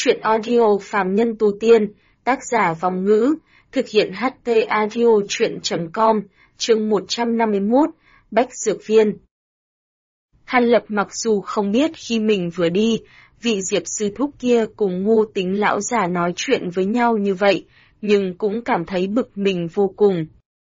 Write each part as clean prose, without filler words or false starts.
Truyện audio phàm nhân tu tiên, tác giả Vòng Ngữ, thực hiện HT audio truyện.com, chương 151, Bách Dược Viên. Hàn Lập mặc dù không biết khi mình vừa đi, vị Diệp sư thúc kia cùng Ngô Tính lão già nói chuyện với nhau như vậy, nhưng cũng cảm thấy bực mình vô cùng.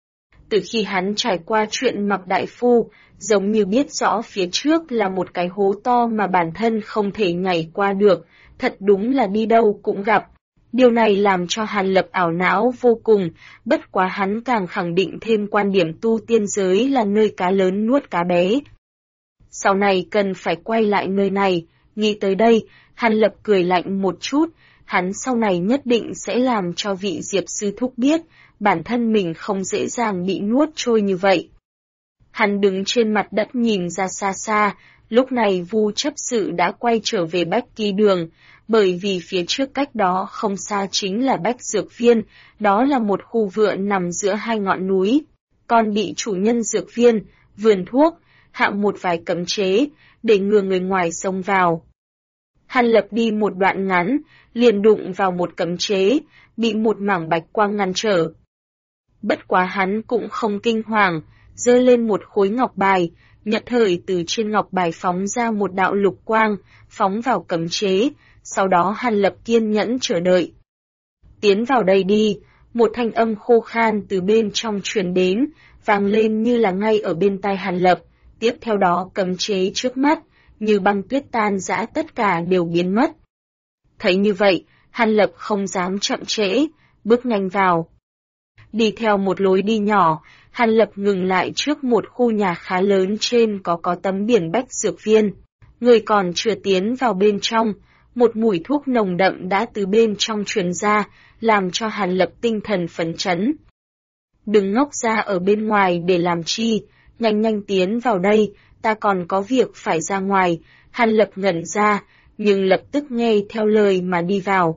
Từ khi hắn trải qua chuyện Mạc Đại Phu, giống như biết rõ phía trước là một cái hố to mà bản thân không thể nhảy qua được, thật đúng là đi đâu cũng gặp. Điều này làm cho Hàn Lập ảo não vô cùng, bất quá hắn càng khẳng định thêm quan điểm tu tiên giới là nơi cá lớn nuốt cá bé. Sau này cần phải quay lại nơi này, nghĩ tới đây, Hàn Lập cười lạnh một chút, hắn sau này nhất định sẽ làm cho vị Diệp sư thúc biết, bản thân mình không dễ dàng bị nuốt trôi như vậy. Hắn đứng trên mặt đất nhìn ra xa xa, lúc này Vu chấp sự đã quay trở về Bách Kỳ Đường, bởi vì phía trước cách đó không xa chính là Bách Dược Viên, đó là một khu vựa nằm giữa hai ngọn núi, còn bị chủ nhân dược viên, vườn thuốc, hạ một vài cấm chế, để ngừa người ngoài xông vào. Hàn Lập đi một đoạn ngắn, liền đụng vào một cấm chế, bị một mảng bạch quang ngăn trở. Bất quá hắn cũng không kinh hoàng, giơ lên một khối ngọc bài, nhất thời từ trên ngọc bài phóng ra một đạo lục quang, phóng vào cấm chế, sau đó Hàn Lập kiên nhẫn chờ đợi. Tiến vào đây đi, một thanh âm khô khan từ bên trong truyền đến, vang lên như là ngay ở bên tai Hàn Lập, tiếp theo đó cấm chế trước mắt, như băng tuyết tan rã tất cả đều biến mất. Thấy như vậy, Hàn Lập không dám chậm trễ, bước nhanh vào. Đi theo một lối đi nhỏ, Hàn Lập ngừng lại trước một khu nhà khá lớn trên có tấm biển Bách Dược Viên. Người còn chưa tiến vào bên trong, một mùi thuốc nồng đậm đã từ bên trong truyền ra, làm cho Hàn Lập tinh thần phấn chấn. Đừng ngốc ra ở bên ngoài để làm chi, nhanh tiến vào đây, ta còn có việc phải ra ngoài. Hàn Lập ngẩn ra, nhưng lập tức nghe theo lời mà đi vào.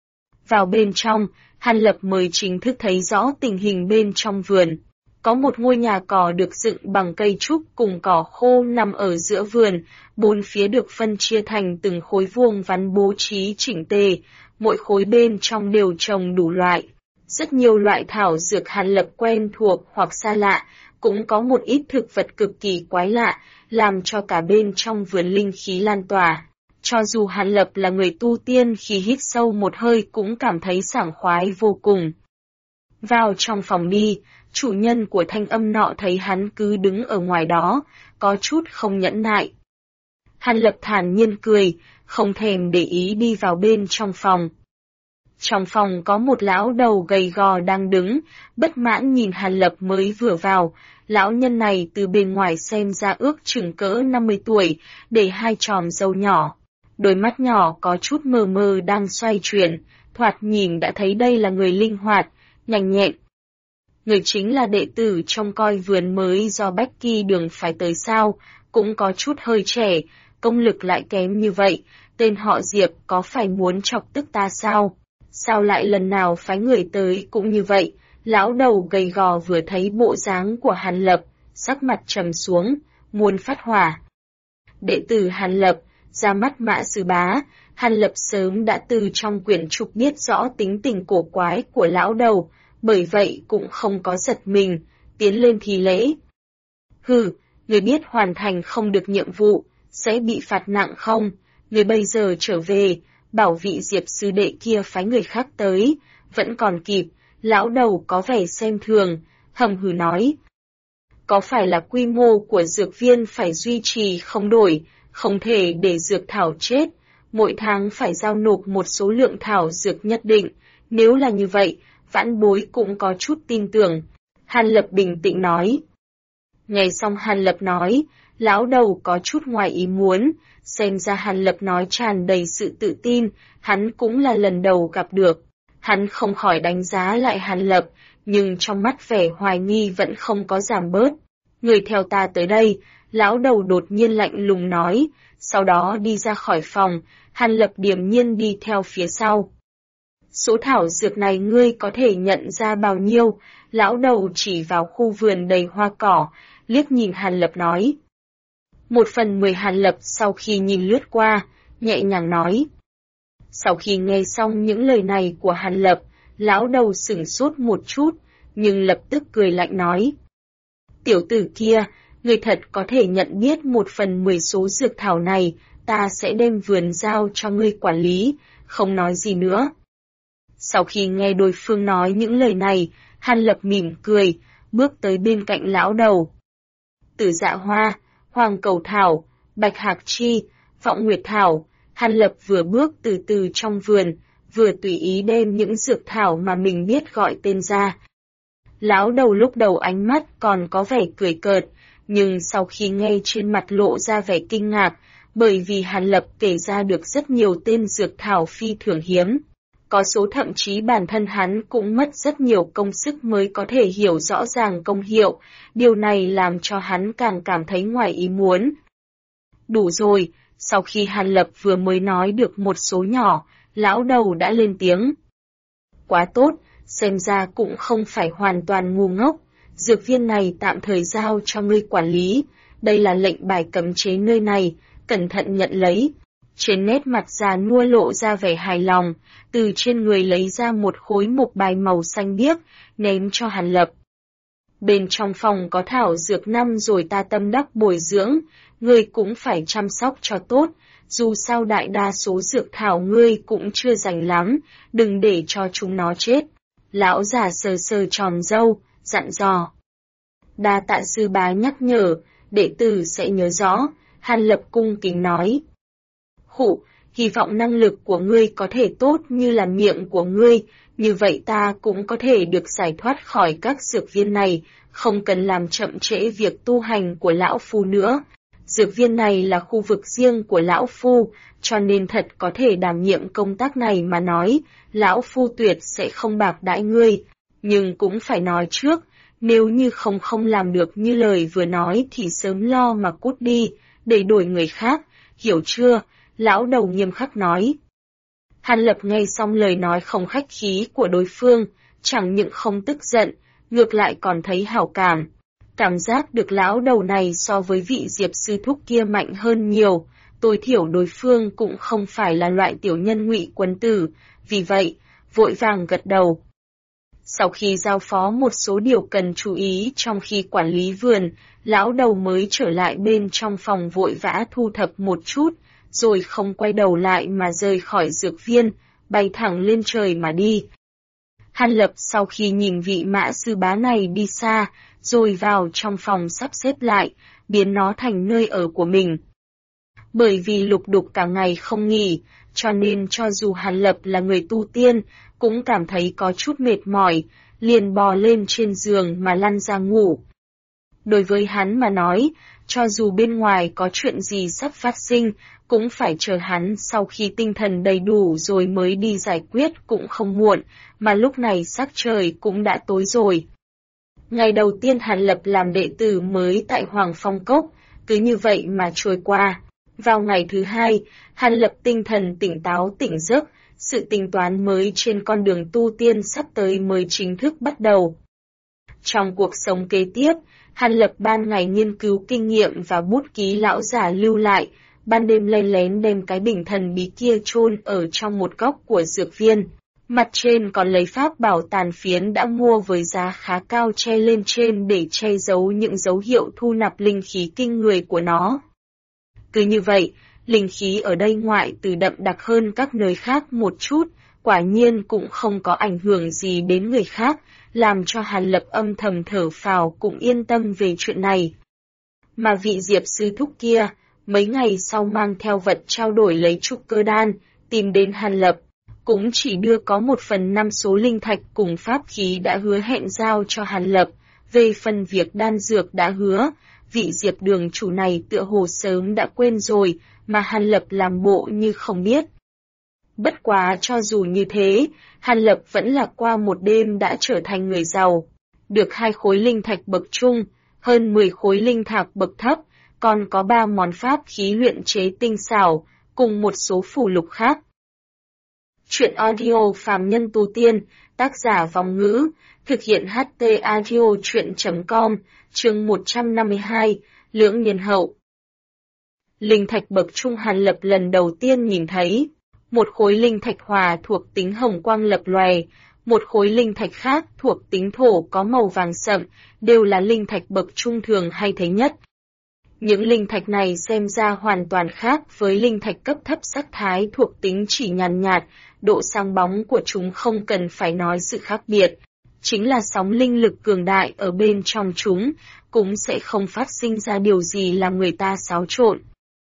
Vào bên trong, Hàn Lập mới chính thức thấy rõ tình hình bên trong vườn. Có một ngôi nhà cỏ được dựng bằng cây trúc cùng cỏ khô nằm ở giữa vườn, bốn phía được phân chia thành từng khối vuông vắn bố trí chỉnh tề, mỗi khối bên trong đều trồng đủ loại. Rất nhiều loại thảo dược Hàn Lập quen thuộc hoặc xa lạ, cũng có một ít thực vật cực kỳ quái lạ, làm cho cả bên trong vườn linh khí lan tỏa. Cho dù Hàn Lập là người tu tiên khi hít sâu một hơi cũng cảm thấy sảng khoái vô cùng. Vào trong phòng đi, chủ nhân của thanh âm nọ thấy hắn cứ đứng ở ngoài đó, có chút không nhẫn nại. Hàn Lập thản nhiên cười, không thèm để ý đi vào bên trong phòng. Trong phòng có một lão đầu gầy gò đang đứng, bất mãn nhìn Hàn Lập mới vừa vào. Lão nhân này từ bên ngoài xem ra ước chừng cỡ 50 tuổi, để hai chòm râu nhỏ. Đôi mắt nhỏ có chút mờ mờ đang xoay chuyển, thoạt nhìn đã thấy đây là người linh hoạt, nhanh nhẹn. Người chính là đệ tử trông coi vườn mới do Bách Kỳ Đường phái tới sao, cũng có chút hơi trẻ, công lực lại kém như vậy, tên họ Diệp có phải muốn chọc tức ta sao? Sao lại lần nào phái người tới cũng như vậy? Lão đầu gầy gò vừa thấy bộ dáng của Hàn Lập, sắc mặt trầm xuống, muốn phát hỏa. Đệ tử Hàn Lập, ra mắt Mã Sư Bá, Hàn Lập sớm đã từ trong quyển trục biết rõ tính tình cổ quái của lão đầu, bởi vậy cũng không có giật mình, tiến lên thi lễ. Hừ, người biết hoàn thành không được nhiệm vụ, sẽ bị phạt nặng không? Người bây giờ trở về, bảo vị Diệp sư đệ kia phái người khác tới, vẫn còn kịp. Lão đầu có vẻ xem thường, hầm hừ nói. Có phải là quy mô của dược viên phải duy trì không đổi, không thể để dược thảo chết, mỗi tháng phải giao nộp một số lượng thảo dược nhất định, nếu là như vậy, vãn bối cũng có chút tin tưởng. Hàn Lập bình tĩnh nói. Nghe xong Hàn Lập nói, lão đầu có chút ngoài ý muốn, xem ra Hàn Lập nói tràn đầy sự tự tin, hắn cũng là lần đầu gặp được. Hắn không khỏi đánh giá lại Hàn Lập, nhưng trong mắt vẻ hoài nghi vẫn không có giảm bớt. Người theo ta tới đây, lão đầu đột nhiên lạnh lùng nói, sau đó đi ra khỏi phòng, Hàn Lập điềm nhiên đi theo phía sau. Số thảo dược này ngươi có thể nhận ra bao nhiêu? Lão đầu chỉ vào khu vườn đầy hoa cỏ, liếc nhìn Hàn Lập nói. 1/10 Hàn Lập sau khi nhìn lướt qua, nhẹ nhàng nói. Sau khi nghe xong những lời này của Hàn Lập, lão đầu sửng sốt một chút, nhưng lập tức cười lạnh nói. Tiểu tử kia, người thật có thể nhận biết 1/10 số dược thảo này, ta sẽ đem vườn giao cho ngươi quản lý, không nói gì nữa. Sau khi nghe đối phương nói những lời này, Hàn Lập mỉm cười, bước tới bên cạnh lão đầu. Tử dạ hoa, hoàng cầu thảo, bạch hạc chi, vọng nguyệt thảo, Hàn Lập vừa bước từ từ trong vườn, vừa tùy ý đem những dược thảo mà mình biết gọi tên ra. Lão đầu lúc đầu ánh mắt còn có vẻ cười cợt, nhưng sau khi nghe trên mặt lộ ra vẻ kinh ngạc, bởi vì Hàn Lập kể ra được rất nhiều tên dược thảo phi thường hiếm. Có số thậm chí bản thân hắn cũng mất rất nhiều công sức mới có thể hiểu rõ ràng công hiệu, điều này làm cho hắn càng cảm thấy ngoài ý muốn. Đủ rồi, sau khi Hàn Lập vừa mới nói được một số nhỏ, lão đầu đã lên tiếng. Quá tốt, xem ra cũng không phải hoàn toàn ngu ngốc, dược viên này tạm thời giao cho ngươi quản lý, đây là lệnh bài cấm chế nơi này, cẩn thận nhận lấy. Trên nét mặt già nua lộ ra vẻ hài lòng, từ trên người lấy ra một khối mộc bài màu xanh biếc, ném cho Hàn Lập. Bên trong phòng có thảo dược năm rồi ta tâm đắc bồi dưỡng, ngươi cũng phải chăm sóc cho tốt, dù sao đại đa số dược thảo ngươi cũng chưa rành lắm, đừng để cho chúng nó chết. Lão già sờ sờ tròm râu, dặn dò. Đa tạ sư bá nhắc nhở, đệ tử sẽ nhớ rõ, Hàn Lập cung kính nói. Khụ, hy vọng năng lực của ngươi có thể tốt như là miệng của ngươi, như vậy ta cũng có thể được giải thoát khỏi các dược viên này, không cần làm chậm trễ việc tu hành của lão phu nữa. Dược viên này là khu vực riêng của lão phu, cho nên thật có thể đảm nhiệm công tác này mà nói, lão phu tuyệt sẽ không bạc đãi ngươi, nhưng cũng phải nói trước, nếu như không làm được như lời vừa nói thì sớm lo mà cút đi, để đổi người khác, hiểu chưa? Lão đầu nghiêm khắc nói. Hàn Lập nghe xong lời nói không khách khí của đối phương, chẳng những không tức giận, ngược lại còn thấy hảo cảm. Cảm giác được lão đầu này so với vị Diệp sư thúc kia mạnh hơn nhiều, tối thiểu đối phương cũng không phải là loại tiểu nhân ngụy quân tử, vì vậy, vội vàng gật đầu. Sau khi giao phó một số điều cần chú ý trong khi quản lý vườn, lão đầu mới trở lại bên trong phòng vội vã thu thập một chút, rồi không quay đầu lại mà rời khỏi dược viên, bay thẳng lên trời mà đi. Hàn Lập sau khi nhìn vị mã sư bá này đi xa, rồi vào trong phòng sắp xếp lại, biến nó thành nơi ở của mình. Bởi vì lục đục cả ngày không nghỉ, cho nên cho dù Hàn Lập là người tu tiên, cũng cảm thấy có chút mệt mỏi, liền bò lên trên giường mà lăn ra ngủ. Đối với hắn mà nói, cho dù bên ngoài có chuyện gì sắp phát sinh, cũng phải chờ hắn sau khi tinh thần đầy đủ rồi mới đi giải quyết cũng không muộn, mà lúc này sắc trời cũng đã tối rồi. Ngày đầu tiên Hàn Lập làm đệ tử mới tại Hoàng Phong Cốc, cứ như vậy mà trôi qua. Vào ngày thứ hai, Hàn Lập tinh thần tỉnh táo tỉnh giấc, sự tính toán mới trên con đường tu tiên sắp tới mới chính thức bắt đầu. Trong cuộc sống kế tiếp, Hàn Lập ban ngày nghiên cứu kinh nghiệm và bút ký lão giả lưu lại, ban đêm len lén đem cái bình thần bí kia chôn ở trong một góc của dược viên. Mặt trên còn lấy pháp bảo tàn phiến đã mua với giá khá cao che lên trên để che giấu những dấu hiệu thu nạp linh khí kinh người của nó. Cứ như vậy, linh khí ở đây ngoại trừ đậm đặc hơn các nơi khác một chút, quả nhiên cũng không có ảnh hưởng gì đến người khác, làm cho Hàn Lập âm thầm thở phào cũng yên tâm về chuyện này. Mà vị Diệp sư thúc kia, mấy ngày sau mang theo vật trao đổi lấy trúc cơ đan, tìm đến Hàn Lập, cũng chỉ đưa có 1/5 số linh thạch cùng pháp khí đã hứa hẹn giao cho Hàn Lập, về phần việc đan dược đã hứa, vị Diệp đường chủ này tựa hồ sớm đã quên rồi, mà Hàn Lập làm bộ như không biết. Bất quá cho dù như thế, Hàn Lập vẫn là qua một đêm đã trở thành người giàu, được 2 khối linh thạch bậc trung, hơn 10 khối linh thạch bậc thấp, còn có 3 món pháp khí luyện chế tinh xảo, cùng một số phù lục khác. Chuyện audio phàm nhân tu tiên, tác giả Vong Ngữ, thực hiện HT audio chuyện.com, chương 152, Lưỡng Niên Hậu. Linh thạch bậc trung Hàn Lập lần đầu tiên nhìn thấy, một khối linh thạch hỏa thuộc tính hồng quang lập lòe, một khối linh thạch khác thuộc tính thổ có màu vàng sậm, đều là linh thạch bậc trung thường hay thấy nhất. Những linh thạch này xem ra hoàn toàn khác với linh thạch cấp thấp sắc thái thuộc tính chỉ nhàn nhạt, độ sáng bóng của chúng không cần phải nói sự khác biệt. Chính là sóng linh lực cường đại ở bên trong chúng, cũng sẽ không phát sinh ra điều gì làm người ta xáo trộn.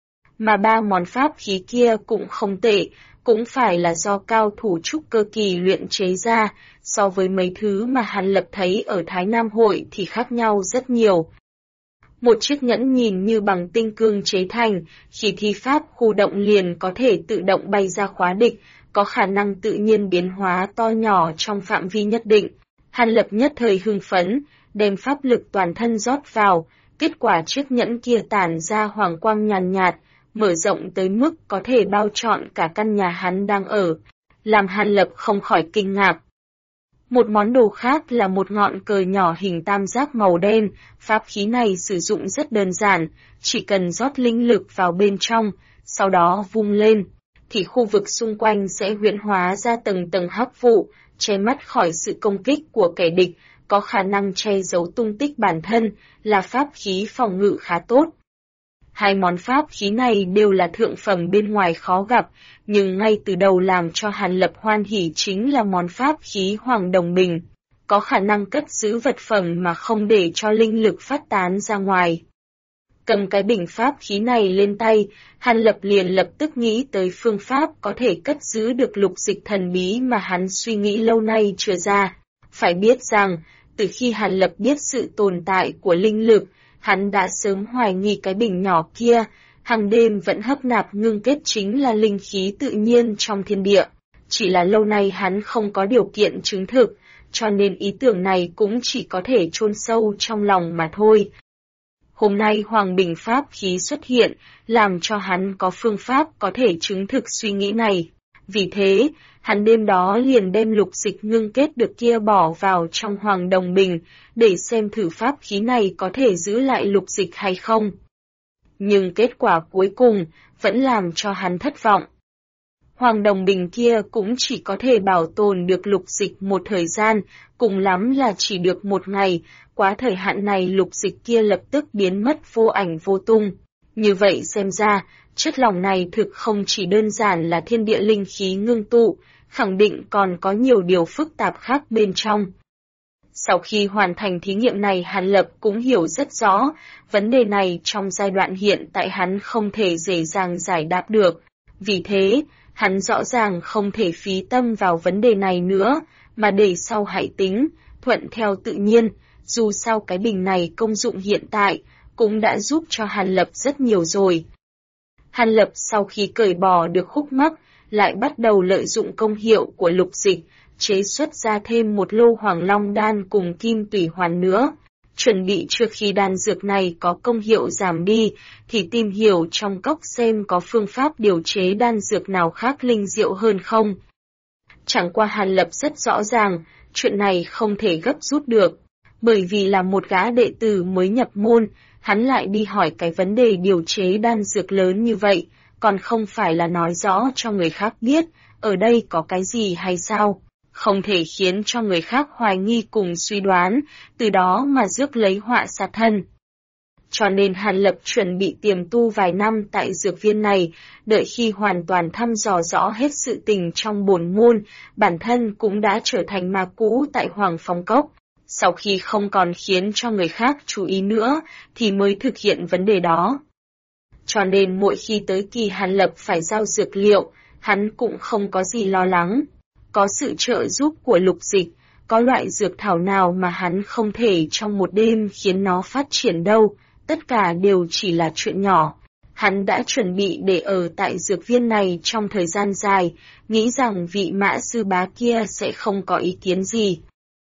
Mà ba món pháp khí kia cũng không tệ, cũng phải là do cao thủ trúc cơ kỳ luyện chế ra, so với mấy thứ mà Hàn Lập thấy ở Thái Nam Hội thì khác nhau rất nhiều. Một chiếc nhẫn nhìn như bằng tinh cương chế thành, khi thi pháp khu động liền có thể tự động bay ra khóa địch, có khả năng tự nhiên biến hóa to nhỏ trong phạm vi nhất định. Hàn Lập nhất thời hưng phấn, đem pháp lực toàn thân rót vào, kết quả chiếc nhẫn kia tản ra hoàng quang nhàn nhạt, mở rộng tới mức có thể bao trọn cả căn nhà hắn đang ở, làm Hàn Lập không khỏi kinh ngạc. Một món đồ khác là một ngọn cờ nhỏ hình tam giác màu đen, pháp khí này sử dụng rất đơn giản, chỉ cần rót linh lực vào bên trong, sau đó vung lên, thì khu vực xung quanh sẽ huyễn hóa ra tầng tầng hắc vụ, che mắt khỏi sự công kích của kẻ địch, có khả năng che giấu tung tích bản thân, là pháp khí phòng ngự khá tốt. Hai món pháp khí này đều là thượng phẩm bên ngoài khó gặp, nhưng ngay từ đầu làm cho Hàn Lập hoan hỉ chính là món pháp khí Hoàng Đồng Bình, có khả năng cất giữ vật phẩm mà không để cho linh lực phát tán ra ngoài. Cầm cái bình pháp khí này lên tay, Hàn Lập liền lập tức nghĩ tới phương pháp có thể cất giữ được lục dịch thần bí mà hắn suy nghĩ lâu nay chưa ra. Phải biết rằng, từ khi Hàn Lập biết sự tồn tại của linh lực, hắn đã sớm hoài nghi cái bình nhỏ kia, hàng đêm vẫn hấp nạp ngưng kết chính là linh khí tự nhiên trong thiên địa. Chỉ là lâu nay hắn không có điều kiện chứng thực, cho nên ý tưởng này cũng chỉ có thể chôn sâu trong lòng mà thôi. Hôm nay Hoàng Bình pháp khí xuất hiện, làm cho hắn có phương pháp có thể chứng thực suy nghĩ này. Vì thế, hắn đêm đó liền đem lục dịch ngưng kết được kia bỏ vào trong Hoàng Đồng Bình, để xem thử pháp khí này có thể giữ lại lục dịch hay không. Nhưng kết quả cuối cùng vẫn làm cho hắn thất vọng. Hoàng Đồng Bình kia cũng chỉ có thể bảo tồn được lục dịch một thời gian, cùng lắm là chỉ được một ngày, quá thời hạn này lục dịch kia lập tức biến mất vô ảnh vô tung. Như vậy xem ra, chất lỏng này thực không chỉ đơn giản là thiên địa linh khí ngưng tụ, khẳng định còn có nhiều điều phức tạp khác bên trong. Sau khi hoàn thành thí nghiệm này Hàn Lập cũng hiểu rất rõ, vấn đề này trong giai đoạn hiện tại hắn không thể dễ dàng giải đáp được. Vì thế, hắn rõ ràng không thể phí tâm vào vấn đề này nữa, mà để sau hãy tính, thuận theo tự nhiên, dù sao cái bình này công dụng hiện tại, cũng đã giúp cho Hàn Lập rất nhiều rồi. Hàn Lập sau khi cởi bỏ được khúc mắc, lại bắt đầu lợi dụng công hiệu của lục dịch, chế xuất ra thêm một lô Hoàng Long đan cùng kim tủy hoàn nữa. Chuẩn bị trước khi đan dược này có công hiệu giảm đi, thì tìm hiểu trong cốc xem có phương pháp điều chế đan dược nào khác linh diệu hơn không. Chẳng qua Hàn Lập rất rõ ràng, chuyện này không thể gấp rút được, bởi vì là một gã đệ tử mới nhập môn, hắn lại đi hỏi cái vấn đề điều chế đan dược lớn như vậy, còn không phải là nói rõ cho người khác biết, ở đây có cái gì hay sao, không thể khiến cho người khác hoài nghi cùng suy đoán, từ đó mà rước lấy họa sát thân. Cho nên Hàn Lập chuẩn bị tiềm tu vài năm tại dược viên này, đợi khi hoàn toàn thăm dò rõ hết sự tình trong bổn môn, bản thân cũng đã trở thành ma cũ tại Hoàng Phong Cốc. Sau khi không còn khiến cho người khác chú ý nữa, thì mới thực hiện vấn đề đó. Cho nên mỗi khi tới kỳ Hàn Lập phải giao dược liệu, hắn cũng không có gì lo lắng. Có sự trợ giúp của lục dịch, có loại dược thảo nào mà hắn không thể trong một đêm khiến nó phát triển đâu, tất cả đều chỉ là chuyện nhỏ. Hắn đã chuẩn bị để ở tại dược viên này trong thời gian dài, nghĩ rằng vị mã sư bá kia sẽ không có ý kiến gì.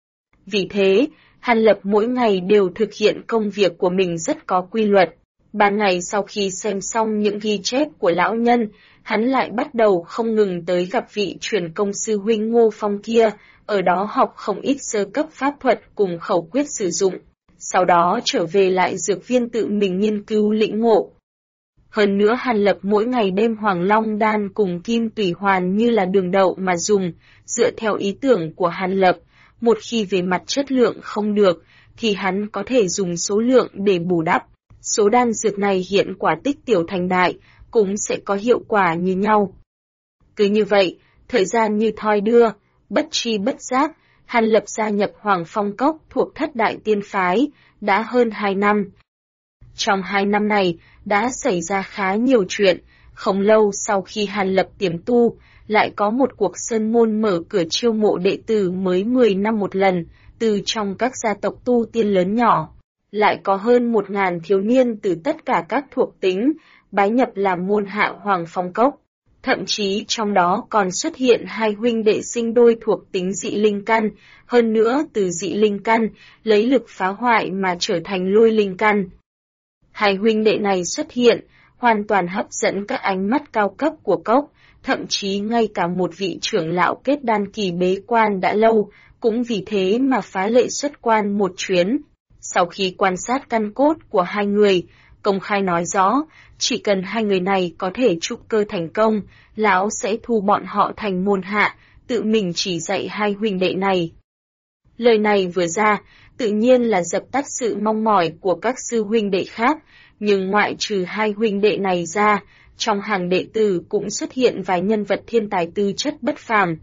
Vì thế, Hàn Lập mỗi ngày đều thực hiện công việc của mình rất có quy luật. Ban ngày sau khi xem xong những ghi chép của lão nhân, hắn lại bắt đầu không ngừng tới gặp vị truyền công sư huynh Ngô Phong kia, ở đó học không ít sơ cấp pháp thuật cùng khẩu quyết sử dụng. Sau đó trở về lại dược viên tự mình nghiên cứu lĩnh ngộ. Hơn nữa Hàn Lập mỗi ngày đêm Hoàng Long Đan cùng Kim Tùy Hoàn như là đường đậu mà dùng, dựa theo ý tưởng của Hàn Lập, một khi về mặt chất lượng không được, thì hắn có thể dùng số lượng để bù đắp. Số đan dược này hiện quả tích tiểu thành đại, cũng sẽ có hiệu quả như nhau. Cứ như vậy, thời gian như thoi đưa, bất tri bất giác, Hàn Lập gia nhập Hoàng Phong Cốc thuộc Thất Đại Tiên Phái, đã hơn 2 năm. Trong 2 năm này, đã xảy ra khá nhiều chuyện, không lâu sau khi Hàn Lập tiềm tu, lại có một cuộc sơn môn mở cửa chiêu mộ đệ tử mới 10 năm một lần, từ trong các gia tộc tu tiên lớn nhỏ. Lại có hơn 1.000 thiếu niên từ tất cả các thuộc tính, bái nhập làm môn hạ Hoàng Phong Cốc. Thậm chí trong đó còn xuất hiện 2 huynh đệ sinh đôi thuộc tính dị linh căn, hơn nữa từ dị linh căn, lấy lực phá hoại mà trở thành lôi linh căn. 2 huynh đệ này xuất hiện, hoàn toàn hấp dẫn các ánh mắt cao cấp của cốc, thậm chí ngay cả một vị trưởng lão kết đan kỳ bế quan đã lâu, cũng vì thế mà phá lệ xuất quan một chuyến. Sau khi quan sát căn cốt của 2 người, công khai nói rõ, chỉ cần 2 người này có thể trúc cơ thành công, lão sẽ thu bọn họ thành môn hạ, tự mình chỉ dạy 2 huynh đệ này. Lời này vừa ra, tự nhiên là dập tắt sự mong mỏi của các sư huynh đệ khác, nhưng ngoại trừ 2 huynh đệ này ra, trong hàng đệ tử cũng xuất hiện vài nhân vật thiên tài tư chất bất phàm.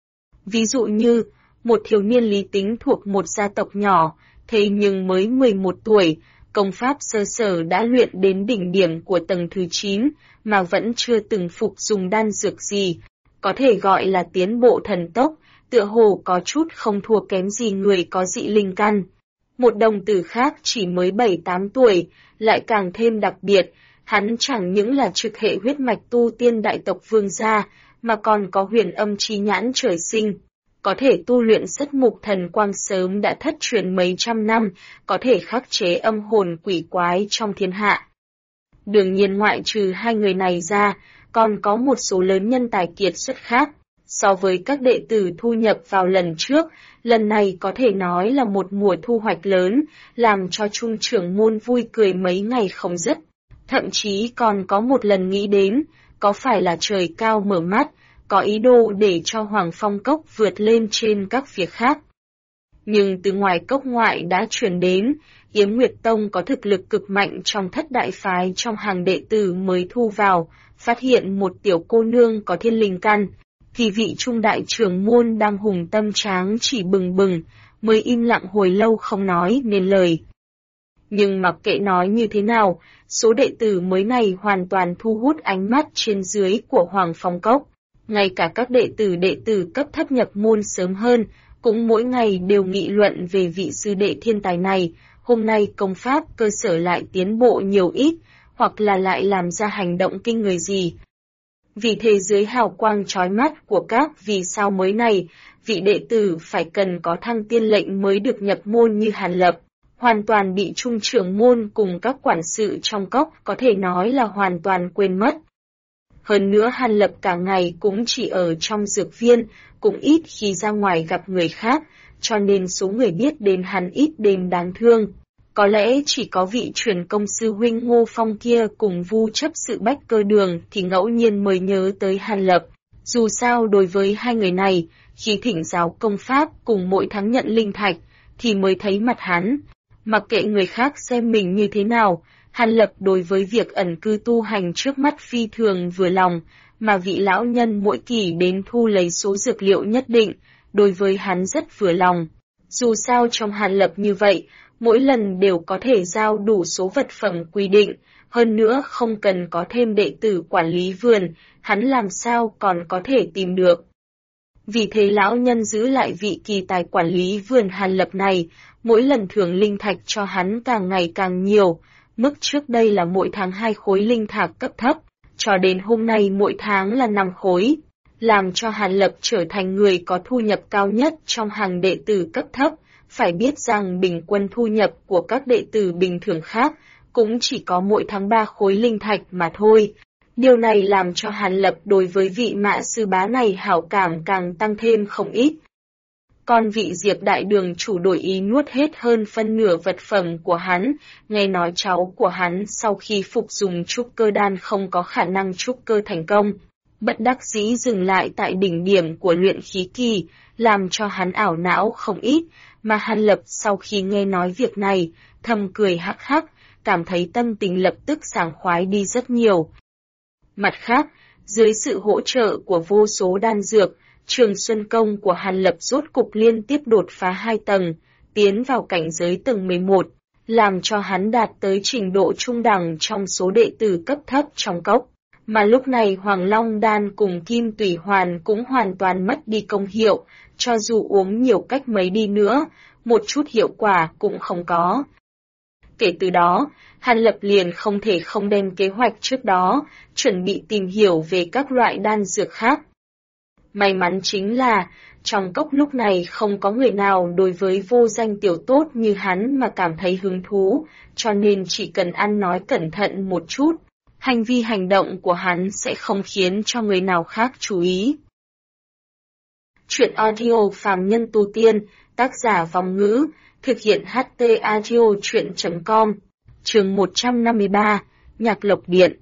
Ví dụ như, một thiếu niên lý tính thuộc một gia tộc nhỏ, thế nhưng mới 11 tuổi, công pháp sơ sở đã luyện đến đỉnh điểm của tầng thứ 9, mà vẫn chưa từng phục dùng đan dược gì, có thể gọi là tiến bộ thần tốc, tựa hồ có chút không thua kém gì người có dị linh căn. Một đồng tử khác chỉ mới 7-8 tuổi, lại càng thêm đặc biệt, hắn chẳng những là trực hệ huyết mạch tu tiên đại tộc vương gia, mà còn có huyền âm chi nhãn trời sinh. Có thể tu luyện rất mục thần quang sớm đã thất truyền mấy trăm năm, có thể khắc chế âm hồn quỷ quái trong thiên hạ. Đương nhiên ngoại trừ 2 người này ra, còn có một số lớn nhân tài kiệt xuất khác. So với các đệ tử thu nhập vào lần trước, lần này có thể nói là một mùa thu hoạch lớn, làm cho trung trưởng môn vui cười mấy ngày không dứt. Thậm chí còn có một lần nghĩ đến, có phải là trời cao mở mắt, có ý đồ để cho Hoàng Phong Cốc vượt lên trên các việc khác. Nhưng từ ngoài cốc ngoại đã truyền đến, Yếm Nguyệt Tông có thực lực cực mạnh trong Thất Đại Phái trong hàng đệ tử mới thu vào, phát hiện một tiểu cô nương có thiên linh căn, thì vị trung đại trưởng môn đang hùng tâm tráng chỉ bừng bừng, mới im lặng hồi lâu không nói nên lời. Nhưng mặc kệ nói như thế nào, số đệ tử mới này hoàn toàn thu hút ánh mắt trên dưới của Hoàng Phong Cốc. Ngay cả các đệ tử cấp thấp nhập môn sớm hơn, cũng mỗi ngày đều nghị luận về vị sư đệ thiên tài này, hôm nay công pháp cơ sở lại tiến bộ nhiều ít, hoặc là lại làm ra hành động kinh người gì. Vì thế dưới hào quang chói mắt của các vì sao mới này, vị đệ tử phải cần có thăng tiên lệnh mới được nhập môn như Hàn Lập, hoàn toàn bị trung trưởng môn cùng các quản sự trong cốc có thể nói là hoàn toàn quên mất. Hơn nữa Hàn Lập cả ngày cũng chỉ ở trong dược viên, cũng ít khi ra ngoài gặp người khác, cho nên số người biết đến hắn ít đến đáng thương. Có lẽ chỉ có vị truyền công sư huynh Ngô Phong kia cùng vu chấp sự Bách Cơ Đường thì ngẫu nhiên mới nhớ tới Hàn Lập. Dù sao đối với 2 người này, khi thỉnh giáo công pháp cùng mỗi tháng nhận linh thạch, thì mới thấy mặt hắn. Mặc kệ người khác xem mình như thế nào, Hàn Lập đối với việc ẩn cư tu hành trước mắt phi thường vừa lòng, mà vị lão nhân mỗi kỳ đến thu lấy số dược liệu nhất định, đối với hắn rất vừa lòng. Dù sao trong Hàn Lập như vậy, mỗi lần đều có thể giao đủ số vật phẩm quy định, hơn nữa không cần có thêm đệ tử quản lý vườn, hắn làm sao còn có thể tìm được. Vì thế lão nhân giữ lại vị kỳ tài quản lý vườn Hàn Lập này, mỗi lần thưởng linh thạch cho hắn càng ngày càng nhiều, mức trước đây là mỗi tháng 2 khối linh thạch cấp thấp, cho đến hôm nay mỗi tháng là 5 khối, làm cho Hàn Lập trở thành người có thu nhập cao nhất trong hàng đệ tử cấp thấp. Phải biết rằng bình quân thu nhập của các đệ tử bình thường khác cũng chỉ có mỗi tháng 3 khối linh thạch mà thôi. Điều này làm cho Hàn Lập đối với vị Mã sư bá này hảo cảm càng tăng thêm không ít. Còn vị Diệp đại đường chủ đổi ý nuốt hết hơn phân nửa vật phẩm của hắn, nghe nói cháu của hắn sau khi phục dùng trúc cơ đan không có khả năng trúc cơ thành công. Bất đắc dĩ dừng lại tại đỉnh điểm của luyện khí kỳ, làm cho hắn ảo não không ít, mà Hàn Lập sau khi nghe nói việc này, thầm cười hắc hắc, cảm thấy tâm tình lập tức sảng khoái đi rất nhiều. Mặt khác, dưới sự hỗ trợ của vô số đan dược, Trường Xuân Công của Hàn Lập rốt cục liên tiếp đột phá 2 tầng, tiến vào cảnh giới tầng 11, làm cho hắn đạt tới trình độ trung đẳng trong số đệ tử cấp thấp trong cốc. Mà lúc này Hoàng Long Đan cùng Kim Tủy Hoàn cũng hoàn toàn mất đi công hiệu, cho dù uống nhiều cách mấy đi nữa, một chút hiệu quả cũng không có. Kể từ đó, Hàn Lập liền không thể không đem kế hoạch trước đó, chuẩn bị tìm hiểu về các loại đan dược khác. May mắn chính là, trong cốc lúc này không có người nào đối với vô danh tiểu tốt như hắn mà cảm thấy hứng thú, cho nên chỉ cần ăn nói cẩn thận một chút, hành vi hành động của hắn sẽ không khiến cho người nào khác chú ý. Chuyện audio Phàm Nhân Tu Tiên, tác giả Vong Ngữ, thực hiện HT Audio Chuyện.com, chương 153, Nhạc Lộc Điện.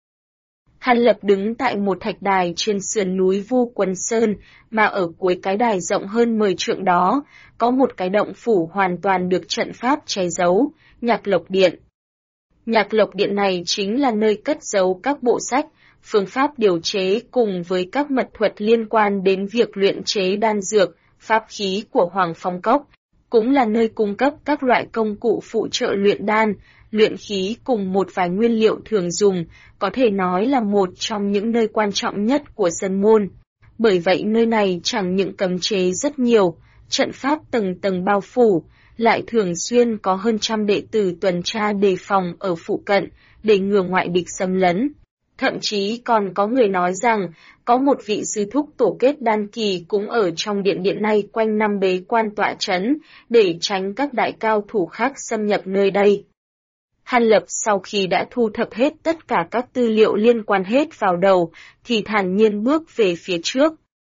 Hàn Lập đứng tại một thạch đài trên sườn núi Vu Quần Sơn, mà ở cuối cái đài rộng hơn 10 trượng đó, có một cái động phủ hoàn toàn được trận pháp che giấu, Nhạc Lộc Điện. Nhạc Lộc Điện này chính là nơi cất giấu các bộ sách, phương pháp điều chế cùng với các mật thuật liên quan đến việc luyện chế đan dược, pháp khí của Hoàng Phong Cốc, cũng là nơi cung cấp các loại công cụ phụ trợ luyện đan, luyện khí cùng một vài nguyên liệu thường dùng, có thể nói là một trong những nơi quan trọng nhất của Sơn Môn. Bởi vậy nơi này chẳng những cấm chế rất nhiều, trận pháp tầng tầng bao phủ, lại thường xuyên có hơn trăm đệ tử tuần tra đề phòng ở phụ cận, để ngừa ngoại địch xâm lấn. Thậm chí còn có người nói rằng, có một vị sư thúc tổ kết đan kỳ cũng ở trong điện này quanh năm bế quan tọa trấn, để tránh các đại cao thủ khác xâm nhập nơi đây. Hàn Lập sau khi đã thu thập hết tất cả các tư liệu liên quan hết vào đầu, thì thản nhiên bước về phía trước.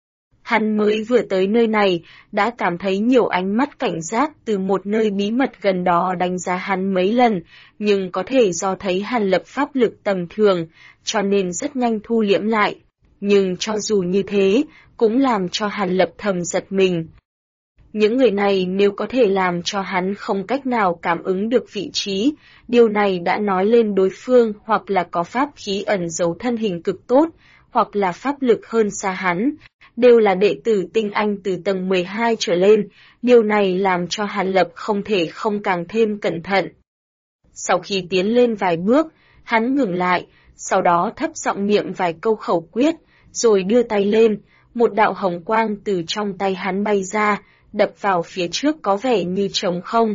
Hắn mới vừa tới nơi này, đã cảm thấy nhiều ánh mắt cảnh giác từ một nơi bí mật gần đó đánh giá hắn mấy lần, nhưng có thể do thấy Hàn Lập pháp lực tầm thường, cho nên rất nhanh thu liễm lại. Nhưng cho dù như thế, cũng làm cho Hàn Lập thầm giật mình. Những người này nếu có thể làm cho hắn không cách nào cảm ứng được vị trí, điều này đã nói lên đối phương hoặc là có pháp khí ẩn giấu thân hình cực tốt, hoặc là pháp lực hơn xa hắn, đều là đệ tử tinh anh từ tầng 12 trở lên, điều này làm cho Hàn Lập không thể không càng thêm cẩn thận. Sau khi tiến lên vài bước, hắn ngừng lại, sau đó thấp giọng niệm vài câu khẩu quyết, rồi đưa tay lên, một đạo hồng quang từ trong tay hắn bay ra, đập vào phía trước có vẻ như trống không.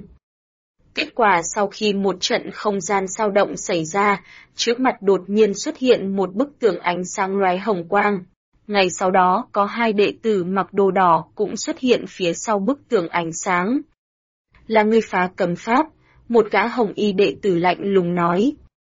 Kết quả sau khi một trận không gian dao động xảy ra, trước mặt đột nhiên xuất hiện một bức tường ánh sáng lóe hồng quang. Ngay sau đó có hai đệ tử mặc đồ đỏ cũng xuất hiện phía sau bức tường ánh sáng. Là người phá cấm pháp, một gã hồng y đệ tử lạnh lùng nói.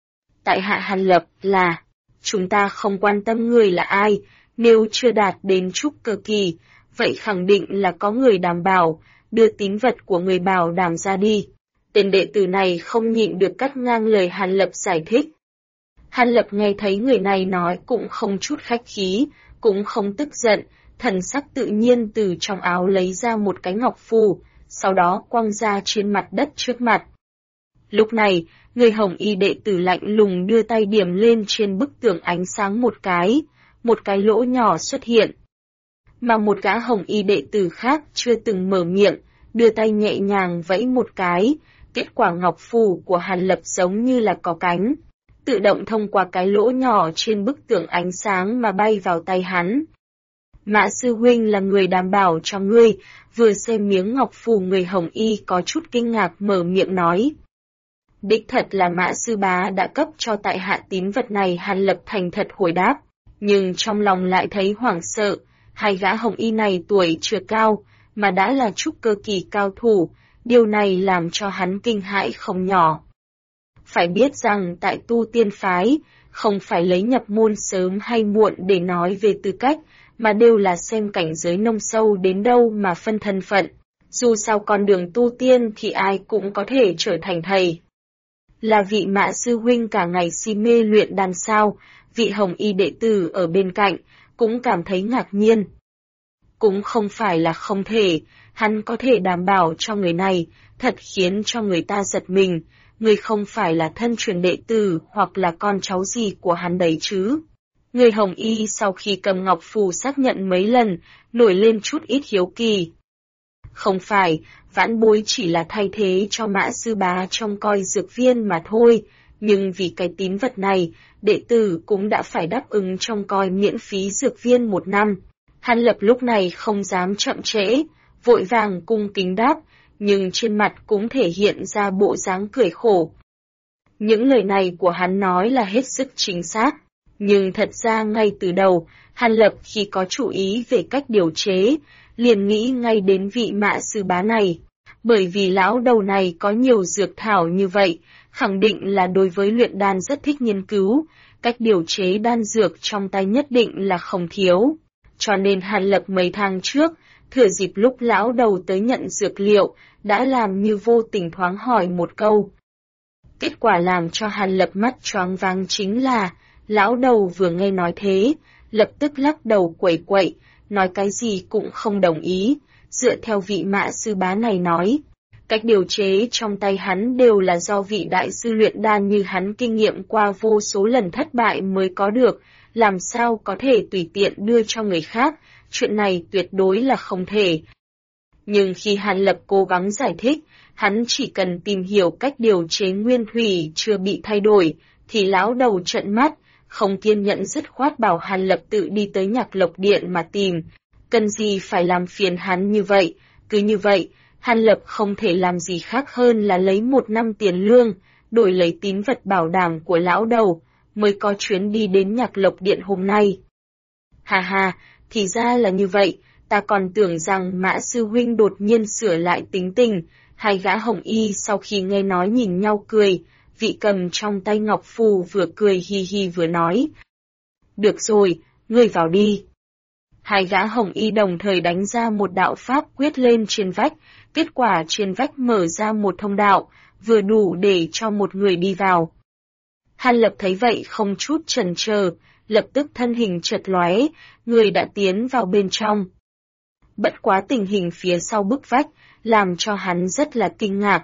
Tại hạ Hàn Lập là, chúng ta không quan tâm người là ai, nếu chưa đạt đến trúc cơ kỳ, vậy khẳng định là có người đảm bảo, đưa tín vật của người bảo đảm ra đi. Tên đệ tử này không nhịn được cắt ngang lời Hàn Lập giải thích. Hàn Lập nghe thấy người này nói cũng không chút khách khí, cũng không tức giận, thần sắc tự nhiên từ trong áo lấy ra một cái ngọc phù, sau đó quăng ra trên mặt đất trước mặt. Lúc này, người hồng y đệ tử lạnh lùng đưa tay điểm lên trên bức tường ánh sáng một cái lỗ nhỏ xuất hiện. Mà một gã hồng y đệ tử khác chưa từng mở miệng, đưa tay nhẹ nhàng vẫy một cái, kết quả ngọc phù của Hàn Lập giống như là có cánh, tự động thông qua cái lỗ nhỏ trên bức tường ánh sáng mà bay vào tay hắn. Mã sư huynh là người đảm bảo cho ngươi, vừa xem miếng ngọc phù người hồng y có chút kinh ngạc mở miệng nói. Đích thật là Mã sư bá đã cấp cho tại hạ tín vật này, Hàn Lập thành thật hồi đáp, nhưng trong lòng lại thấy hoảng sợ, hai gã hồng y này tuổi chưa cao, mà đã là trúc cơ kỳ cao thủ, điều này làm cho hắn kinh hãi không nhỏ. Phải biết rằng tại tu tiên phái, không phải lấy nhập môn sớm hay muộn để nói về tư cách, mà đều là xem cảnh giới nông sâu đến đâu mà phân thân phận. Dù sao con đường tu tiên thì ai cũng có thể trở thành thầy. Là vị Mã sư huynh cả ngày si mê luyện đan sao, vị Hồng Y đệ tử ở bên cạnh, cũng cảm thấy ngạc nhiên. Cũng không phải là không thể, hắn có thể đảm bảo cho người này, thật khiến cho người ta giật mình, người không phải là thân truyền đệ tử hoặc là con cháu gì của hắn đấy chứ. Người Hồng Y sau khi cầm ngọc phù xác nhận mấy lần, nổi lên chút ít hiếu kỳ. Không phải, vãn bối chỉ là thay thế cho Mã sư bá trông coi dược viên mà thôi, nhưng vì cái tín vật này, đệ tử cũng đã phải đáp ứng trông coi miễn phí dược viên 1 năm. Hàn Lập lúc này không dám chậm trễ, vội vàng cung kính đáp, nhưng trên mặt cũng thể hiện ra bộ dáng cười khổ. Những lời này của hắn nói là hết sức chính xác, nhưng thật ra ngay từ đầu, Hàn Lập khi có chủ ý về cách điều chế, liền nghĩ ngay đến vị Mã sư bá này, bởi vì lão đầu này có nhiều dược thảo như vậy, khẳng định là đối với luyện đan rất thích nghiên cứu, cách điều chế đan dược trong tay nhất định là không thiếu. Cho nên Hàn Lập mấy tháng trước, thừa dịp lúc lão đầu tới nhận dược liệu, đã làm như vô tình thoáng hỏi một câu. Kết quả làm cho Hàn Lập mắt choáng váng chính là, lão đầu vừa nghe nói thế, lập tức lắc đầu quẩy quậy, nói cái gì cũng không đồng ý, dựa theo vị Mã sư bá này nói. Cách điều chế trong tay hắn đều là do vị đại sư luyện đan như hắn kinh nghiệm qua vô số lần thất bại mới có được, làm sao có thể tùy tiện đưa cho người khác, chuyện này tuyệt đối là không thể. Nhưng khi Hàn Lập cố gắng giải thích, hắn chỉ cần tìm hiểu cách điều chế nguyên thủy chưa bị thay đổi, thì lão đầu trợn mắt, không kiên nhẫn dứt khoát bảo Hàn Lập tự đi tới Nhạc Lộc Điện mà tìm, cần gì phải làm phiền hắn như vậy, cứ như vậy. Hàn Lập không thể làm gì khác hơn là lấy 1 năm tiền lương, đổi lấy tín vật bảo đảm của lão đầu, mới có chuyến đi đến Nhạc Lộc Điện hôm nay. Hà hà, thì ra là như vậy, ta còn tưởng rằng Mã sư huynh đột nhiên sửa lại tính tình. Hai gã Hồng Y sau khi nghe nói nhìn nhau cười, vị cầm trong tay ngọc phù vừa cười hi hi vừa nói. Được rồi, ngươi vào đi. Hai gã Hồng Y đồng thời đánh ra một đạo pháp quyết lên trên vách, kết quả trên vách mở ra một thông đạo, vừa đủ để cho một người đi vào. Hàn Lập thấy vậy không chút chần chờ, lập tức thân hình chợt lóe, người đã tiến vào bên trong. Bất quá tình hình phía sau bức vách, làm cho hắn rất là kinh ngạc.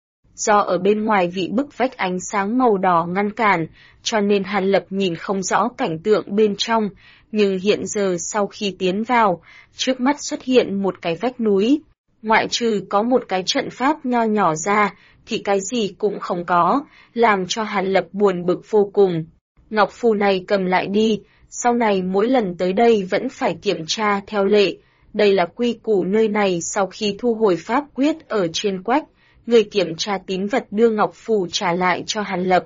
Do ở bên ngoài vị bức vách ánh sáng màu đỏ ngăn cản, cho nên Hàn Lập nhìn không rõ cảnh tượng bên trong, nhưng hiện giờ sau khi tiến vào, trước mắt xuất hiện một cái vách núi. Ngoại trừ có một cái trận pháp nho nhỏ ra, thì cái gì cũng không có, làm cho Hàn Lập buồn bực vô cùng. Ngọc phù này cầm lại đi, sau này mỗi lần tới đây vẫn phải kiểm tra theo lệ. Đây là quy củ nơi này sau khi thu hồi pháp quyết ở trên quách, người kiểm tra tín vật đưa ngọc phù trả lại cho Hàn Lập.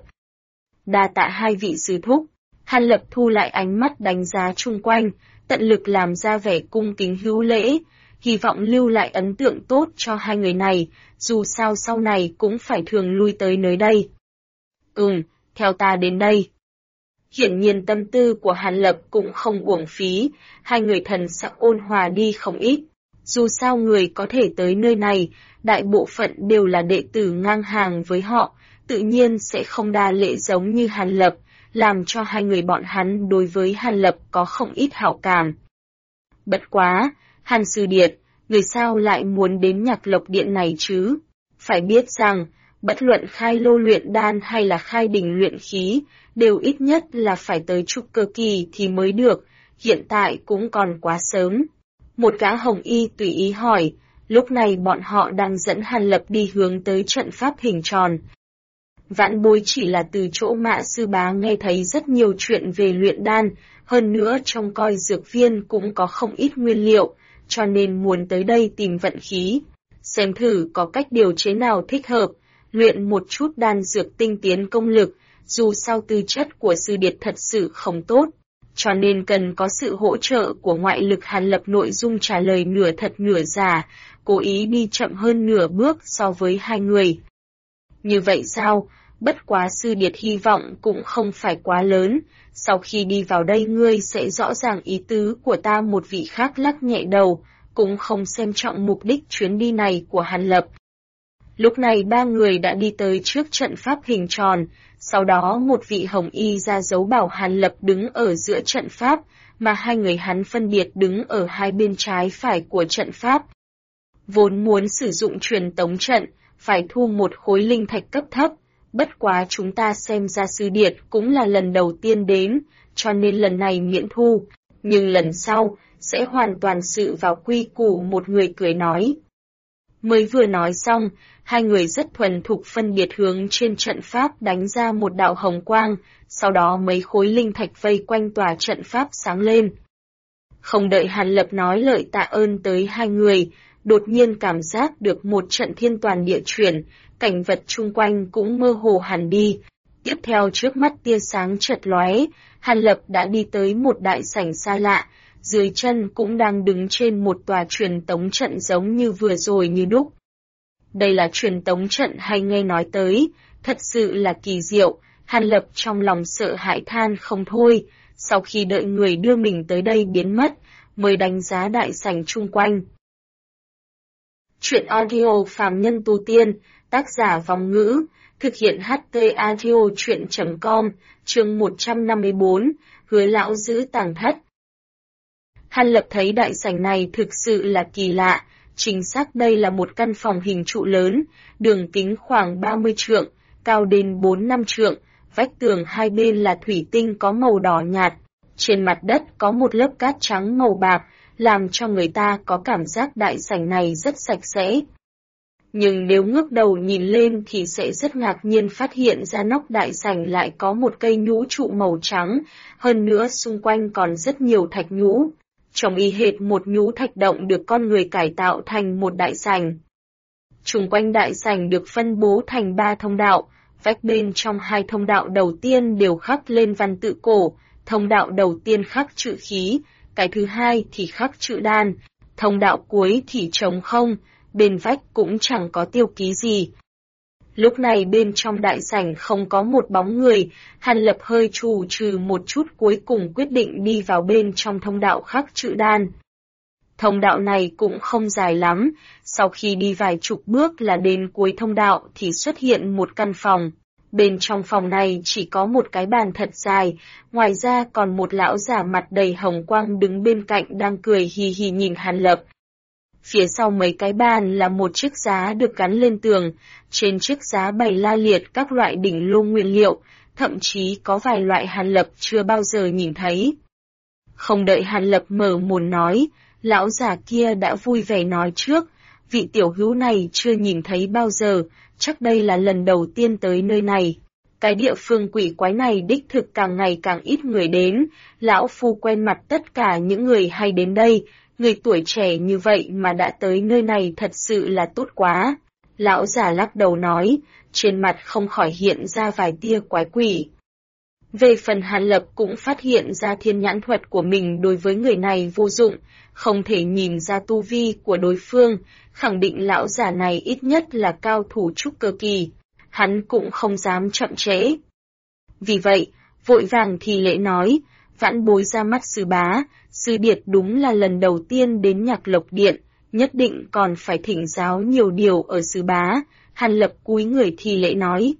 Đa tạ hai vị sư thúc. Hàn Lập thu lại ánh mắt đánh giá chung quanh, tận lực làm ra vẻ cung kính hữu lễ, hy vọng lưu lại ấn tượng tốt cho hai người này, dù sao sau này cũng phải thường lui tới nơi đây. Theo ta đến đây. Hiển nhiên tâm tư của Hàn Lập cũng không uổng phí, hai người thần sắc ôn hòa đi không ít. Dù sao người có thể tới nơi này, đại bộ phận đều là đệ tử ngang hàng với họ, tự nhiên sẽ không đa lễ giống như Hàn Lập, làm cho hai người bọn hắn đối với Hàn Lập có không ít hảo cảm. Bất quá, Hàn sư điệt, người sao lại muốn đến Nhạc Lộc Điện này chứ? Phải biết rằng, bất luận khai lô luyện đan hay là khai đỉnh luyện khí, đều ít nhất là phải tới trúc cơ kỳ thì mới được, hiện tại cũng còn quá sớm. Một gã Hồng Y tùy ý hỏi, lúc này bọn họ đang dẫn Hàn Lập đi hướng tới trận pháp hình tròn. Vãn bối chỉ là từ chỗ Mã sư bá nghe thấy rất nhiều chuyện về luyện đan, hơn nữa trông coi dược viên cũng có không ít nguyên liệu, cho nên muốn tới đây tìm vận khí, xem thử có cách điều chế nào thích hợp, luyện một chút đan dược tinh tiến công lực, dù sao tư chất của sư điệt thật sự không tốt, cho nên cần có sự hỗ trợ của ngoại lực. Hàn Lập nội dung trả lời nửa thật nửa giả, cố ý đi chậm hơn nửa bước so với hai người. Như vậy sao? bất quá Sư Điệt hy vọng cũng không phải quá lớn, sau khi đi vào đây ngươi sẽ rõ ràng ý tứ của ta. Một vị khác lắc nhẹ đầu, cũng không xem trọng mục đích chuyến đi này của Hàn Lập. Lúc này ba người đã đi tới trước trận pháp hình tròn, sau đó một vị hồng y ra dấu bảo Hàn Lập đứng ở giữa trận pháp, mà hai người hắn phân biệt đứng ở hai bên trái phải của trận pháp. Vốn muốn sử dụng truyền tống trận, phải thu một khối linh thạch cấp thấp, bất quá chúng ta xem ra Sư Điệt cũng là lần đầu tiên đến, cho nên lần này miễn thu, nhưng lần sau, sẽ hoàn toàn sự vào quy củ. Một người cười nói. Mới vừa nói xong, hai người rất thuần thục phân biệt hướng trên trận pháp đánh ra một đạo hồng quang, sau đó mấy khối linh thạch vây quanh tòa trận pháp sáng lên. Không đợi Hàn Lập nói lời tạ ơn tới hai người, đột nhiên cảm giác được một trận thiên toàn địa chuyển, cảnh vật chung quanh cũng mơ hồ hẳn đi. Tiếp theo trước mắt tia sáng chợt lóe, Hàn Lập đã đi tới một đại sảnh xa lạ, dưới chân cũng đang đứng trên một tòa truyền tống trận giống như vừa rồi như đúc. Đây là truyền tống trận hay nghe nói tới, thật sự là kỳ diệu, Hàn Lập trong lòng sợ hãi than không thôi, sau khi đợi người đưa mình tới đây biến mất, mới đánh giá đại sảnh chung quanh. Chuyện audio phàm nhân tu tiên, tác giả Vong Ngữ, thực hiện HT Audio Chuyện.com, chương 154, Hứa lão giữ tàng thất. Hàn Lập thấy đại sảnh này thực sự là kỳ lạ, chính xác đây là một căn phòng hình trụ lớn, đường kính khoảng 30 trượng, cao đến 4-5 trượng, vách tường hai bên là thủy tinh có màu đỏ nhạt, trên mặt đất có một lớp cát trắng màu bạc, làm cho người ta có cảm giác đại sảnh này rất sạch sẽ. Nhưng nếu ngước đầu nhìn lên thì sẽ rất ngạc nhiên phát hiện ra nóc đại sảnh lại có một cây nhũ trụ màu trắng, hơn nữa xung quanh còn rất nhiều thạch nhũ. Trông y hệt một nhũ thạch động được con người cải tạo thành một đại sảnh. Chung quanh đại sảnh được phân bố thành 3 thông đạo, vách bên trong 2 thông đạo đầu tiên đều khắc lên văn tự cổ, thông đạo đầu tiên khắc chữ khí, cái thứ hai thì khắc chữ đan, thông đạo cuối thì trống không, bên vách cũng chẳng có tiêu ký gì. Lúc này bên trong đại sảnh không có một bóng người, Hàn Lập hơi trù trừ một chút cuối cùng quyết định đi vào bên trong thông đạo khắc chữ đan. Thông đạo này cũng không dài lắm, sau khi đi vài chục bước là đến cuối thông đạo thì xuất hiện một căn phòng. Bên trong phòng này chỉ có một cái bàn thật dài, ngoài ra còn một lão già mặt đầy hồng quang đứng bên cạnh đang cười hì hì nhìn Hàn Lập. Phía sau mấy cái bàn là một chiếc giá được gắn lên tường, trên chiếc giá bày la liệt các loại đỉnh lô nguyên liệu, thậm chí có vài loại Hàn Lập chưa bao giờ nhìn thấy. Không đợi Hàn Lập mở mồm nói, lão già kia đã vui vẻ nói trước, vị tiểu hữu này chưa nhìn thấy bao giờ, chắc đây là lần đầu tiên tới nơi này. Cái địa phương quỷ quái này đích thực càng ngày càng ít người đến, lão phu quen mặt tất cả những người hay đến đây, người tuổi trẻ như vậy mà đã tới nơi này thật sự là tốt quá. Lão già lắc đầu nói, trên mặt không khỏi hiện ra vài tia quái quỷ. Về phần Hàn Lập cũng phát hiện ra thiên nhãn thuật của mình đối với người này vô dụng, không thể nhìn ra tu vi của đối phương, khẳng định lão già này ít nhất là cao thủ trúc cơ kỳ, hắn cũng không dám chậm trễ. Vì vậy, vội vàng thì lễ nói, vãn bối ra mắt sư bá, sư điệt đúng là lần đầu tiên đến Nhạc Lộc Điện, nhất định còn phải thỉnh giáo nhiều điều ở sư bá. Hàn Lập cúi người thì lễ nói.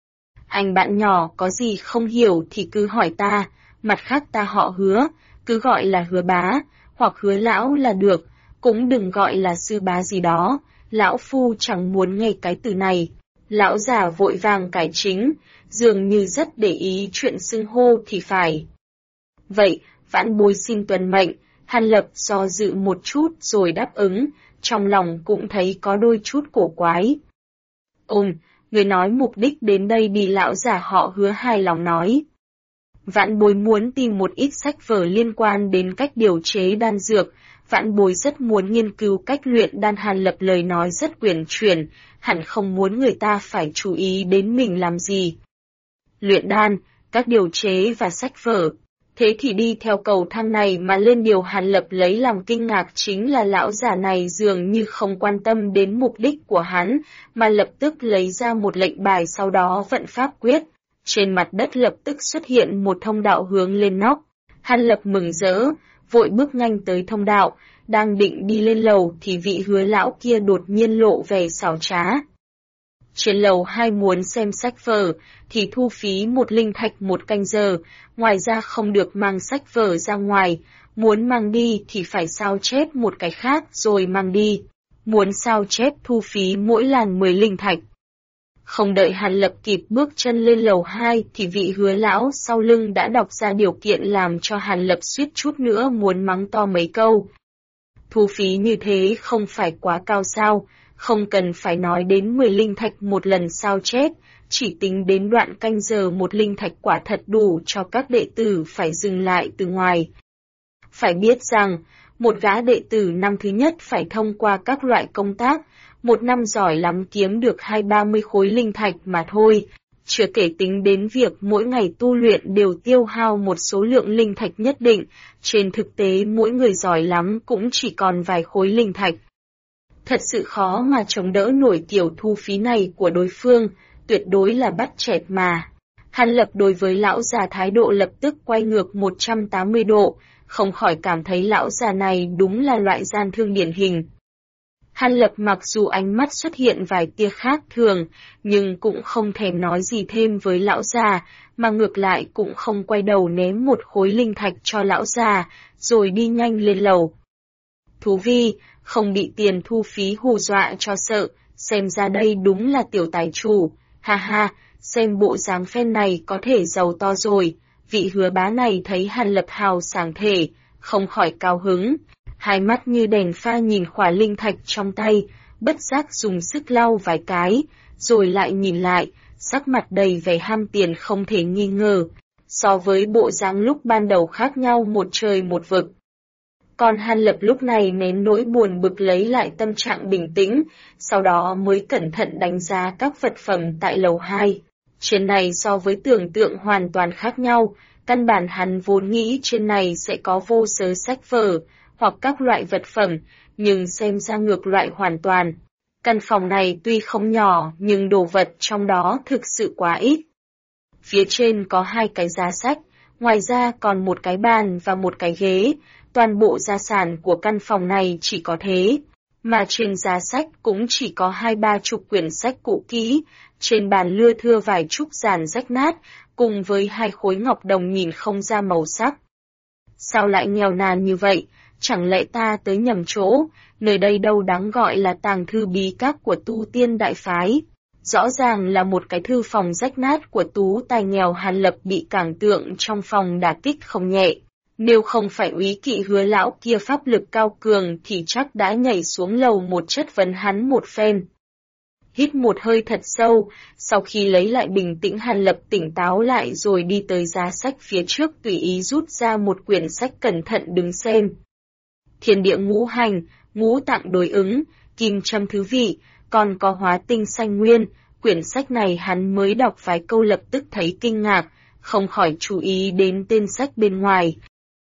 Anh bạn nhỏ có gì không hiểu thì cứ hỏi ta, mặt khác ta họ Hứa, cứ gọi là Hứa bá, hoặc Hứa lão là được, cũng đừng gọi là sư bá gì đó, lão phu chẳng muốn nghe cái từ này. Lão già vội vàng cải chính, dường như rất để ý chuyện xưng hô thì phải. Vậy, vãn bối xin tuân mệnh, Hàn Lập do dự một chút rồi đáp ứng, trong lòng cũng thấy có đôi chút cổ quái. Người nói mục đích đến đây đi, lão già họ Hứa hài lòng nói. Vãn bối muốn tìm một ít sách vở liên quan đến cách điều chế đan dược, vãn bối rất muốn nghiên cứu cách luyện đan. Hàn Lập lời nói rất uyển chuyển, hẳn không muốn người ta phải chú ý đến mình làm gì. Luyện đan, các điều chế và sách vở. Thế thì đi theo cầu thang này mà lên, điều Hàn Lập lấy làm kinh ngạc chính là lão già này dường như không quan tâm đến mục đích của hắn, mà lập tức lấy ra một lệnh bài, sau đó vận pháp quyết. Trên mặt đất lập tức xuất hiện một thông đạo hướng lên nóc. Hàn Lập mừng rỡ, vội bước nhanh tới thông đạo, đang định đi lên lầu thì vị Hứa lão kia đột nhiên lộ vẻ xảo trá. Trên lầu 2 muốn xem sách vở thì thu phí 1 linh thạch 1 canh giờ, ngoài ra không được mang sách vở ra ngoài, muốn mang đi thì phải sao chép một cái khác rồi mang đi. Muốn sao chép thu phí mỗi làn 10 linh thạch. Không đợi Hàn Lập kịp bước chân lên lầu 2 thì vị Hứa lão sau lưng đã đọc ra điều kiện làm cho Hàn Lập suýt chút nữa muốn mắng to mấy câu. Thu phí như thế không phải quá cao sao, không cần phải nói đến 10 linh thạch một lần sao chép, chỉ tính đến đoạn canh giờ 1 linh thạch quả thật đủ cho các đệ tử phải dừng lại từ ngoài. Phải biết rằng, một gã đệ tử năm thứ nhất phải thông qua các loại công tác, một năm giỏi lắm kiếm được 20-30 khối linh thạch mà thôi, chưa kể tính đến việc mỗi ngày tu luyện đều tiêu hao một số lượng linh thạch nhất định, trên thực tế mỗi người giỏi lắm cũng chỉ còn vài khối linh thạch. Thật sự khó mà chống đỡ nổi kiểu thu phí này của đối phương, tuyệt đối là bắt chẹt mà. Hàn Lập đối với lão già thái độ lập tức quay ngược 180 độ, không khỏi cảm thấy lão già này đúng là loại gian thương điển hình. Hàn Lập mặc dù ánh mắt xuất hiện vài tia khác thường, nhưng cũng không thèm nói gì thêm với lão già, mà ngược lại cũng không quay đầu ném một khối linh thạch cho lão già, rồi đi nhanh lên lầu. Thú vi, không bị tiền thu phí hù dọa cho sợ, xem ra đây đúng là tiểu tài chủ, ha ha, xem bộ dáng phen này có thể giàu to rồi. Vị Hứa bá này thấy Hàn Lập hào sảng thể, không khỏi cao hứng, hai mắt như đèn pha nhìn khỏa linh thạch trong tay, bất giác dùng sức lau vài cái, rồi lại nhìn lại, sắc mặt đầy vẻ ham tiền không thể nghi ngờ, so với bộ dáng lúc ban đầu khác nhau một trời một vực. Còn Hàn Lập lúc này nén nỗi buồn bực lấy lại tâm trạng bình tĩnh, sau đó mới cẩn thận đánh giá các vật phẩm tại lầu 2. Trên này so với tưởng tượng hoàn toàn khác nhau, căn bản hắn vốn nghĩ trên này sẽ có vô số sách vở, hoặc các loại vật phẩm, nhưng xem ra ngược lại hoàn toàn. Căn phòng này tuy không nhỏ nhưng đồ vật trong đó thực sự quá ít. Phía trên có 2 cái giá sách, ngoài ra còn một cái bàn và một cái ghế, toàn bộ gia sản của căn phòng này chỉ có thế. Mà trên giá sách cũng chỉ có 20-30 quyển sách cũ kỹ, trên bàn lưa thưa vài chục dàn rách nát, cùng với 2 khối ngọc đồng nhìn không ra màu sắc. Sao lại nghèo nàn như vậy? Chẳng lẽ ta tới nhầm chỗ, nơi đây đâu đáng gọi là tàng thư bí các của tu tiên đại phái. Rõ ràng là một cái thư phòng rách nát của tú tài nghèo. Hàn Lập bị cảng tượng trong phòng đả kích không nhẹ. Nếu không phải úy kỵ Hứa lão kia pháp lực cao cường thì chắc đã nhảy xuống lầu một chất vấn hắn một phen. Hít một hơi thật sâu, sau khi lấy lại bình tĩnh Hàn Lập tỉnh táo lại rồi đi tới giá sách phía trước tùy ý rút ra một quyển sách cẩn thận đứng xem. Thiên địa ngũ hành, ngũ tạng đối ứng, kim châm thứ vị, còn có hóa tinh sanh nguyên, quyển sách này hắn mới đọc vài câu lập tức thấy kinh ngạc, không khỏi chú ý đến tên sách bên ngoài.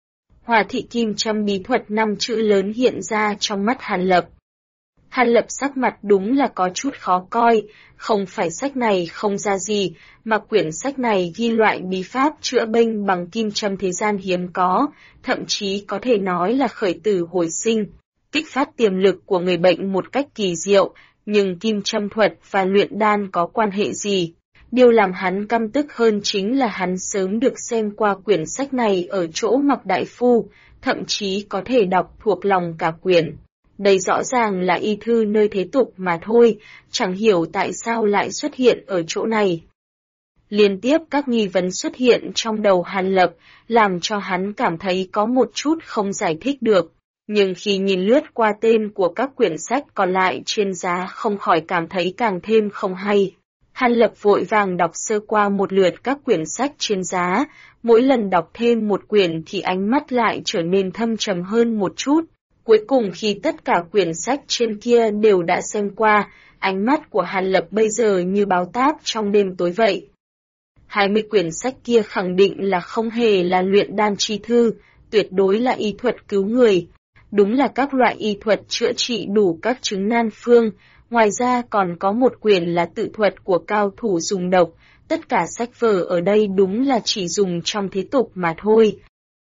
Hòa thị kim châm bí thuật 5 chữ lớn hiện ra trong mắt Hàn Lập. Hàn Lập sắc mặt đúng là có chút khó coi, không phải sách này không ra gì, mà quyển sách này ghi loại bí pháp chữa bệnh bằng kim châm thế gian hiếm có, thậm chí có thể nói là khởi tử hồi sinh, kích phát tiềm lực của người bệnh một cách kỳ diệu, nhưng kim châm thuật và luyện đan có quan hệ gì? Điều làm hắn căm tức hơn chính là hắn sớm được xem qua quyển sách này ở chỗ Mạc Đại Phu, thậm chí có thể đọc thuộc lòng cả quyển. Đây rõ ràng là y thư nơi thế tục mà thôi, chẳng hiểu tại sao lại xuất hiện ở chỗ này. Liên tiếp các nghi vấn xuất hiện trong đầu Hàn Lập, làm cho hắn cảm thấy có một chút không giải thích được. Nhưng khi nhìn lướt qua tên của các quyển sách còn lại trên giá không khỏi cảm thấy càng thêm không hay. Hàn Lập vội vàng đọc sơ qua một lượt các quyển sách trên giá, mỗi lần đọc thêm một quyển thì ánh mắt lại trở nên thâm trầm hơn một chút. Cuối cùng khi tất cả quyển sách trên kia đều đã xem qua, ánh mắt của Hàn Lập bây giờ như báo táp trong đêm tối vậy. 20 quyển sách kia khẳng định là không hề là luyện đan chi thư, tuyệt đối là y thuật cứu người. Đúng là các loại y thuật chữa trị đủ các chứng nan phương, ngoài ra còn có một quyển là tự thuật của cao thủ dùng độc, tất cả sách vở ở đây đúng là chỉ dùng trong thế tục mà thôi.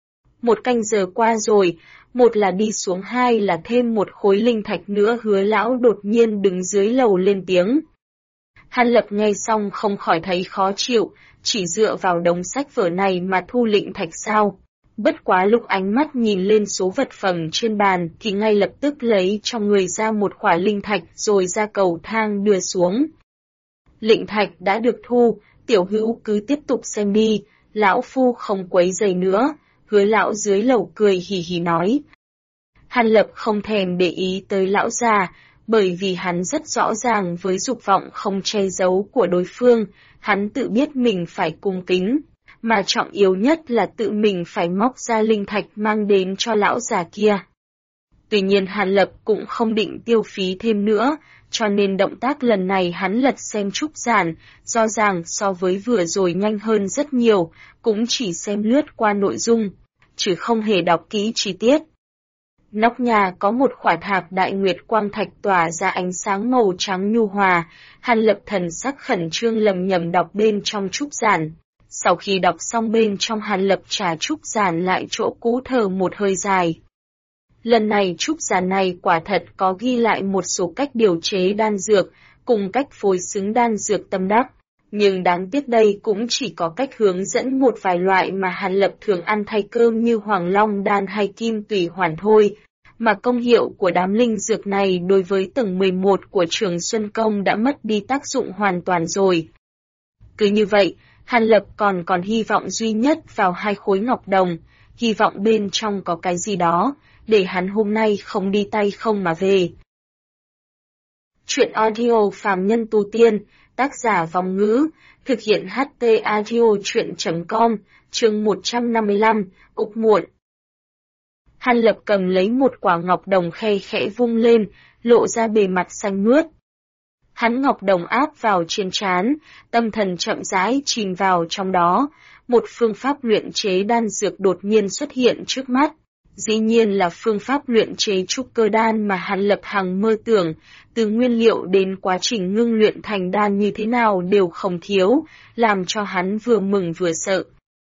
1 canh giờ qua rồi, một là đi xuống, hai là thêm một khối linh thạch nữa. Hứa lão đột nhiên đứng dưới lầu lên tiếng. Hàn Lập nghe xong không khỏi thấy khó chịu, chỉ dựa vào đống sách vở này mà thu linh thạch sao? Bất quá lúc ánh mắt nhìn lên số vật phẩm trên bàn thì ngay lập tức lấy trong người ra một khỏa linh thạch rồi ra cầu thang đưa xuống. Linh thạch đã được thu, tiểu hữu cứ tiếp tục xem đi, lão phu không quấy rầy nữa. Hứa lão dưới lầu cười hì hì nói. Hàn Lập không thèm để ý tới lão già, bởi vì hắn rất rõ ràng với dục vọng không che giấu của đối phương, hắn tự biết mình phải cung kính, mà trọng yếu nhất là tự mình phải móc ra linh thạch mang đến cho lão già kia. Tuy nhiên Hàn Lập cũng không định tiêu phí thêm nữa, cho nên động tác lần này hắn lật xem trúc giản, rõ ràng so với vừa rồi nhanh hơn rất nhiều, cũng chỉ xem lướt qua nội dung, chứ không hề đọc kỹ chi tiết. Nóc nhà có một khỏa thạch đại nguyệt quang thạch tỏa ra ánh sáng màu trắng nhu hòa, Hàn Lập thần sắc khẩn trương lầm nhầm đọc bên trong trúc giản. Sau khi đọc xong bên trong, Hàn Lập trả trúc giản lại chỗ cũ, thở một hơi dài. Lần này trúc giản này quả thật có ghi lại một số cách điều chế đan dược, cùng cách phối xứng đan dược tâm đắc. Nhưng đáng tiếc đây cũng chỉ có cách hướng dẫn một vài loại mà Hàn Lập thường ăn thay cơm như Hoàng Long đan hay Kim Tùy Hoàn thôi, mà công hiệu của đám linh dược này đối với tầng 11 của Trường Xuân Công đã mất đi tác dụng hoàn toàn rồi. Cứ như vậy, Hàn Lập còn hy vọng duy nhất vào 2 khối ngọc đồng, hy vọng bên trong có cái gì đó, để hắn hôm nay không đi tay không mà về. Chuyện audio phàm nhân tu tiên, tác giả Vong Ngữ, thực hiện HT Audio Chuyện.com, chương 155, Úc muộn. Hàn Lập cầm lấy một quả ngọc đồng khe khẽ vung lên, lộ ra bề mặt xanh mướt. Hắn ngọc đồng áp vào trên trán, tâm thần chậm rãi chìm vào trong đó, một phương pháp luyện chế đan dược đột nhiên xuất hiện trước mắt. Dĩ nhiên là phương pháp luyện chế trúc cơ đan mà Hàn Lập hằng mơ tưởng, từ nguyên liệu đến quá trình ngưng luyện thành đan như thế nào đều không thiếu, làm cho hắn vừa mừng vừa sợ.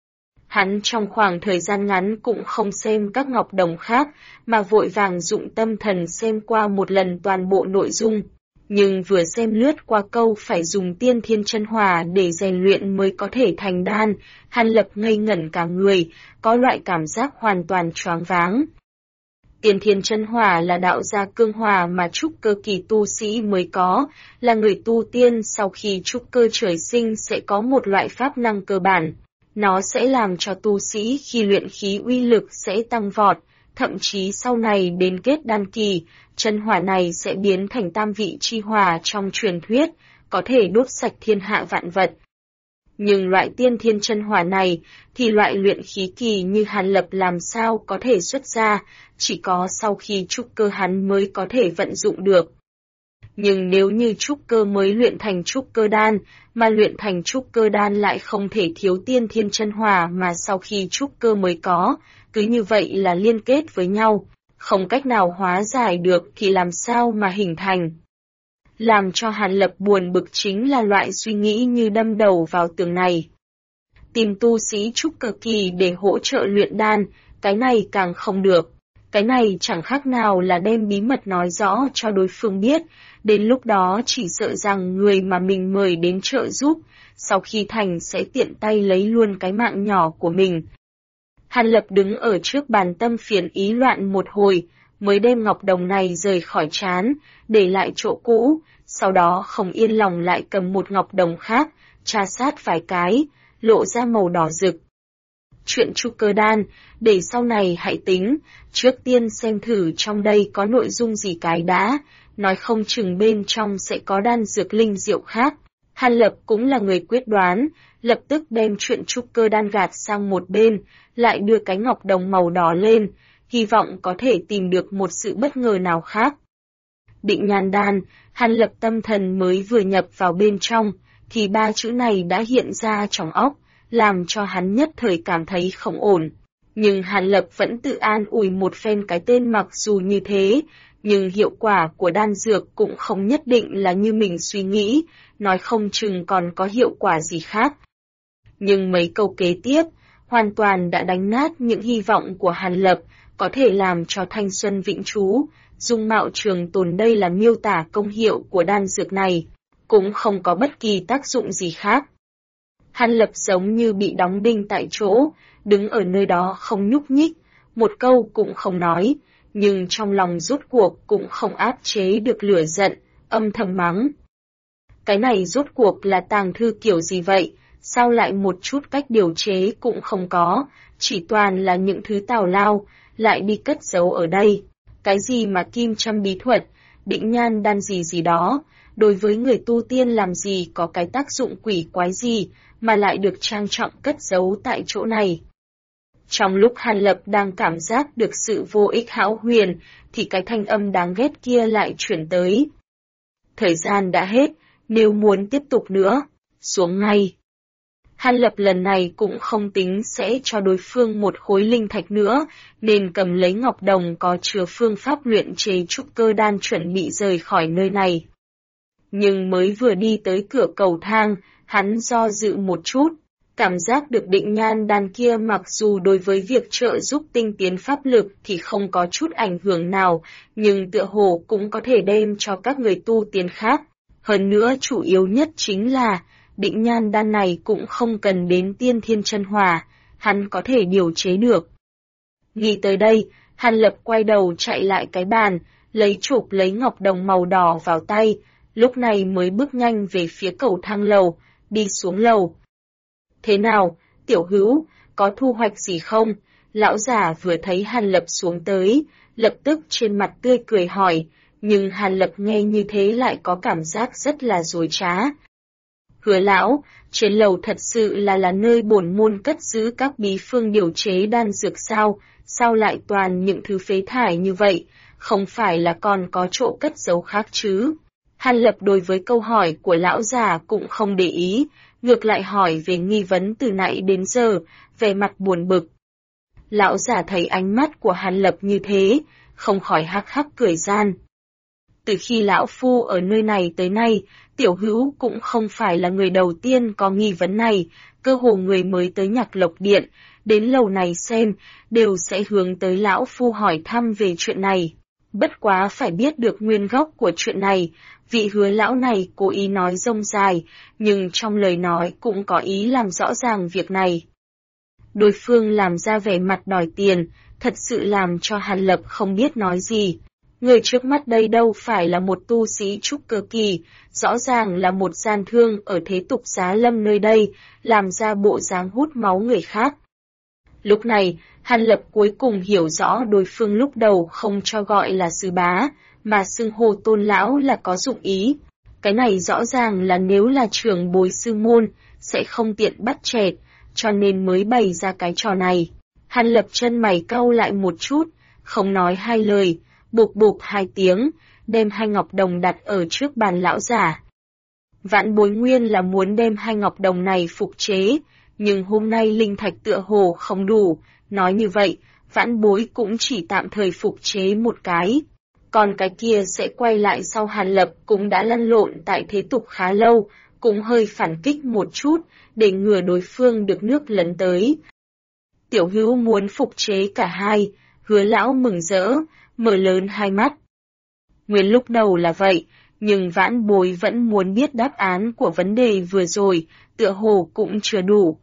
Hắn trong khoảng thời gian ngắn cũng không xem các ngọc đồng khác, mà vội vàng dụng tâm thần xem qua một lần toàn bộ nội dung. Nhưng vừa xem lướt qua câu phải dùng tiên thiên chân hỏa để rèn luyện mới có thể thành đan, Hàn Lập ngây ngẩn cả người, có loại cảm giác hoàn toàn choáng váng. Tiên thiên chân hỏa là đạo gia cương hỏa mà trúc cơ kỳ tu sĩ mới có, là người tu tiên sau khi trúc cơ trời sinh sẽ có một loại pháp năng cơ bản. Nó sẽ làm cho tu sĩ khi luyện khí uy lực sẽ tăng vọt, thậm chí sau này đến kết đan kỳ, chân hỏa này sẽ biến thành tam vị chi hỏa trong truyền thuyết, có thể đốt sạch thiên hạ vạn vật. Nhưng loại tiên thiên chân hỏa này, thì loại luyện khí kỳ như Hàn Lập làm sao có thể xuất ra, chỉ có sau khi trúc cơ hắn mới có thể vận dụng được. Nhưng nếu như trúc cơ mới luyện thành trúc cơ đan, mà luyện thành trúc cơ đan lại không thể thiếu tiên thiên chân hỏa mà sau khi trúc cơ mới có, cứ như vậy là liên kết với nhau, không cách nào hóa giải được thì làm sao mà hình thành. Làm cho Hàn Lập buồn bực chính là loại suy nghĩ như đâm đầu vào tường này. Tìm tu sĩ trúc cơ kỳ để hỗ trợ luyện đan, cái này càng không được. Cái này chẳng khác nào là đem bí mật nói rõ cho đối phương biết, đến lúc đó chỉ sợ rằng người mà mình mời đến trợ giúp, sau khi thành sẽ tiện tay lấy luôn cái mạng nhỏ của mình. Hàn Lập đứng ở trước bàn tâm phiền ý loạn một hồi, mới đem ngọc đồng này rời khỏi trán, để lại chỗ cũ, sau đó không yên lòng lại cầm một ngọc đồng khác, tra sát vài cái, lộ ra màu đỏ rực. Chuyện trúc cơ đan, để sau này hãy tính, trước tiên xem thử trong đây có nội dung gì cái đã, nói không chừng bên trong sẽ có đan dược linh diệu khác. Hàn Lập cũng là người quyết đoán, lập tức đem chuyện trúc cơ đan gạt sang một bên, lại đưa cái ngọc đồng màu đỏ lên, hy vọng có thể tìm được một sự bất ngờ nào khác. Định nhàn đan, Hàn Lập tâm thần mới vừa nhập vào bên trong, thì ba chữ này đã hiện ra trong óc, làm cho hắn nhất thời cảm thấy không ổn. Nhưng Hàn Lập vẫn tự an ủi một phen cái tên mặc dù như thế, nhưng hiệu quả của đan dược cũng không nhất định là như mình suy nghĩ, nói không chừng còn có hiệu quả gì khác. Nhưng mấy câu kế tiếp, hoàn toàn đã đánh nát những hy vọng của Hàn Lập, có thể làm cho thanh xuân vĩnh trú, dung mạo trường tồn đây là miêu tả công hiệu của đan dược này, cũng không có bất kỳ tác dụng gì khác. Hàn Lập giống như bị đóng đinh tại chỗ, đứng ở nơi đó không nhúc nhích, một câu cũng không nói, nhưng trong lòng rốt cuộc cũng không áp chế được lửa giận, âm thầm mắng. Cái này rốt cuộc là tàng thư kiểu gì vậy, sao lại một chút cách điều chế cũng không có, chỉ toàn là những thứ tào lao, lại đi cất giấu ở đây. Cái gì mà kim châm bí thuật, định nhan đan gì gì đó, đối với người tu tiên làm gì có cái tác dụng quỷ quái gì, mà lại được trang trọng cất giấu tại chỗ này. Trong lúc Hàn Lập đang cảm giác được sự vô ích hão huyền, thì cái thanh âm đáng ghét kia lại chuyển tới. Thời gian đã hết, nếu muốn tiếp tục nữa, xuống ngay. Hàn Lập lần này cũng không tính sẽ cho đối phương một khối linh thạch nữa, nên cầm lấy ngọc đồng có chứa phương pháp luyện chế trúc cơ đan chuẩn bị rời khỏi nơi này. Nhưng mới vừa đi tới cửa cầu thang, hắn do dự một chút, cảm giác được định nhan đan kia mặc dù đối với việc trợ giúp tinh tiến pháp lực thì không có chút ảnh hưởng nào, nhưng tựa hồ cũng có thể đem cho các người tu tiến khác. Hơn nữa chủ yếu nhất chính là, định nhan đan này cũng không cần đến tiên thiên chân hỏa, hắn có thể điều chế được. Nghĩ tới đây, Hàn Lập quay đầu chạy lại cái bàn, lấy ngọc đồng màu đỏ vào tay, lúc này mới bước nhanh về phía cầu thang lầu, đi xuống lầu. Thế nào, tiểu hữu, có thu hoạch gì không? Lão giả vừa thấy Hàn Lập xuống tới, lập tức trên mặt tươi cười hỏi, nhưng Hàn Lập nghe như thế lại có cảm giác rất là dối trá. Hứa lão, trên lầu thật sự là nơi bổn môn cất giữ các bí phương điều chế đan dược sao lại toàn những thứ phế thải như vậy, không phải là còn có chỗ cất giấu khác chứ? Hàn Lập đối với câu hỏi của lão già cũng không để ý, ngược lại hỏi về nghi vấn từ nãy đến giờ, vẻ mặt buồn bực. Lão già thấy ánh mắt của Hàn Lập như thế, không khỏi hắc hắc cười gian. Từ khi lão phu ở nơi này tới nay, tiểu hữu cũng không phải là người đầu tiên có nghi vấn này, cơ hồ người mới tới Nhạc Lộc Điện, đến lầu này xem, đều sẽ hướng tới lão phu hỏi thăm về chuyện này. Bất quá phải biết được nguyên gốc của chuyện này, vị Hứa lão này cố ý nói rông dài, nhưng trong lời nói cũng có ý làm rõ ràng việc này. Đối phương làm ra vẻ mặt đòi tiền, thật sự làm cho Hàn Lập không biết nói gì. Người trước mắt đây đâu phải là một tu sĩ trúc cơ kỳ, rõ ràng là một gian thương ở thế tục Giá Lâm nơi đây, làm ra bộ dáng hút máu người khác. Lúc này, Hàn Lập cuối cùng hiểu rõ đối phương lúc đầu không cho gọi là sư bá, mà xưng hô tôn lão là có dụng ý. Cái này rõ ràng là nếu là trưởng bối sư môn, sẽ không tiện bắt chẹt, cho nên mới bày ra cái trò này. Hàn Lập chân mày cau lại một chút, không nói hai lời, bụp bụp hai tiếng, đem hai ngọc đồng đặt ở trước bàn lão giả. Vãn Bối nguyên là muốn đem hai ngọc đồng này phục chế, nhưng hôm nay linh thạch tựa hồ không đủ, nói như vậy, Vãn Bối cũng chỉ tạm thời phục chế một cái. Còn cái kia sẽ quay lại sau. Hàn Lập cũng đã lăn lộn tại thế tục khá lâu, cũng hơi phản kích một chút, để ngừa đối phương được nước lấn tới. Tiểu hữu muốn phục chế cả hai, Hứa lão mừng rỡ, mở lớn hai mắt. Nguyên lúc đầu là vậy, nhưng Vãn Bối vẫn muốn biết đáp án của vấn đề vừa rồi, tựa hồ cũng chưa đủ.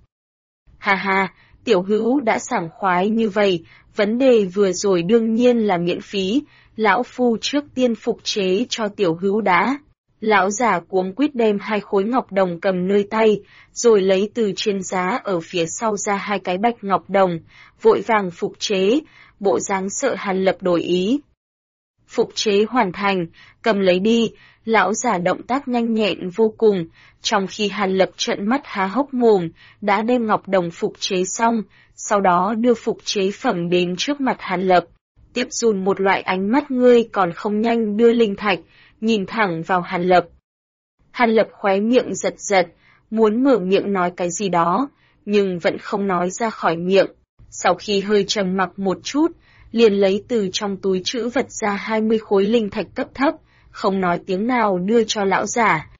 Ha ha, tiểu hữu đã sảng khoái như vậy, vấn đề vừa rồi đương nhiên là miễn phí, lão phu trước tiên phục chế cho tiểu hữu đã. Lão giả cuống quýt đem hai khối ngọc đồng cầm nơi tay, rồi lấy từ trên giá ở phía sau ra hai cái bạch ngọc đồng, vội vàng phục chế, bộ dáng sợ Hàn Lập đổi ý. Phục chế hoàn thành, cầm lấy đi, lão giả động tác nhanh nhẹn vô cùng, trong khi Hàn Lập trợn mắt há hốc mồm, đã đem ngọc đồng phục chế xong, sau đó đưa phục chế phẩm đến trước mặt Hàn Lập. Tiếp dùn một loại ánh mắt ngươi còn không nhanh đưa linh thạch, nhìn thẳng vào Hàn Lập. Hàn Lập khóe miệng giật giật, muốn mở miệng nói cái gì đó, nhưng vẫn không nói ra khỏi miệng. Sau khi hơi trầm mặc một chút, liền lấy từ trong túi trữ vật ra 20 khối linh thạch cấp thấp, không nói tiếng nào đưa cho lão giả.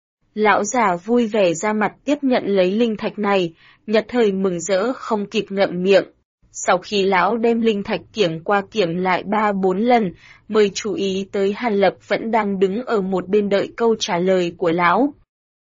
Lão giả vui vẻ ra mặt tiếp nhận lấy linh thạch này, nhất thời mừng rỡ không kịp ngậm miệng. Sau khi lão đem linh thạch kiểm qua kiểm lại 3-4 lần, mới chú ý tới Hàn Lập vẫn đang đứng ở một bên đợi câu trả lời của lão.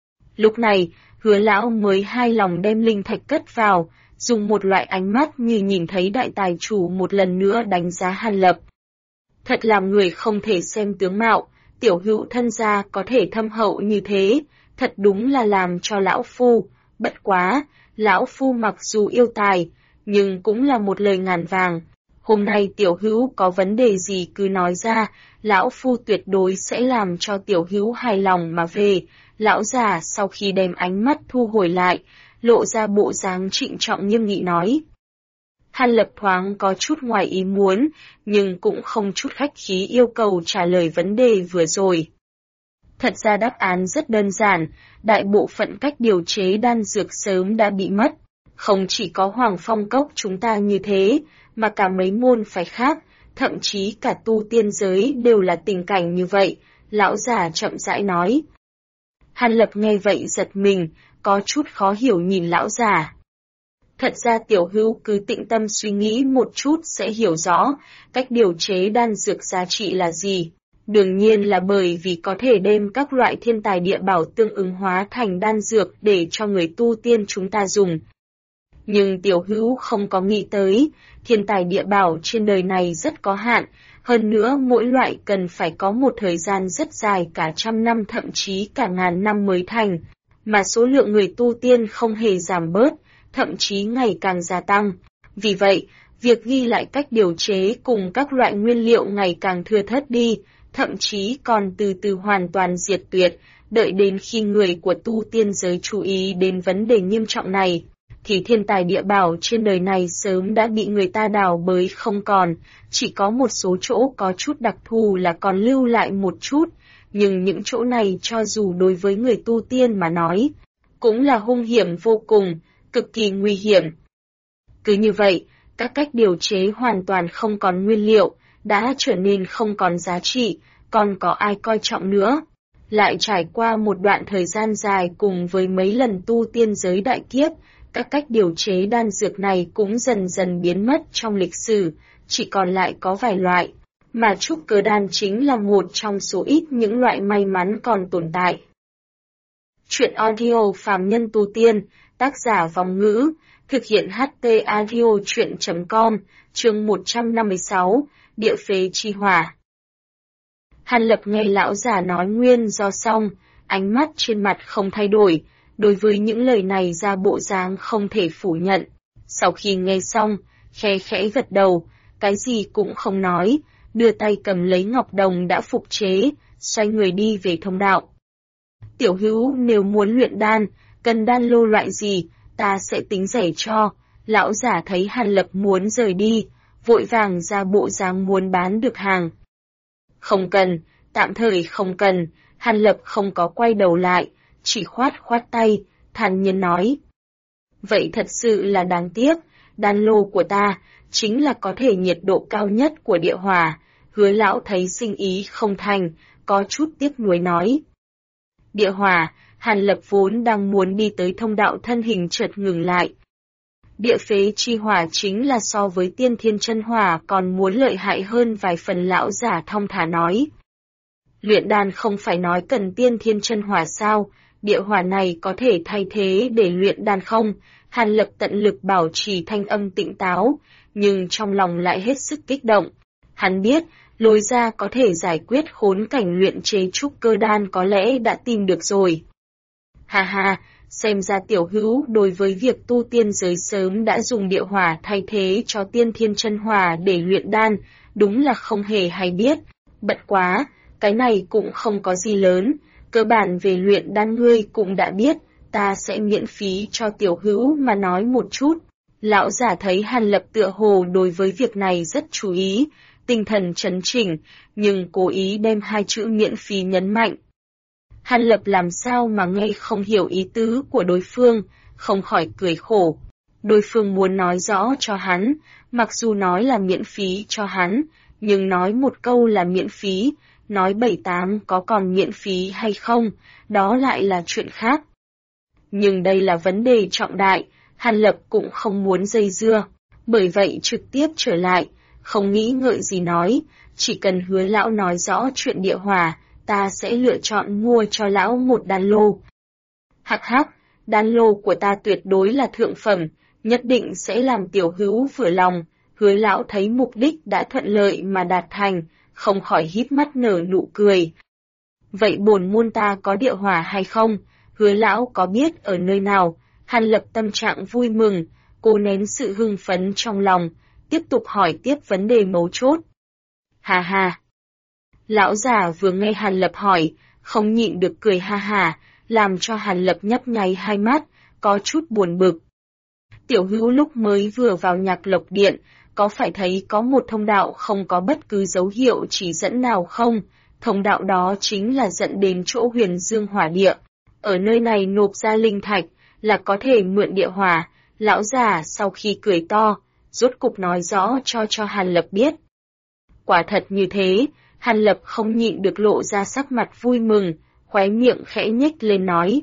Lúc này, Hứa lão mới hài lòng đem linh thạch cất vào, dùng một loại ánh mắt như nhìn thấy đại tài chủ một lần nữa đánh giá Hàn Lập. Thật làm người không thể xem tướng mạo, tiểu hữu thân gia có thể thâm hậu như thế, thật đúng là làm cho lão phu, bất quá, lão phu mặc dù yêu tài, nhưng cũng là một lời ngàn vàng. Hôm nay tiểu hữu có vấn đề gì cứ nói ra, lão phu tuyệt đối sẽ làm cho tiểu hữu hài lòng mà về. Lão già sau khi đem ánh mắt thu hồi lại, lộ ra bộ dáng trịnh trọng nghiêm nghị nói. Hàn Lập thoáng có chút ngoài ý muốn, nhưng cũng không chút khách khí yêu cầu trả lời vấn đề vừa rồi. Thật ra đáp án rất đơn giản, đại bộ phận cách điều chế đan dược sớm đã bị mất. Không chỉ có Hoàng Phong Cốc chúng ta như thế, mà cả mấy môn phái khác, thậm chí cả tu tiên giới đều là tình cảnh như vậy, lão già chậm rãi nói. Hàn Lập nghe vậy giật mình, có chút khó hiểu nhìn lão già. Thật ra tiểu hữu cứ tĩnh tâm suy nghĩ một chút sẽ hiểu rõ, cách điều chế đan dược giá trị là gì. Đương nhiên là bởi vì có thể đem các loại thiên tài địa bảo tương ứng hóa thành đan dược để cho người tu tiên chúng ta dùng. Nhưng tiểu hữu không có nghĩ tới, thiên tài địa bảo trên đời này rất có hạn, hơn nữa mỗi loại cần phải có một thời gian rất dài cả trăm năm thậm chí cả ngàn năm mới thành, mà số lượng người tu tiên không hề giảm bớt, thậm chí ngày càng gia tăng. Vì vậy, việc ghi lại cách điều chế cùng các loại nguyên liệu ngày càng thưa thớt đi, thậm chí còn từ từ hoàn toàn diệt tuyệt, đợi đến khi người của tu tiên giới chú ý đến vấn đề nghiêm trọng này, thì thiên tài địa bảo trên đời này sớm đã bị người ta đào bới không còn, chỉ có một số chỗ có chút đặc thù là còn lưu lại một chút, nhưng những chỗ này cho dù đối với người tu tiên mà nói, cũng là hung hiểm vô cùng, cực kỳ nguy hiểm. Cứ như vậy, các cách điều chế hoàn toàn không còn nguyên liệu, đã trở nên không còn giá trị, còn có ai coi trọng nữa. Lại trải qua một đoạn thời gian dài cùng với mấy lần tu tiên giới đại kiếp, các cách điều chế đan dược này cũng dần dần biến mất trong lịch sử, chỉ còn lại có vài loại, mà trúc cơ đan chính là một trong số ít những loại may mắn còn tồn tại. Chuyện audio phàm nhân tu tiên, tác giả Vong Ngữ, thực hiện HT Audio Chuyện.com, chương 156, Địa phế chi hỏa. Hàn Lập nghe lão già nói nguyên do xong, ánh mắt trên mặt không thay đổi, đối với những lời này ra bộ dáng không thể phủ nhận. Sau khi nghe xong, khẽ khẽ gật đầu, cái gì cũng không nói, đưa tay cầm lấy ngọc đồng đã phục chế, xoay người đi về thông đạo. Tiểu hữu nếu muốn luyện đan, cần đan lô loại gì, ta sẽ tính rẻ cho. Lão giả thấy Hàn Lập muốn rời đi, vội vàng ra bộ dáng muốn bán được hàng. Không cần, tạm thời không cần, Hàn Lập không có quay đầu lại, chỉ khoát khoát tay, thản nhiên nói. Vậy thật sự là đáng tiếc, đan lô của ta, chính là có thể nhiệt độ cao nhất của địa hỏa. Hứa lão thấy sinh ý không thành, có chút tiếc nuối nói. Địa hỏa, Hàn Lập vốn đang muốn đi tới thông đạo thân hình chợt ngừng lại. Địa phế chi hỏa chính là so với tiên thiên chân hỏa còn muốn lợi hại hơn vài phần, lão giả thong thả nói. Luyện đan không phải nói cần tiên thiên chân hỏa sao, địa hỏa này có thể thay thế để luyện đan không? Hàn Lập tận lực bảo trì thanh âm tĩnh táo, nhưng trong lòng lại hết sức kích động. Hắn biết, lối ra có thể giải quyết khốn cảnh luyện chế trúc cơ đan có lẽ đã tìm được rồi. Ha ha, xem ra tiểu hữu đối với việc tu tiên giới sớm đã dùng địa hỏa thay thế cho tiên thiên chân hỏa để luyện đan, đúng là không hề hay biết. Bận quá, cái này cũng không có gì lớn, cơ bản về luyện đan ngươi cũng đã biết, ta sẽ miễn phí cho tiểu hữu mà nói một chút. Lão giả thấy Hàn Lập tựa hồ đối với việc này rất chú ý, tinh thần chấn chỉnh, nhưng cố ý đem hai chữ miễn phí nhấn mạnh. Hàn Lập làm sao mà nghe không hiểu ý tứ của đối phương, không khỏi cười khổ. Đối phương muốn nói rõ cho hắn, mặc dù nói là miễn phí cho hắn, nhưng nói một câu là miễn phí, nói 7-8 có còn miễn phí hay không, đó lại là chuyện khác. Nhưng đây là vấn đề trọng đại, Hàn Lập cũng không muốn dây dưa, bởi vậy trực tiếp trở lại, không nghĩ ngợi gì nói, chỉ cần Hứa lão nói rõ chuyện địa hỏa, ta sẽ lựa chọn mua cho lão một đan lô. Hắc hắc, đan lô của ta tuyệt đối là thượng phẩm, nhất định sẽ làm tiểu hữu vừa lòng. Hứa lão thấy mục đích đã thuận lợi mà đạt thành, không khỏi híp mắt nở nụ cười. Vậy bổn môn ta có địa hỏa hay không? Hứa lão có biết ở nơi nào? Hàn Lập tâm trạng vui mừng, cố nén sự hưng phấn trong lòng, tiếp tục hỏi tiếp vấn đề mấu chốt. Hà hà. Lão già vừa nghe Hàn Lập hỏi, không nhịn được cười ha hà, làm cho Hàn Lập nhấp nháy hai mắt, có chút buồn bực. Tiểu hữu lúc mới vừa vào Nhạc Lộc Điện, có phải thấy có một thông đạo không có bất cứ dấu hiệu chỉ dẫn nào không? Thông đạo đó chính là dẫn đến chỗ Huyền Dương Hỏa Địa. Ở nơi này nộp ra linh thạch, là có thể mượn địa hỏa. Lão già sau khi cười to, rốt cục nói rõ cho Hàn Lập biết. Quả thật như thế, Hàn Lập không nhịn được lộ ra sắc mặt vui mừng, khóe miệng khẽ nhếch lên nói.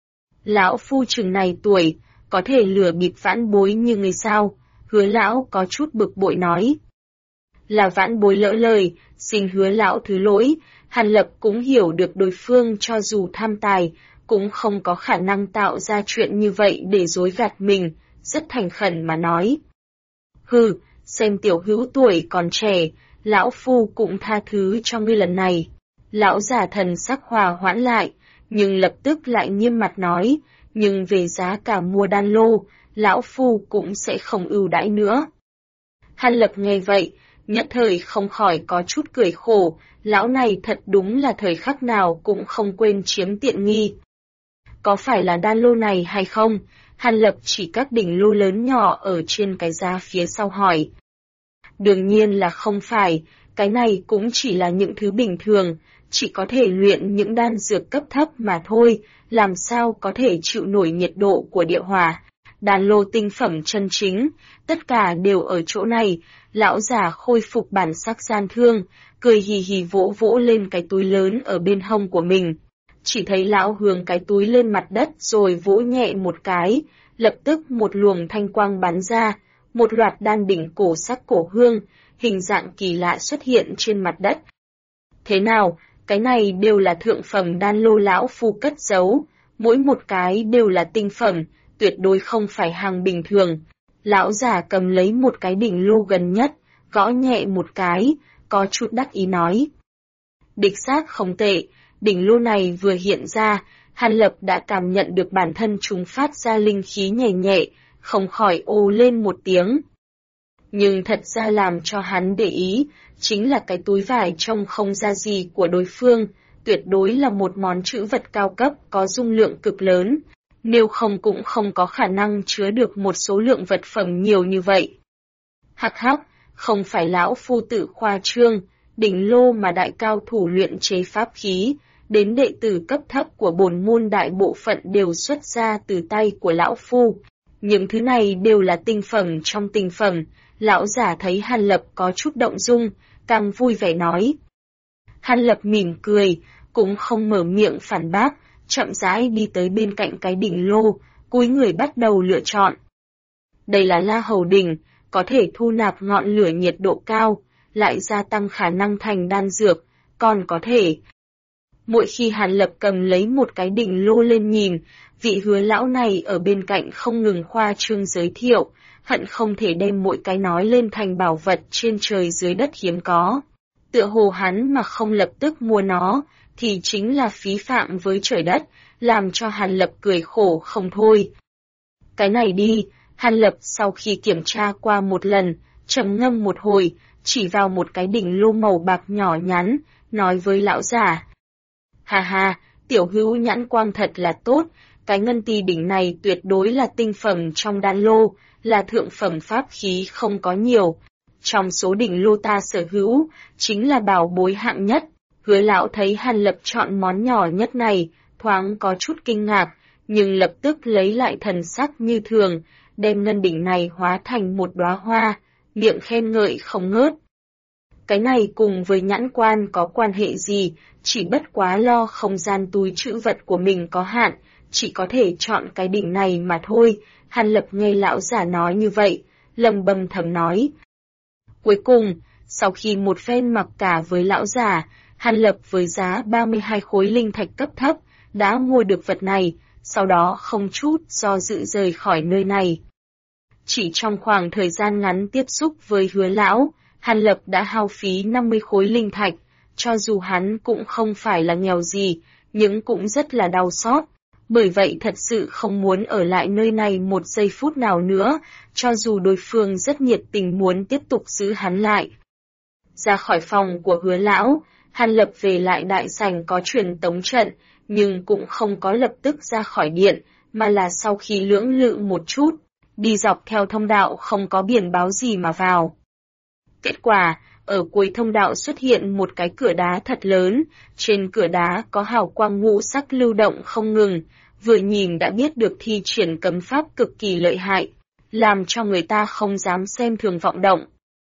Lão phu chừng này tuổi, có thể lừa bịp vãn bối như người sao? Hứa lão có chút bực bội nói. Là vãn bối lỡ lời, xin Hứa lão thứ lỗi. Hàn Lập cũng hiểu được đối phương cho dù tham tài, cũng không có khả năng tạo ra chuyện như vậy để dối gạt mình, rất thành khẩn mà nói. Hừ, xem tiểu hữu tuổi còn trẻ, lão phu cũng tha thứ cho ngươi lần này. Lão già thần sắc hòa hoãn lại, nhưng lập tức lại nghiêm mặt nói, nhưng về giá cả mua đan lô, lão phu cũng sẽ không ưu đãi nữa. Hàn Lập nghe vậy, nhất thời không khỏi có chút cười khổ, lão này thật đúng là thời khắc nào cũng không quên chiếm tiện nghi. Có phải là đan lô này hay không? Hàn Lập chỉ các đỉnh lô lớn nhỏ ở trên cái giá phía sau hỏi. Đương nhiên là không phải, cái này cũng chỉ là những thứ bình thường, chỉ có thể luyện những đan dược cấp thấp mà thôi, làm sao có thể chịu nổi nhiệt độ của địa hỏa. Đan lô tinh phẩm chân chính, tất cả đều ở chỗ này. Lão già khôi phục bản sắc gian thương, cười hì hì vỗ vỗ lên cái túi lớn ở bên hông của mình. Chỉ thấy lão hướng cái túi lên mặt đất rồi vỗ nhẹ một cái, lập tức một luồng thanh quang bắn ra, một loạt đan đỉnh cổ sắc cổ hương, hình dạng kỳ lạ xuất hiện trên mặt đất. Thế nào, cái này đều là thượng phẩm đan lô lão phu cất giấu, mỗi một cái đều là tinh phẩm, tuyệt đối không phải hàng bình thường. Lão già cầm lấy một cái đỉnh lô gần nhất, gõ nhẹ một cái, có chút đắc ý nói. Đích xác không tệ, đỉnh lô này vừa hiện ra, Hàn Lập đã cảm nhận được bản thân chúng phát ra linh khí nhẹ nhẹ, không khỏi ồ lên một tiếng. Nhưng thật ra làm cho hắn để ý, chính là cái túi vải trông không ra gì của đối phương, tuyệt đối là một món trữ vật cao cấp có dung lượng cực lớn, nếu không cũng không có khả năng chứa được một số lượng vật phẩm nhiều như vậy. Hắc hắc, không phải lão phu tự khoa trương, đỉnh lô mà đại cao thủ luyện chế pháp khí, đến đệ tử cấp thấp của bổn môn đại bộ phận đều xuất ra từ tay của lão phu. Những thứ này đều là tinh phẩm trong tinh phẩm. Lão giả thấy Hàn Lập có chút động dung, càng vui vẻ nói. Hàn Lập mỉm cười, cũng không mở miệng phản bác, chậm rãi đi tới bên cạnh cái đỉnh lô, cúi người bắt đầu lựa chọn. Đây là La Hầu đỉnh, có thể thu nạp ngọn lửa nhiệt độ cao, lại gia tăng khả năng thành đan dược, còn có thể. Mỗi khi Hàn Lập cầm lấy một cái đỉnh lô lên nhìn, vị Hứa lão này ở bên cạnh không ngừng khoa trương giới thiệu, hận không thể đem mỗi cái nói lên thành bảo vật trên trời dưới đất hiếm có. Tựa hồ hắn mà không lập tức mua nó, thì chính là phí phạm với trời đất, làm cho Hàn Lập cười khổ không thôi. Cái này đi, Hàn Lập sau khi kiểm tra qua một lần, trầm ngâm một hồi, chỉ vào một cái đỉnh lô màu bạc nhỏ nhắn, nói với lão giả. Hà hà, tiểu hữu nhãn quang thật là tốt, cái ngân ti đỉnh này tuyệt đối là tinh phẩm trong đan lô, là thượng phẩm pháp khí không có nhiều. Trong số đỉnh lô ta sở hữu, chính là bảo bối hạng nhất, Hứa lão thấy Hàn Lập chọn món nhỏ nhất này, thoáng có chút kinh ngạc, nhưng lập tức lấy lại thần sắc như thường, đem ngân đỉnh này hóa thành một đóa hoa, miệng khen ngợi không ngớt. Cái này cùng với nhãn quan có quan hệ gì, chỉ bất quá lo không gian túi trữ vật của mình có hạn, chỉ có thể chọn cái đỉnh này mà thôi. Hàn Lập nghe lão giả nói như vậy, lầm bầm thầm nói. Cuối cùng, sau khi một phen mặc cả với lão giả, Hàn Lập với giá 32 khối linh thạch cấp thấp, đã mua được vật này, sau đó không chút do dự rời khỏi nơi này. Chỉ trong khoảng thời gian ngắn tiếp xúc với Hứa lão, Hàn Lập đã hao phí 50 khối linh thạch, cho dù hắn cũng không phải là nghèo gì, nhưng cũng rất là đau xót. Bởi vậy thật sự không muốn ở lại nơi này một giây phút nào nữa, cho dù đối phương rất nhiệt tình muốn tiếp tục giữ hắn lại. Ra khỏi phòng của Hứa lão, Hàn Lập về lại đại sảnh có truyền tống trận, nhưng cũng không có lập tức ra khỏi điện, mà là sau khi lưỡng lự một chút, đi dọc theo thông đạo không có biển báo gì mà vào. Kết quả, ở cuối thông đạo xuất hiện một cái cửa đá thật lớn, trên cửa đá có hào quang ngũ sắc lưu động không ngừng, vừa nhìn đã biết được thi triển cấm pháp cực kỳ lợi hại, làm cho người ta không dám xem thường vọng động.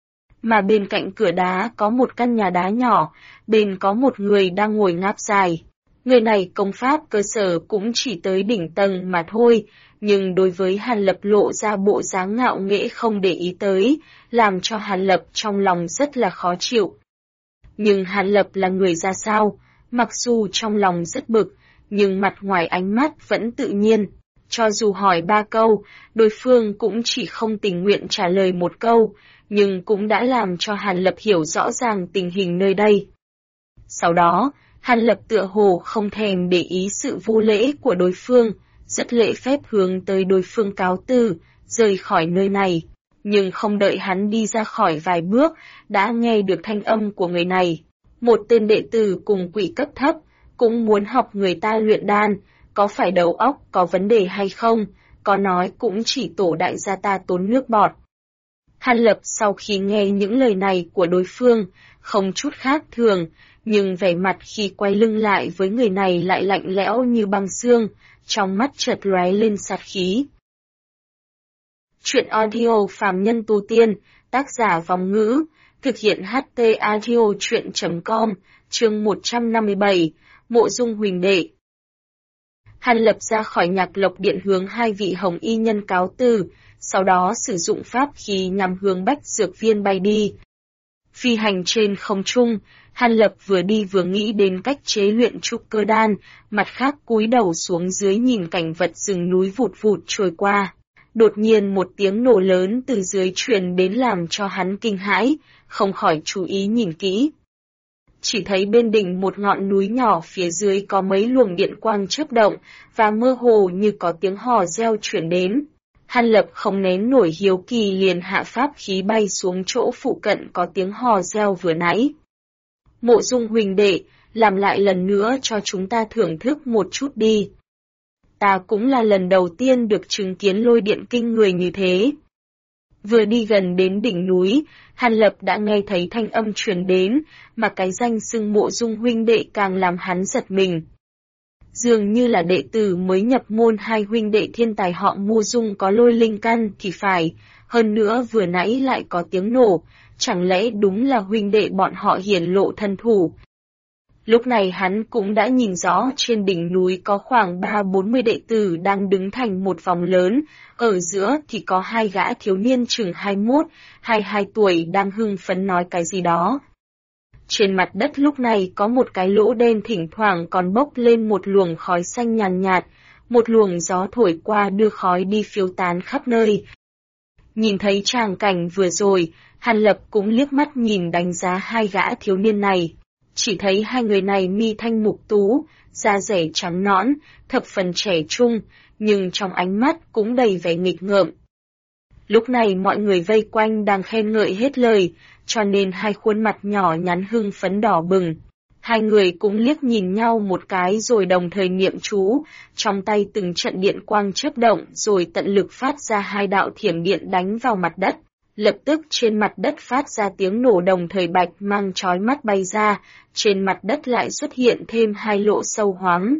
Mà bên cạnh cửa đá có một căn nhà đá nhỏ, bên có một người đang ngồi ngáp dài. Người này công pháp cơ sở cũng chỉ tới đỉnh tầng mà thôi, nhưng đối với Hàn Lập lộ ra bộ dáng ngạo nghễ không để ý tới, làm cho Hàn Lập trong lòng rất là khó chịu. Nhưng Hàn Lập là người ra sao, mặc dù trong lòng rất bực, nhưng mặt ngoài ánh mắt vẫn tự nhiên. Cho dù hỏi 3 câu, đối phương cũng chỉ không tình nguyện trả lời một câu, nhưng cũng đã làm cho Hàn Lập hiểu rõ ràng tình hình nơi đây. Sau đó, Hàn Lập tựa hồ không thèm để ý sự vô lễ của đối phương, rất lễ phép hướng tới đối phương cáo từ, rời khỏi nơi này. Nhưng không đợi hắn đi ra khỏi vài bước, đã nghe được thanh âm của người này. Một tên đệ tử cùng quỷ cấp thấp, cũng muốn học người ta luyện đan, có phải đầu óc có vấn đề hay không, có nói cũng chỉ tổ đại gia ta tốn nước bọt. Hàn Lập sau khi nghe những lời này của đối phương, không chút khác thường, nhưng vẻ mặt khi quay lưng lại với người này lại lạnh lẽo như băng xương, trong mắt chợt lóe lên sát khí. Chuyện audio phàm nhân tu tiên, tác giả Vong Ngữ, thực hiện HT audio chuyện.com, chương 157, Mộ Dung huỳnh đệ. Hàn Lập ra khỏi Nhạc Lộc Điện hướng hai vị hồng y nhân cáo từ, sau đó sử dụng pháp khí nhằm hướng Bách Dược Viên bay đi. Phi hành trên không trung, Hàn Lập vừa đi vừa nghĩ đến cách chế luyện trúc cơ đan, mặt khác cúi đầu xuống dưới nhìn cảnh vật rừng núi vụt vụt trôi qua. Đột nhiên một tiếng nổ lớn từ dưới truyền đến làm cho hắn kinh hãi, không khỏi chú ý nhìn kỹ. Chỉ thấy bên đỉnh một ngọn núi nhỏ phía dưới có mấy luồng điện quang chớp động, và mơ hồ như có tiếng hò reo chuyển đến. Hàn Lập không nén nổi hiếu kỳ liền hạ pháp khí bay xuống chỗ phụ cận có tiếng hò reo vừa nãy. Mộ Dung huỳnh đệ, làm lại lần nữa cho chúng ta thưởng thức một chút đi. Ta cũng là lần đầu tiên được chứng kiến lôi điện kinh người như thế. Vừa đi gần đến đỉnh núi, Hàn Lập đã nghe thấy thanh âm truyền đến, mà cái danh xưng Mộ Dung huynh đệ càng làm hắn giật mình. Dường như là đệ tử mới nhập môn hai huynh đệ thiên tài họ Mộ Dung có lôi linh căn thì phải, hơn nữa vừa nãy lại có tiếng nổ, chẳng lẽ đúng là huynh đệ bọn họ hiển lộ thân thủ. Lúc này hắn cũng đã nhìn rõ trên đỉnh núi có khoảng 30-40 đệ tử đang đứng thành một vòng lớn, ở giữa thì có hai gã thiếu niên chừng 21-22 tuổi đang hưng phấn nói cái gì đó. Trên mặt đất lúc này có một cái lỗ đen thỉnh thoảng còn bốc lên một luồng khói xanh nhàn nhạt, một luồng gió thổi qua đưa khói đi phiêu tán khắp nơi. Nhìn thấy tràng cảnh vừa rồi, Hàn Lập cũng liếc mắt nhìn đánh giá hai gã thiếu niên này. Chỉ thấy hai người này mi thanh mục tú, da dẻ trắng nõn, thập phần trẻ trung, nhưng trong ánh mắt cũng đầy vẻ nghịch ngợm. Lúc này mọi người vây quanh đang khen ngợi hết lời, cho nên hai khuôn mặt nhỏ nhắn hưng phấn đỏ bừng. Hai người cũng liếc nhìn nhau một cái rồi đồng thời niệm chú, trong tay từng trận điện quang chớp động rồi tận lực phát ra hai đạo thiểm điện đánh vào mặt đất, Lập tức trên mặt đất phát ra tiếng nổ, đồng thời bạch mang chói mắt bay ra, trên mặt đất lại xuất hiện thêm 2 lỗ sâu hoắm.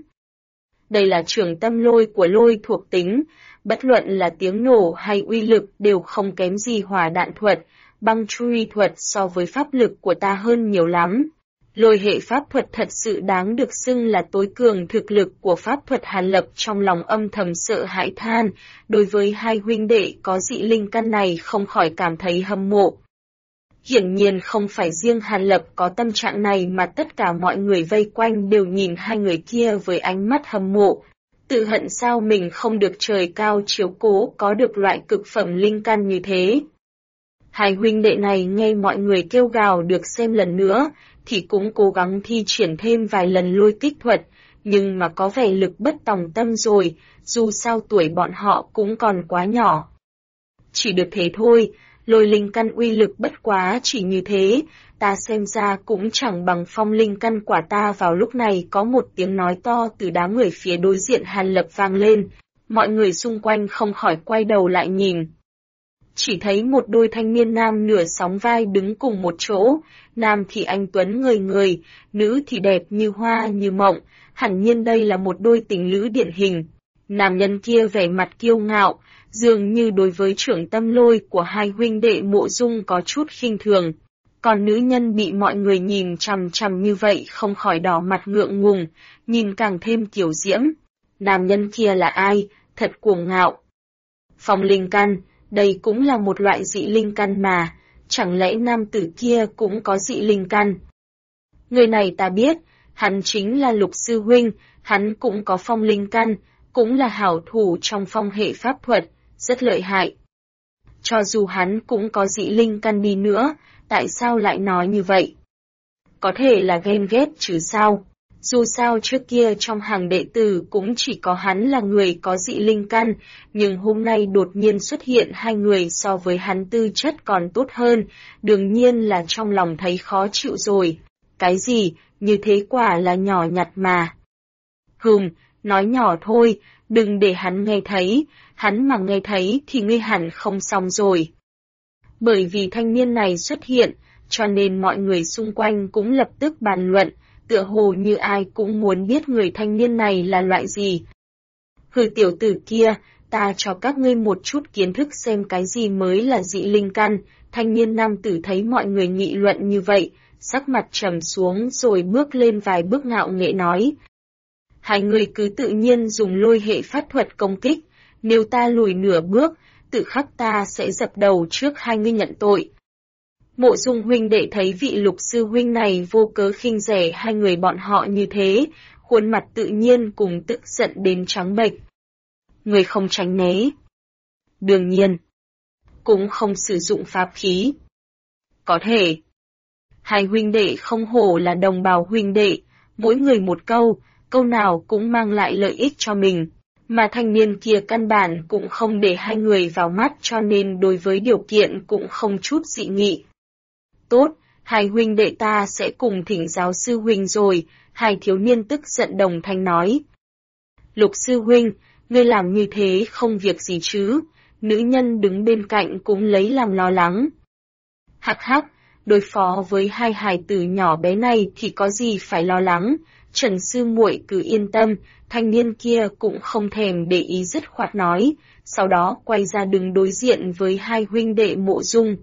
Đây là trường tâm lôi của lôi thuộc tính, bất luận là tiếng nổ hay uy lực đều không kém gì hỏa đạn thuật, băng truy thuật so với pháp lực của ta hơn nhiều lắm. Lôi hệ pháp thuật thật sự đáng được xưng là tối cường, thực lực của pháp thuật Hàn Lập trong lòng âm thầm sợ hãi than, đối với hai huynh đệ có dị linh căn này không khỏi cảm thấy hâm mộ. Hiển nhiên không phải riêng Hàn Lập có tâm trạng này mà tất cả mọi người vây quanh đều nhìn hai người kia với ánh mắt hâm mộ. Tự hận sao mình không được trời cao chiếu cố có được loại cực phẩm linh căn như thế. Hai huynh đệ này nghe mọi người kêu gào được xem lần nữa, thì cũng cố gắng thi triển thêm vài lần lôi kích thuật, nhưng mà có vẻ lực bất tòng tâm rồi, dù sao tuổi bọn họ cũng còn quá nhỏ. Chỉ được thế thôi, lôi linh căn uy lực bất quá chỉ như thế, ta xem ra cũng chẳng bằng phong linh căn quả ta. Vào lúc này có một tiếng nói to từ đám người phía đối diện Hàn Lập vang lên, mọi người xung quanh không khỏi quay đầu lại nhìn. Chỉ thấy một đôi thanh niên nam nửa sóng vai đứng cùng một chỗ, nam thì anh tuấn ngời ngời, nữ thì đẹp như hoa như mộng, hẳn nhiên đây là một đôi tình lữ điển hình. Nam nhân kia vẻ mặt kiêu ngạo, dường như đối với trưởng tâm lôi của hai huynh đệ Mộ Dung có chút khinh thường. Còn nữ nhân bị mọi người nhìn chằm chằm như vậy không khỏi đỏ mặt ngượng ngùng, nhìn càng thêm kiều diễm. Nam nhân kia là ai, thật cuồng ngạo. Phong linh căn, đây cũng là một loại dị linh căn mà, chẳng lẽ nam tử kia cũng có dị linh căn? Người này ta biết, hắn chính là Lục sư huynh, hắn cũng có phong linh căn, cũng là hảo thủ trong phong hệ pháp thuật, rất lợi hại. Cho dù hắn cũng có dị linh căn đi nữa, tại sao lại nói như vậy? Có thể là ghen ghét chứ sao? Dù sao trước kia trong hàng đệ tử cũng chỉ có hắn là người có dị linh căn, nhưng hôm nay đột nhiên xuất hiện hai người so với hắn tư chất còn tốt hơn, đương nhiên là trong lòng thấy khó chịu rồi. Cái gì, như thế quả là nhỏ nhặt mà. Nói nhỏ thôi, đừng để hắn nghe thấy, hắn mà nghe thấy thì ngươi hẳn không xong rồi. Bởi vì thanh niên này xuất hiện, cho nên mọi người xung quanh cũng lập tức bàn luận, tựa hồ như ai cũng muốn biết người thanh niên này là loại gì. Hừ, tiểu tử kia, ta cho các ngươi một chút kiến thức xem cái gì mới là dị linh căn. Thanh niên nam tử thấy mọi người nghị luận như vậy, sắc mặt trầm xuống rồi bước lên vài bước ngạo nghễ nói. Hai người cứ tự nhiên dùng lôi hệ pháp thuật công kích, nếu ta lùi nửa bước, tự khắc ta sẽ dập đầu trước hai ngươi nhận tội. Mộ Dung huynh đệ thấy vị Lục sư huynh này vô cớ khinh rẻ hai người bọn họ như thế, khuôn mặt tự nhiên cùng tức giận đến trắng bệch. Người không tránh né. Đương nhiên. Cũng không sử dụng pháp khí. Có thể. Hai huynh đệ không hổ là đồng bào huynh đệ, mỗi người một câu, câu nào cũng mang lại lợi ích cho mình. Mà thanh niên kia căn bản cũng không để hai người vào mắt, cho nên đối với điều kiện cũng không chút dị nghị. Tốt, hai huynh đệ ta sẽ cùng thỉnh giáo sư huynh rồi, hai thiếu niên tức giận đồng thanh nói. Lục sư huynh, ngươi làm như thế không việc gì chứ, nữ nhân đứng bên cạnh cũng lấy làm lo lắng. Hắc hắc, đối phó với hai hài tử nhỏ bé này thì có gì phải lo lắng, Trần sư muội cứ yên tâm, thanh niên kia cũng không thèm để ý dứt khoát nói, sau đó quay ra đứng đối diện với hai huynh đệ Mộ Dung.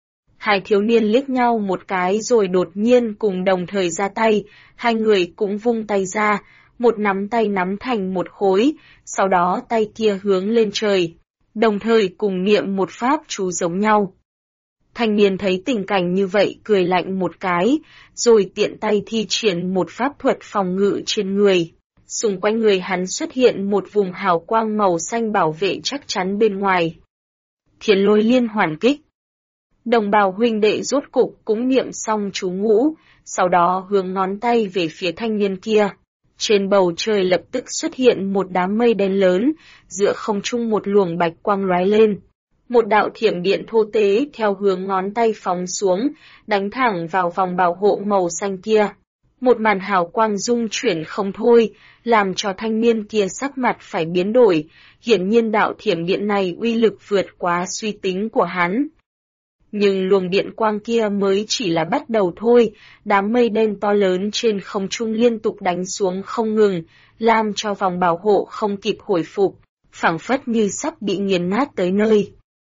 Hai thiếu niên liếc nhau một cái rồi đột nhiên cùng đồng thời ra tay, hai người cũng vung tay ra, một nắm tay nắm thành một khối, sau đó tay kia hướng lên trời, đồng thời cùng niệm một pháp chú giống nhau. Thanh niên thấy tình cảnh như vậy cười lạnh một cái, rồi tiện tay thi triển một pháp thuật phòng ngự trên người. Xung quanh người hắn xuất hiện một vùng hào quang màu xanh bảo vệ chắc chắn bên ngoài. Thiên lôi liên hoàn kích. Đồng bào huynh đệ rốt cục cũng niệm xong chú ngũ, sau đó hướng ngón tay về phía thanh niên kia. Trên bầu trời lập tức xuất hiện một đám mây đen lớn, giữa không trung một luồng bạch quang lóe lên. Một đạo thiểm điện thô tế theo hướng ngón tay phóng xuống, đánh thẳng vào vòng bảo hộ màu xanh kia. Một màn hào quang rung chuyển không thôi, làm cho thanh niên kia sắc mặt phải biến đổi, hiển nhiên đạo thiểm điện này uy lực vượt quá suy tính của hắn. Nhưng luồng điện quang kia mới chỉ là bắt đầu thôi, đám mây đen to lớn trên không trung liên tục đánh xuống không ngừng, làm cho vòng bảo hộ không kịp hồi phục, phảng phất như sắp bị nghiền nát tới nơi.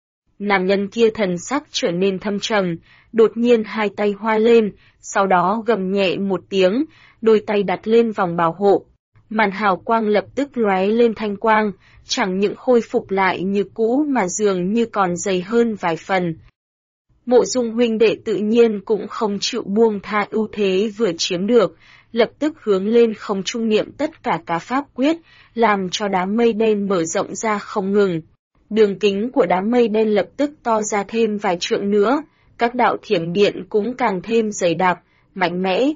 Nam nhân kia thần sắc trở nên thâm trầm, đột nhiên hai tay hoa lên, sau đó gầm nhẹ một tiếng, đôi tay đặt lên vòng bảo hộ. Màn hào quang lập tức lóe lên thanh quang, chẳng những khôi phục lại như cũ mà dường như còn dày hơn vài phần. Mộ Dung huynh đệ tự nhiên cũng không chịu buông tha ưu thế vừa chiếm được, lập tức hướng lên không trung niệm tất cả các pháp quyết, làm cho đám mây đen mở rộng ra không ngừng. Đường kính của đám mây đen lập tức to ra thêm vài trượng nữa, các đạo thiểm điện cũng càng thêm dày đặc, mạnh mẽ.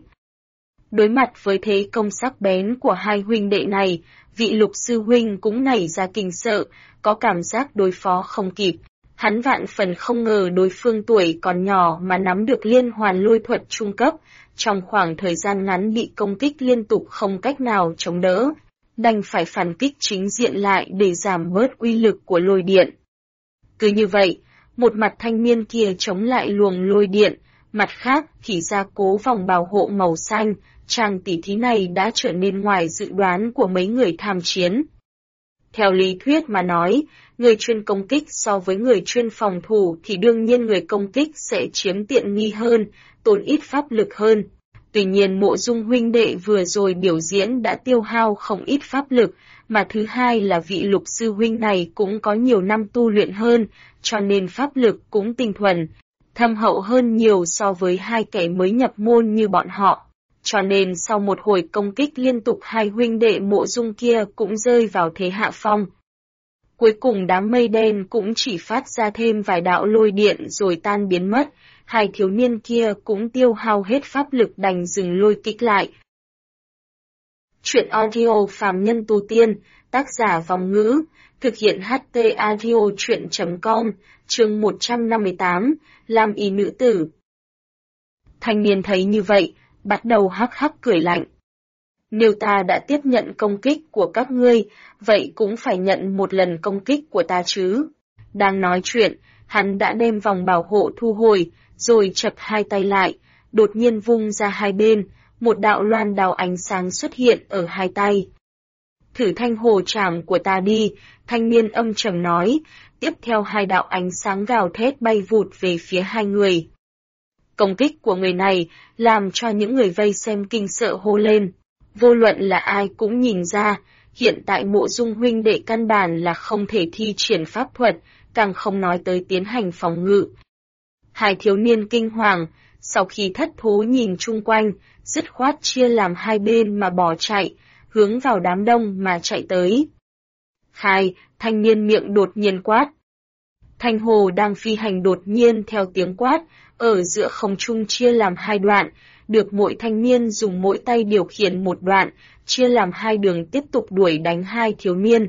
Đối mặt với thế công sắc bén của hai huynh đệ này, vị Lục sư huynh cũng nảy ra kinh sợ, có cảm giác đối phó không kịp. Hắn vạn phần không ngờ đối phương tuổi còn nhỏ mà nắm được liên hoàn lôi thuật trung cấp, trong khoảng thời gian ngắn bị công kích liên tục không cách nào chống đỡ, đành phải phản kích chính diện lại để giảm bớt uy lực của lôi điện. Cứ như vậy, một mặt thanh niên kia chống lại luồng lôi điện, mặt khác thì gia cố vòng bảo hộ màu xanh, chàng tỉ thí này đã trở nên ngoài dự đoán của mấy người tham chiến. Theo lý thuyết mà nói, người chuyên công kích so với người chuyên phòng thủ thì đương nhiên người công kích sẽ chiếm tiện nghi hơn, tốn ít pháp lực hơn. Tuy nhiên Mộ Dung huynh đệ vừa rồi biểu diễn đã tiêu hao không ít pháp lực, mà thứ hai là vị Lục sư huynh này cũng có nhiều năm tu luyện hơn, cho nên pháp lực cũng tinh thuần, thâm hậu hơn nhiều so với hai kẻ mới nhập môn như bọn họ. Cho nên sau một hồi công kích liên tục hai huynh đệ Mộ Dung kia cũng rơi vào thế hạ phong. Cuối cùng đám mây đen cũng chỉ phát ra thêm vài đạo lôi điện rồi tan biến mất, hai thiếu niên kia cũng tiêu hao hết pháp lực đành dừng lôi kích lại. Chuyện audio phàm nhân tu tiên, tác giả Vòng Ngữ, thực hiện HT audio chuyện.com, chương 158, làm y nữ tử. Thanh niên thấy như vậy, bắt đầu hắc hắc cười lạnh. Nếu ta đã tiếp nhận công kích của các ngươi, vậy cũng phải nhận một lần công kích của ta chứ. Đang nói chuyện, hắn đã đem vòng bảo hộ thu hồi, rồi chập hai tay lại, đột nhiên vung ra hai bên, một đạo loan đào ánh sáng xuất hiện ở hai tay. Thử thanh hồ trảm của ta đi, thanh niên âm trầm nói, tiếp theo hai đạo ánh sáng gào thét bay vụt về phía hai người. Công kích của người này làm cho những người vây xem kinh sợ hô lên. Vô luận là ai cũng nhìn ra, hiện tại Mộ Dung huynh đệ căn bản là không thể thi triển pháp thuật, càng không nói tới tiến hành phòng ngự. Hai thiếu niên kinh hoàng, sau khi thất thố nhìn chung quanh, dứt khoát chia làm hai bên mà bỏ chạy, hướng vào đám đông mà chạy tới. Khai, thanh niên miệng đột nhiên quát. Thanh hồ đang phi hành đột nhiên theo tiếng quát, ở giữa không trung chia làm hai đoạn, được mỗi thanh niên dùng mỗi tay điều khiển một đoạn, chia làm hai đường tiếp tục đuổi đánh hai thiếu niên.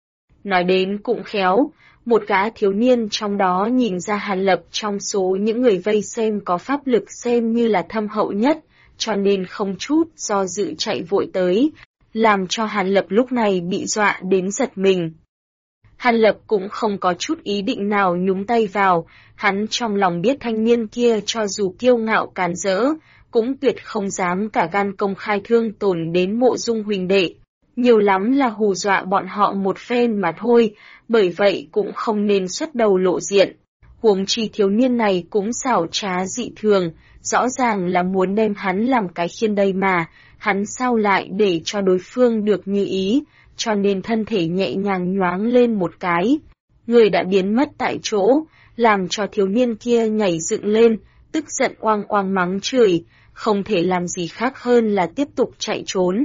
Nói đến cũng khéo, một gã thiếu niên trong đó nhìn ra Hàn Lập trong số những người vây xem có pháp lực xem như là thâm hậu nhất, cho nên không chút do dự chạy vội tới, làm cho Hàn Lập lúc này bị dọa đến giật mình. Hàn Lập cũng không có chút ý định nào nhúng tay vào, hắn trong lòng biết thanh niên kia cho dù kiêu ngạo càn rỡ, cũng tuyệt không dám cả gan công khai thương tổn đến Mộ Dung huynh đệ. Nhiều lắm là hù dọa bọn họ một phen mà thôi, bởi vậy cũng không nên xuất đầu lộ diện. Huống chi thiếu niên này cũng xảo trá dị thường, rõ ràng là muốn đem hắn làm cái khiên đây mà, hắn sao lại để cho đối phương được như ý, cho nên thân thể nhẹ nhàng nhoáng lên một cái. Người đã biến mất tại chỗ, làm cho thiếu niên kia nhảy dựng lên, tức giận oang oang mắng chửi, không thể làm gì khác hơn là tiếp tục chạy trốn.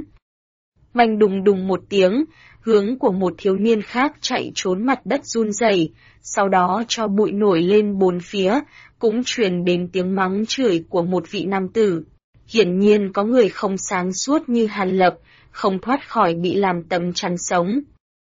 Manh đùng đùng một tiếng, hướng của một thiếu niên khác chạy trốn mặt đất run rẩy, sau đó cho bụi nổi lên bốn phía, cũng truyền đến tiếng mắng chửi của một vị nam tử. Hiển nhiên có người không sáng suốt như Hàn Lập, không thoát khỏi bị làm tấm chắn sống.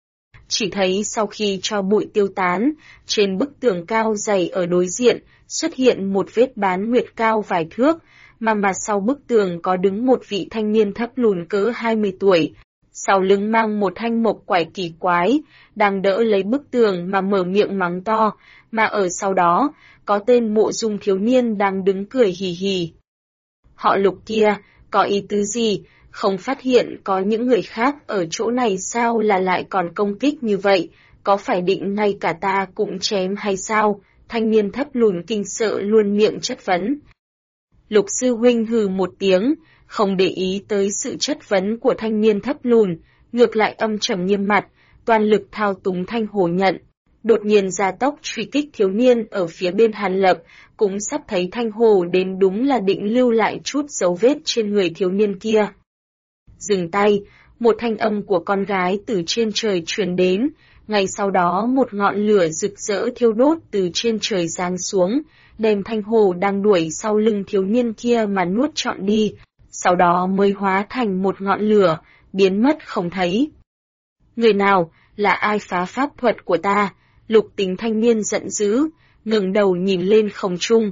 Chỉ thấy sau khi cho bụi tiêu tán, trên bức tường cao dày ở đối diện, xuất hiện một vết bán nguyệt cao vài thước, mà sau bức tường có đứng một vị thanh niên thấp lùn cỡ 20 tuổi, sau lưng mang một thanh mộc quải kỳ quái, đang đỡ lấy bức tường mà mở miệng mắng to, mà ở sau đó, có tên Mộ Dung thiếu niên đang đứng cười hì hì. Họ Lục kia, có ý tứ gì, không phát hiện có những người khác ở chỗ này sao là lại còn công kích như vậy, có phải định ngay cả ta cũng chém hay sao? Thanh niên thấp lùn kinh sợ luôn miệng chất vấn. Lục sư huynh hừ một tiếng, không để ý tới sự chất vấn của thanh niên thấp lùn, ngược lại âm trầm nghiêm mặt, toàn lực thao túng thanh hồ nhận. Đột nhiên gia tốc truy kích thiếu niên ở phía bên Hàn Lập, cũng sắp thấy thanh hồ đến đúng là định lưu lại chút dấu vết trên người thiếu niên kia. Dừng tay, một thanh âm của con gái từ trên trời truyền đến, ngay sau đó một ngọn lửa rực rỡ thiêu đốt từ trên trời giáng xuống, đem thanh hồ đang đuổi sau lưng thiếu niên kia mà nuốt trọn đi, sau đó mới hóa thành một ngọn lửa, biến mất không thấy. Người nào, là ai phá pháp thuật của ta? Lục Tính thanh niên giận dữ, ngẩng đầu nhìn lên không trung.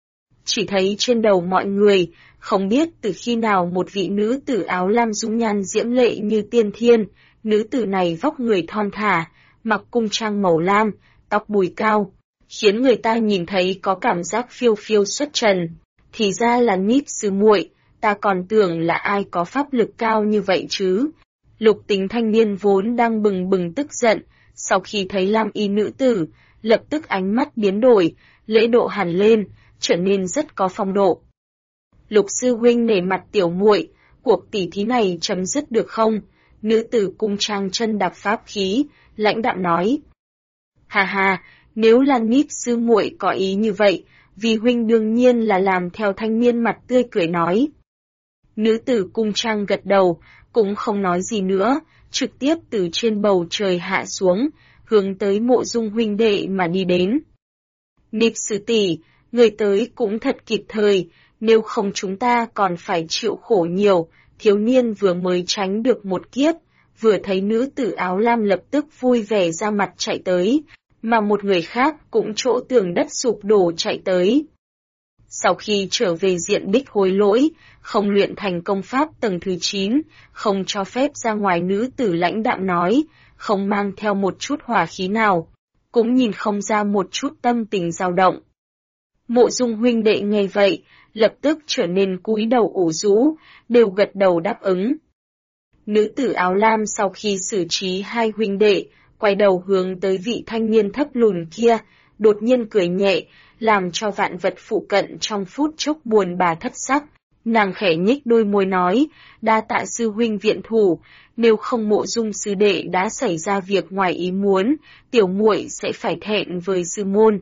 Chỉ thấy trên đầu mọi người, không biết từ khi nào một vị nữ tử áo lam dung nhan diễm lệ như tiên thiên, nữ tử này vóc người thon thả, mặc cung trang màu lam, tóc bùi cao, khiến người ta nhìn thấy có cảm giác phiêu phiêu xuất trần. Thì ra là Nip sư muội, ta còn tưởng là ai có pháp lực cao như vậy chứ. Lục Tính thanh niên vốn đang bừng bừng tức giận, sau khi thấy lam y nữ tử, lập tức ánh mắt biến đổi, lễ độ hẳn lên, trở nên rất có phong độ. Lục sư huynh nể mặt tiểu muội, cuộc tỉ thí này chấm dứt được không? Nữ tử cung trang chân đạp pháp khí, lãnh đạm nói. Hà hà, nếu là Nip sư muội có ý như vậy, vì huynh đương nhiên là làm theo. Thanh niên mặt tươi cười nói. Nữ tử cung trang gật đầu, cũng không nói gì nữa, trực tiếp từ trên bầu trời hạ xuống, hướng tới Mộ Dung huynh đệ mà đi đến. Nip sư tỷ, người tới cũng thật kịp thời, nếu không chúng ta còn phải chịu khổ nhiều. Thiếu niên vừa mới tránh được một kiếp, vừa thấy nữ tử áo lam lập tức vui vẻ ra mặt chạy tới, mà một người khác cũng chỗ tường đất sụp đổ chạy tới. Sau khi trở về diện Bích hối lỗi, không luyện thành công pháp tầng thứ 9, không cho phép ra ngoài, nữ tử lãnh đạm nói, không mang theo một chút hỏa khí nào, cũng nhìn không ra một chút tâm tình dao động. Mộ Dung huynh đệ nghe vậy, lập tức trở nên cúi đầu ủ rũ, đều gật đầu đáp ứng. Nữ tử áo lam sau khi xử trí hai huynh đệ, quay đầu hướng tới vị thanh niên thấp lùn kia, đột nhiên cười nhẹ, làm cho vạn vật phụ cận trong phút chốc buồn bã thất sắc. Nàng khẽ nhích đôi môi nói, đa tạ sư huynh viện thủ, nếu không Mộ Dung sư đệ đã xảy ra việc ngoài ý muốn, tiểu muội sẽ phải thẹn với sư môn.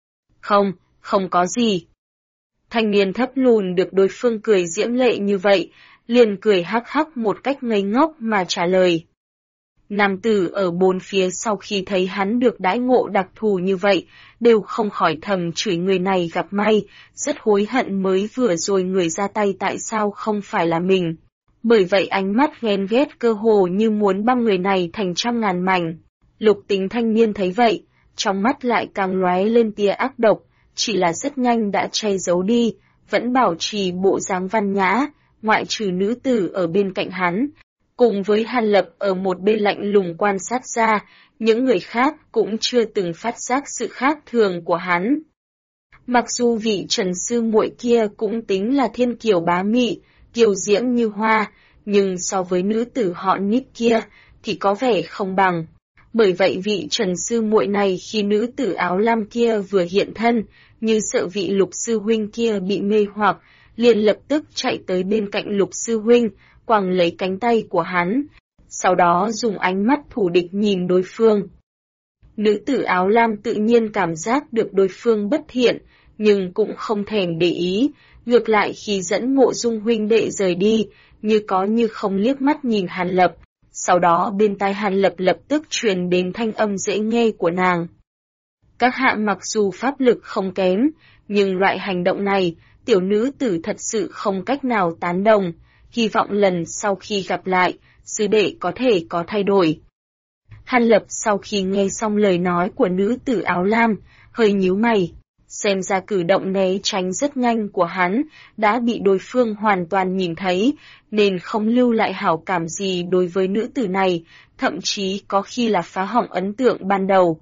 Không có gì. Thanh niên thấp lùn được đối phương cười diễm lệ như vậy, liền cười hắc hắc một cách ngây ngốc mà trả lời. Nam tử ở bốn phía sau khi thấy hắn được đãi ngộ đặc thù như vậy, đều không khỏi thầm chửi người này gặp may, rất hối hận mới vừa rồi người ra tay tại sao không phải là mình. Bởi vậy ánh mắt ghen ghét cơ hồ như muốn băm người này thành trăm ngàn mảnh. Lục Tính thanh niên thấy vậy, trong mắt lại càng lóe lên tia ác độc, chỉ là rất nhanh đã che giấu đi, vẫn bảo trì bộ dáng văn nhã, ngoại trừ nữ tử ở bên cạnh hắn. Cùng với Hàn Lập ở một bên lạnh lùng quan sát ra, những người khác cũng chưa từng phát giác sự khác thường của hắn. Mặc dù vị Trần sư muội kia cũng tính là thiên kiều bá mị, kiều diễm như hoa, nhưng so với nữ tử họ Nip kia thì có vẻ không bằng. Bởi vậy vị Trần sư muội này khi nữ tử áo lam kia vừa hiện thân, như sợ vị Lục sư huynh kia bị mê hoặc, liền lập tức chạy tới bên cạnh Lục sư huynh, quàng lấy cánh tay của hắn, sau đó dùng ánh mắt thù địch nhìn đối phương. Nữ tử áo lam tự nhiên cảm giác được đối phương bất thiện, nhưng cũng không thèm để ý, ngược lại khi dẫn Mộ Dung huynh đệ rời đi, như có như không liếc mắt nhìn Hàn Lập, sau đó bên tai Hàn Lập lập tức truyền đến thanh âm dễ nghe của nàng. Các hạ mặc dù pháp lực không kém, nhưng loại hành động này, tiểu nữ tử thật sự không cách nào tán đồng, hy vọng lần sau khi gặp lại, sư đệ có thể có thay đổi. Hàn Lập sau khi nghe xong lời nói của nữ tử áo lam, hơi nhíu mày, Xem ra cử động né tránh rất nhanh của hắn đã bị đối phương hoàn toàn nhìn thấy, nên không lưu lại hảo cảm gì đối với nữ tử này, thậm chí có khi là phá hỏng ấn tượng ban đầu.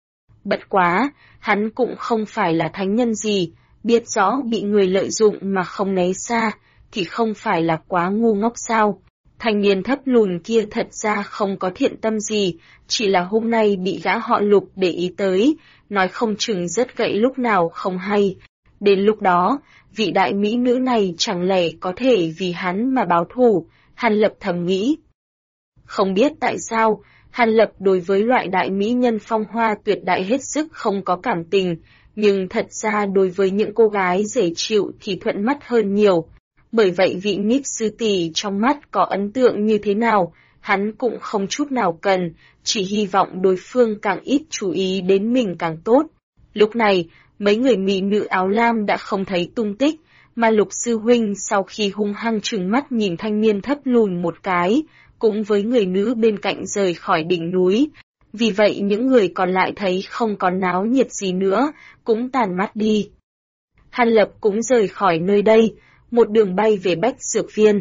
Bất quá, hắn cũng không phải là thánh nhân gì, biết rõ bị người lợi dụng mà không né xa, thì không phải là quá ngu ngốc sao. Thanh niên thấp lùn kia thật ra không có thiện tâm gì, chỉ là hôm nay bị gã họ Lục để ý tới, nói không chừng rất gậy lúc nào không hay. Đến lúc đó, vị đại mỹ nữ này chẳng lẽ có thể vì hắn mà báo thù, Hàn Lập thầm nghĩ. Không biết tại sao, Hàn Lập đối với loại đại mỹ nhân phong hoa tuyệt đại hết sức không có cảm tình, nhưng thật ra đối với những cô gái dễ chịu thì thuận mắt hơn nhiều. Bởi vậy vị Níp sư tỷ trong mắt có ấn tượng như thế nào, hắn cũng không chút nào cần, chỉ hy vọng đối phương càng ít chú ý đến mình càng tốt. Lúc này, mấy người mỹ nữ áo lam đã không thấy tung tích, mà Lục sư huynh sau khi hung hăng trừng mắt nhìn thanh niên thấp lùn một cái, cũng với người nữ bên cạnh rời khỏi đỉnh núi. Vì vậy những người còn lại thấy không còn náo nhiệt gì nữa, cũng tàn mắt đi. Hàn Lập cũng rời khỏi nơi đây, một đường bay về Bách Dược Viên.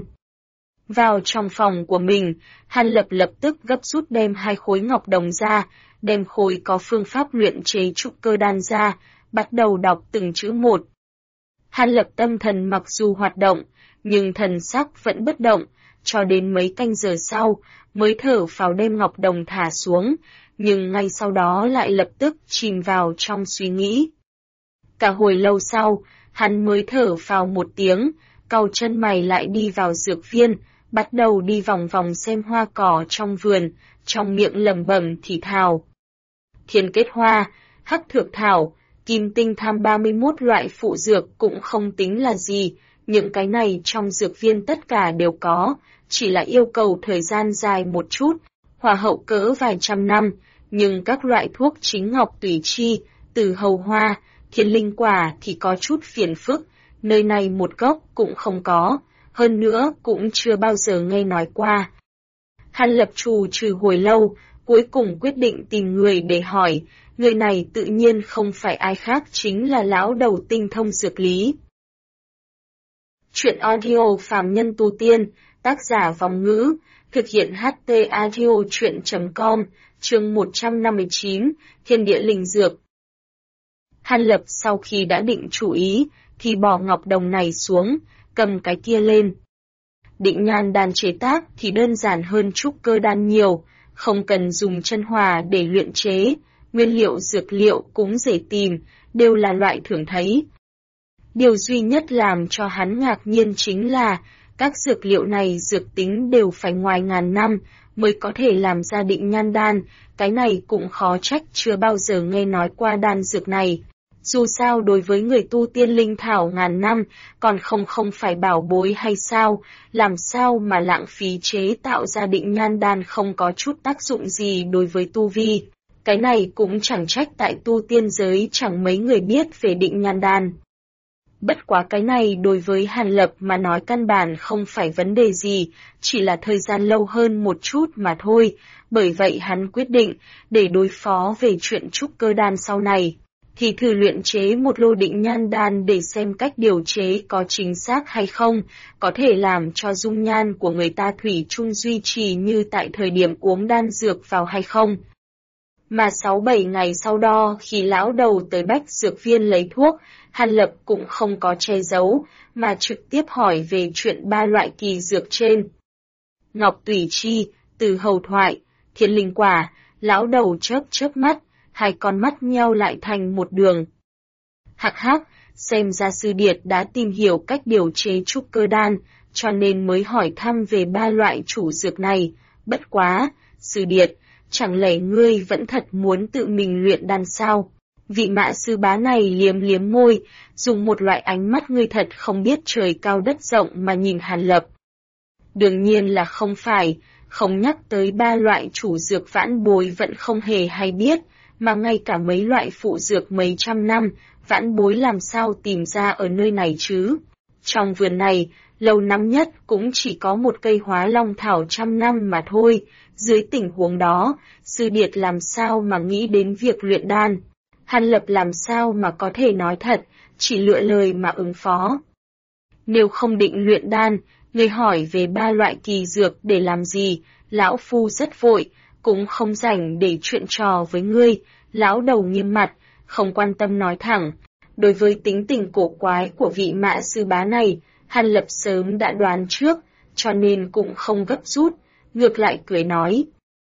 Vào trong phòng của mình, Hàn Lập lập tức gấp rút đem 2 khối ngọc đồng ra, đem khối có phương pháp luyện chế trúc cơ đan ra, bắt đầu đọc từng chữ một. Hàn Lập tâm thần mặc dù hoạt động, nhưng thần sắc vẫn bất động, cho đến mấy canh giờ sau, mới thở phào đem ngọc đồng thả xuống, nhưng ngay sau đó lại lập tức chìm vào trong suy nghĩ. Cả hồi lâu sau, hắn mới thở phào một tiếng, cau chân mày lại đi vào dược viên, bắt đầu đi vòng vòng xem hoa cỏ trong vườn, trong miệng lẩm bẩm thì thào. Thiên kết hoa, hắc thược thảo, kim tinh tham 31 loại phụ dược cũng không tính là gì, những cái này trong dược viên tất cả đều có, chỉ là yêu cầu thời gian dài một chút, hòa hậu cỡ vài trăm năm, nhưng các loại thuốc chính ngọc tùy chi, từ hầu hoa, thiên linh quả thì có chút phiền phức, nơi này một gốc cũng không có, hơn nữa cũng chưa bao giờ nghe nói qua. Hàn Lập trù trừ hồi lâu, cuối cùng quyết định tìm người để hỏi, người này tự nhiên không phải ai khác chính là lão đầu tinh thông dược lý. Chuyện audio phàm nhân tu tiên, tác giả Vòng Ngữ, thực hiện HT audio chuyện.com, chương 159, Thiên địa linh dược. Hàn Lập sau khi đã định chủ ý, thì bỏ ngọc đồng này xuống, cầm cái kia lên. Định nhan đan chế tác thì đơn giản hơn trúc cơ đan nhiều, không cần dùng chân hòa để luyện chế, nguyên liệu dược liệu cũng dễ tìm, đều là loại thường thấy. Điều duy nhất làm cho hắn ngạc nhiên chính là, các dược liệu này dược tính đều phải ngoài ngàn năm mới có thể làm ra định nhan đan, cái này cũng khó trách chưa bao giờ nghe nói qua đan dược này. Dù sao đối với người tu tiên linh thảo ngàn năm, còn không phải bảo bối hay sao, làm sao mà lãng phí chế tạo ra định nhan đan không có chút tác dụng gì đối với tu vi. Cái này cũng chẳng trách tại tu tiên giới chẳng mấy người biết về định nhan đan. Bất quá cái này đối với Hàn Lập mà nói căn bản không phải vấn đề gì, chỉ là thời gian lâu hơn một chút mà thôi, bởi vậy hắn quyết định, để đối phó về chuyện trúc cơ đan sau này, thì thử luyện chế một lô định nhan đan để xem cách điều chế có chính xác hay không, có thể làm cho dung nhan của người ta thủy chung duy trì như tại thời điểm uống đan dược vào hay không. Mà 6-7 ngày sau đó khi lão đầu tới Bách Dược Viên lấy thuốc, Hàn Lập cũng không có che giấu, mà trực tiếp hỏi về chuyện 3 loại kỳ dược trên. Ngọc tùy chi, từ hầu thoại, thiên linh quả, lão đầu chớp mắt, 2 con mắt nheo lại thành một đường. Hắc hắc, xem ra sư điệt đã tìm hiểu cách điều chế trúc cơ đan, cho nên mới hỏi thăm về 3 loại chủ dược này. Bất quá, sư điệt, chẳng lẽ ngươi vẫn thật muốn tự mình luyện đan sao? Vị mã sư bá này liếm môi, dùng một loại ánh mắt ngươi thật không biết trời cao đất rộng mà nhìn Hàn Lập. Đương nhiên là không phải, không nhắc tới 3 loại chủ dược vãn bối vẫn không hề hay biết, mà ngay cả mấy loại phụ dược mấy trăm năm, vãn bối làm sao tìm ra ở nơi này chứ? Trong vườn này, lâu năm nhất cũng chỉ có một cây hóa long thảo trăm năm mà thôi, dưới tình huống đó, sư điệt làm sao mà nghĩ đến việc luyện đan? Hàn Lập làm sao mà có thể nói thật, chỉ lựa lời mà ứng phó. Nếu không định luyện đan, ngươi hỏi về 3 loại kỳ dược để làm gì, lão phu rất vội, cũng không rảnh để chuyện trò với ngươi. Lão đầu nghiêm mặt, không quan tâm nói thẳng. Đối với tính tình cổ quái của vị Mã sư bá này, Hàn Lập sớm đã đoán trước, cho nên cũng không gấp rút, ngược lại cười nói.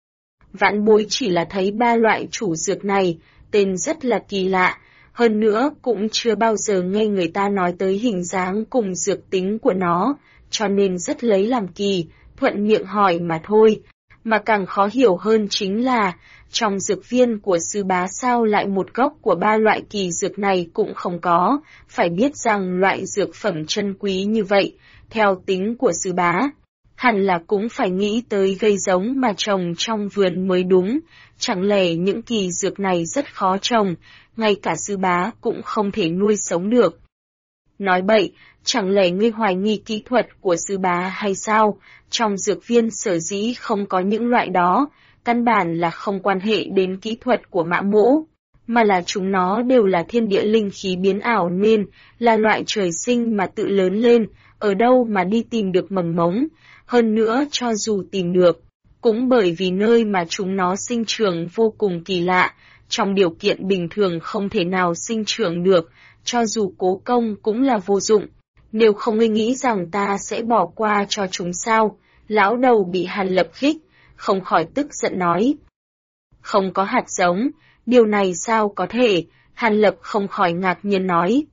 Vãn bối chỉ là thấy 3 loại chủ dược này, tên rất là kỳ lạ, hơn nữa cũng chưa bao giờ nghe người ta nói tới hình dáng cùng dược tính của nó, cho nên rất lấy làm kỳ, thuận miệng hỏi mà thôi. Mà càng khó hiểu hơn chính là, trong dược viên của sư bá sao lại một gốc của 3 loại kỳ dược này cũng không có, phải biết rằng loại dược phẩm chân quý như vậy, theo tính của sư bá, hẳn là cũng phải nghĩ tới gây giống mà trồng trong vườn mới đúng, chẳng lẽ những kỳ dược này rất khó trồng, ngay cả sư bá cũng không thể nuôi sống được. Nói bậy, chẳng lẽ ngươi hoài nghi kỹ thuật của sư bá hay sao? Trong dược viên sở dĩ không có những loại đó, căn bản là không quan hệ đến kỹ thuật của Mã Mỗ, mà là chúng nó đều là thiên địa linh khí biến ảo nên là loại trời sinh mà tự lớn lên, ở đâu mà đi tìm được mầm mống. Hơn nữa cho dù tìm được, cũng bởi vì nơi mà chúng nó sinh trưởng vô cùng kỳ lạ, trong điều kiện bình thường không thể nào sinh trưởng được, cho dù cố công cũng là vô dụng. Nếu không ngươi nghĩ rằng ta sẽ bỏ qua cho chúng sao? Lão đầu bị Hàn Lập khích, không khỏi tức giận nói. Không có hạt giống, điều này sao có thể? Hàn Lập không khỏi ngạc nhiên nói.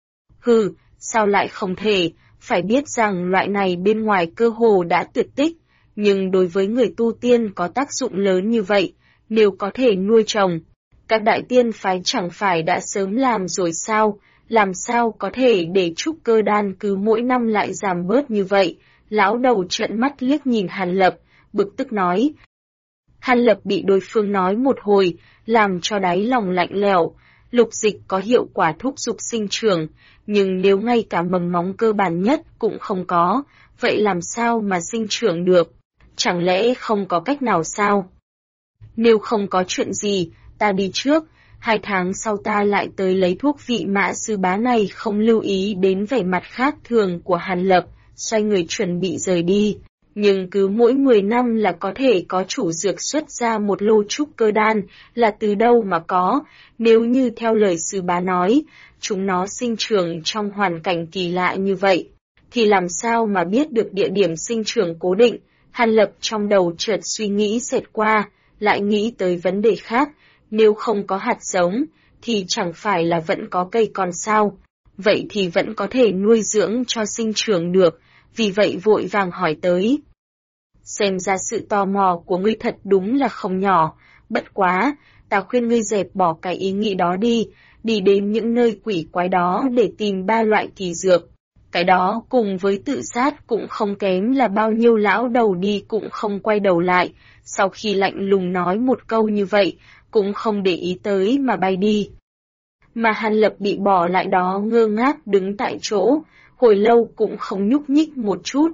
Hừ, sao lại không thể? Phải biết rằng loại này bên ngoài cơ hồ đã tuyệt tích, nhưng đối với người tu tiên có tác dụng lớn như vậy, nếu có thể nuôi trồng, các đại tiên phái chẳng phải đã sớm làm rồi sao? Làm sao có thể để trúc cơ đan cứ mỗi năm lại giảm bớt như vậy? Lão đầu trợn mắt liếc nhìn Hàn Lập, bực tức nói. Hàn Lập bị đối phương nói một hồi, làm cho đáy lòng lạnh lẽo. Lục dịch có hiệu quả thúc giục sinh trưởng, nhưng nếu ngay cả mầm móng cơ bản nhất cũng không có, vậy làm sao mà sinh trưởng được? Chẳng lẽ không có cách nào sao? Nếu không có chuyện gì, ta đi trước, 2 tháng sau ta lại tới lấy thuốc. Vị Mã sư bá này không lưu ý đến vẻ mặt khác thường của Hàn Lập, xoay người chuẩn bị rời đi. Nhưng cứ mỗi 10 năm là có thể có chủ dược xuất ra một lô trúc cơ đan, là từ đâu mà có? Nếu như theo lời sư bá nói, chúng nó sinh trưởng trong hoàn cảnh kỳ lạ như vậy, thì làm sao mà biết được địa điểm sinh trưởng cố định? Hàn Lập trong đầu chợt suy nghĩ xẹt qua, lại nghĩ tới vấn đề khác. Nếu không có hạt giống, thì chẳng phải là vẫn có cây còn sao? Vậy thì vẫn có thể nuôi dưỡng cho sinh trưởng được, vì vậy vội vàng hỏi tới. Xem ra sự tò mò của ngươi thật đúng là không nhỏ, bất quá, ta khuyên ngươi dẹp bỏ cái ý nghĩ đó đi đến những nơi quỷ quái đó để tìm 3 loại kỳ dược. Cái đó cùng với tự sát cũng không kém là bao nhiêu. Lão đầu đi cũng không quay đầu lại, sau khi lạnh lùng nói một câu như vậy, cũng không để ý tới mà bay đi. Mà Hàn Lập bị bỏ lại đó ngơ ngác đứng tại chỗ, hồi lâu cũng không nhúc nhích một chút.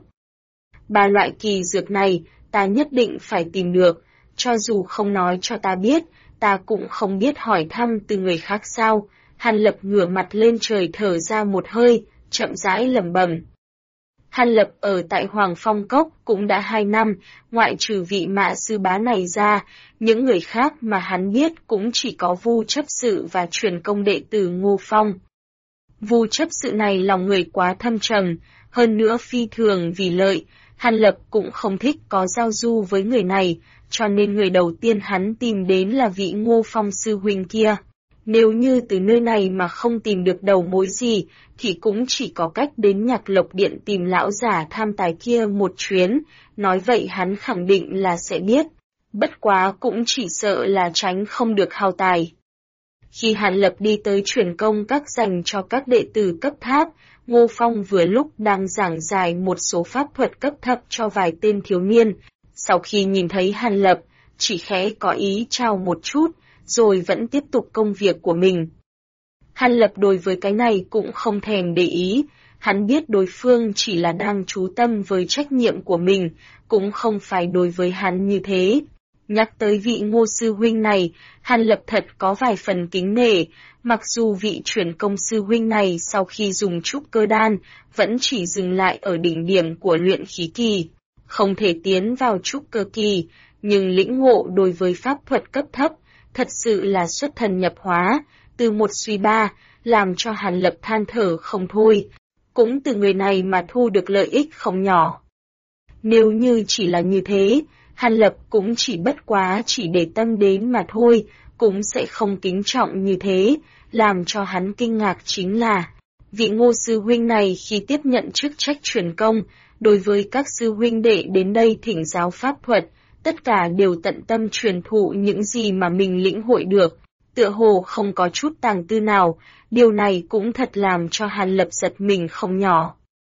3 loại kỳ dược này, ta nhất định phải tìm được, cho dù không nói cho ta biết, ta cũng không biết hỏi thăm từ người khác sao? Hàn Lập ngửa mặt lên trời thở ra một hơi, chậm rãi lẩm bẩm. Hàn Lập ở tại Hoàng Phong Cốc cũng đã 2 năm, ngoại trừ vị Mã sư bá này ra, những người khác mà hắn biết cũng chỉ có Vu chấp sự và truyền công đệ tử Ngô Phong. Vu chấp sự này lòng người quá thâm trầm, hơn nữa phi thường vì lợi, Hàn Lập cũng không thích có giao du với người này, cho nên người đầu tiên hắn tìm đến là vị Ngô Phong sư huynh kia. Nếu như từ nơi này mà không tìm được đầu mối gì, thì cũng chỉ có cách đến Nhạc Lộc Điện tìm lão giả tham tài kia một chuyến, nói vậy hắn khẳng định là sẽ biết. Bất quá cũng chỉ sợ là tránh không được hao tài. Khi Hàn Lập đi tới truyền công các dành cho các đệ tử cấp tháp, Ngô Phong vừa lúc đang giảng giải một số pháp thuật cấp thấp cho vài tên thiếu niên. Sau khi nhìn thấy Hàn Lập, chỉ khẽ có ý chào một chút, rồi vẫn tiếp tục công việc của mình. Hàn Lập đối với cái này cũng không thèm để ý, hắn biết đối phương chỉ là đang chú tâm với trách nhiệm của mình, cũng không phải đối với hắn như thế. Nhắc tới vị Ngô sư huynh này, Hàn Lập thật có vài phần kính nể, mặc dù vị chuyển công sư huynh này sau khi dùng trúc cơ đan, vẫn chỉ dừng lại ở đỉnh điểm của luyện khí kỳ, không thể tiến vào trúc cơ kỳ, nhưng lĩnh ngộ đối với pháp thuật cấp thấp, thật sự là xuất thần nhập hóa, từ một suy ba, làm cho Hàn Lập than thở không thôi, cũng từ người này mà thu được lợi ích không nhỏ. Nếu như chỉ là như thế, Hàn Lập cũng chỉ bất quá chỉ để tâm đến mà thôi, cũng sẽ không kính trọng như thế, làm cho hắn kinh ngạc chính là, vị Ngô sư huynh này khi tiếp nhận chức trách truyền công, đối với các sư huynh đệ đến đây thỉnh giáo pháp thuật, tất cả đều tận tâm truyền thụ những gì mà mình lĩnh hội được, tựa hồ không có chút tàng tư nào, điều này cũng thật làm cho Hàn Lập giật mình không nhỏ.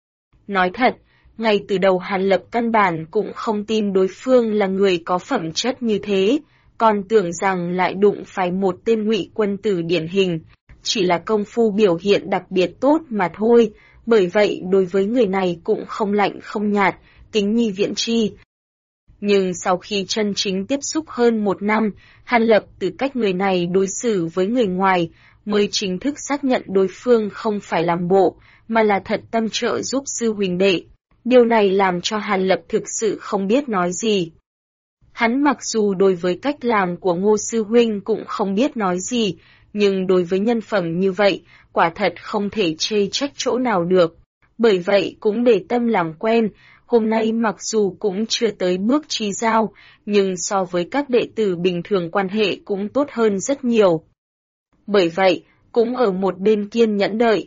Nói thật, ngay từ đầu Hàn Lập căn bản cũng không tin đối phương là người có phẩm chất như thế, còn tưởng rằng lại đụng phải một tên ngụy quân tử điển hình, chỉ là công phu biểu hiện đặc biệt tốt mà thôi, bởi vậy đối với người này cũng không lạnh không nhạt, kính nhi viễn chi. Nhưng sau khi chân chính tiếp xúc hơn 1 năm, Hàn Lập từ cách người này đối xử với người ngoài, mới chính thức xác nhận đối phương không phải làm bộ, mà là thật tâm trợ giúp sư huynh đệ. Điều này làm cho Hàn Lập thực sự không biết nói gì. Hắn mặc dù đối với cách làm của Ngô sư huynh cũng không biết nói gì, nhưng đối với nhân phẩm như vậy, quả thật không thể chê trách chỗ nào được. Bởi vậy cũng để tâm làm quen, hôm nay mặc dù cũng chưa tới bước chi giao, nhưng so với các đệ tử bình thường quan hệ cũng tốt hơn rất nhiều. Bởi vậy, cũng ở một bên kiên nhẫn đợi.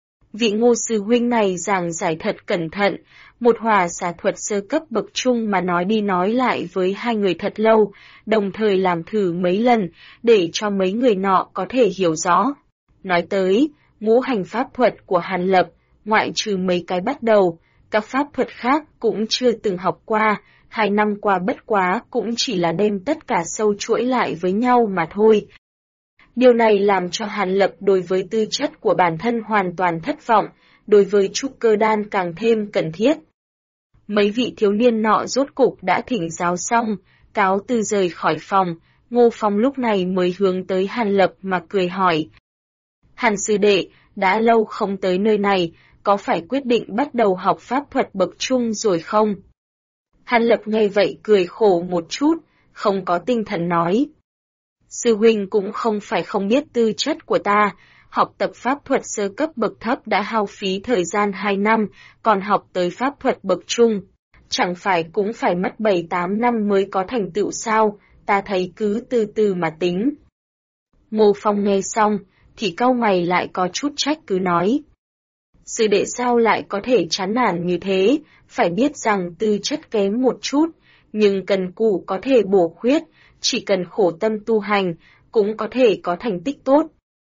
Vị Ngô sư huynh này giảng giải thật cẩn thận, một hỏa xà thuật sơ cấp bậc trung mà nói đi nói lại với hai người thật lâu, đồng thời làm thử mấy lần, để cho mấy người nọ có thể hiểu rõ. Nói tới, ngũ hành pháp thuật của Hàn Lập, ngoại trừ mấy cái bắt đầu, các pháp thuật khác cũng chưa từng học qua, 2 năm qua bất quá cũng chỉ là đem tất cả sâu chuỗi lại với nhau mà thôi. Điều này làm cho Hàn Lập đối với tư chất của bản thân hoàn toàn thất vọng, đối với trúc cơ đan càng thêm cần thiết. Mấy vị thiếu niên nọ rốt cục đã thỉnh giáo xong, cáo từ rời khỏi phòng, Ngô Phong lúc này mới hướng tới Hàn Lập mà cười hỏi. Hàn sư đệ, đã lâu không tới nơi này, có phải quyết định bắt đầu học pháp thuật bậc trung rồi không? Hàn Lập nghe vậy cười khổ một chút, không có tinh thần nói. Sư huynh cũng không phải không biết tư chất của ta, học tập pháp thuật sơ cấp bậc thấp đã hao phí thời gian 2 năm, còn học tới pháp thuật bậc trung. Chẳng phải cũng phải mất 7-8 năm mới có thành tựu sao, ta thấy cứ từ từ mà tính. Ngô Phong nghe xong, thì cau mày lại có chút trách cứ nói. Sư đệ sao lại có thể chán nản như thế, phải biết rằng tư chất kém một chút, nhưng cần cù có thể bổ khuyết, chỉ cần khổ tâm tu hành, cũng có thể có thành tích tốt.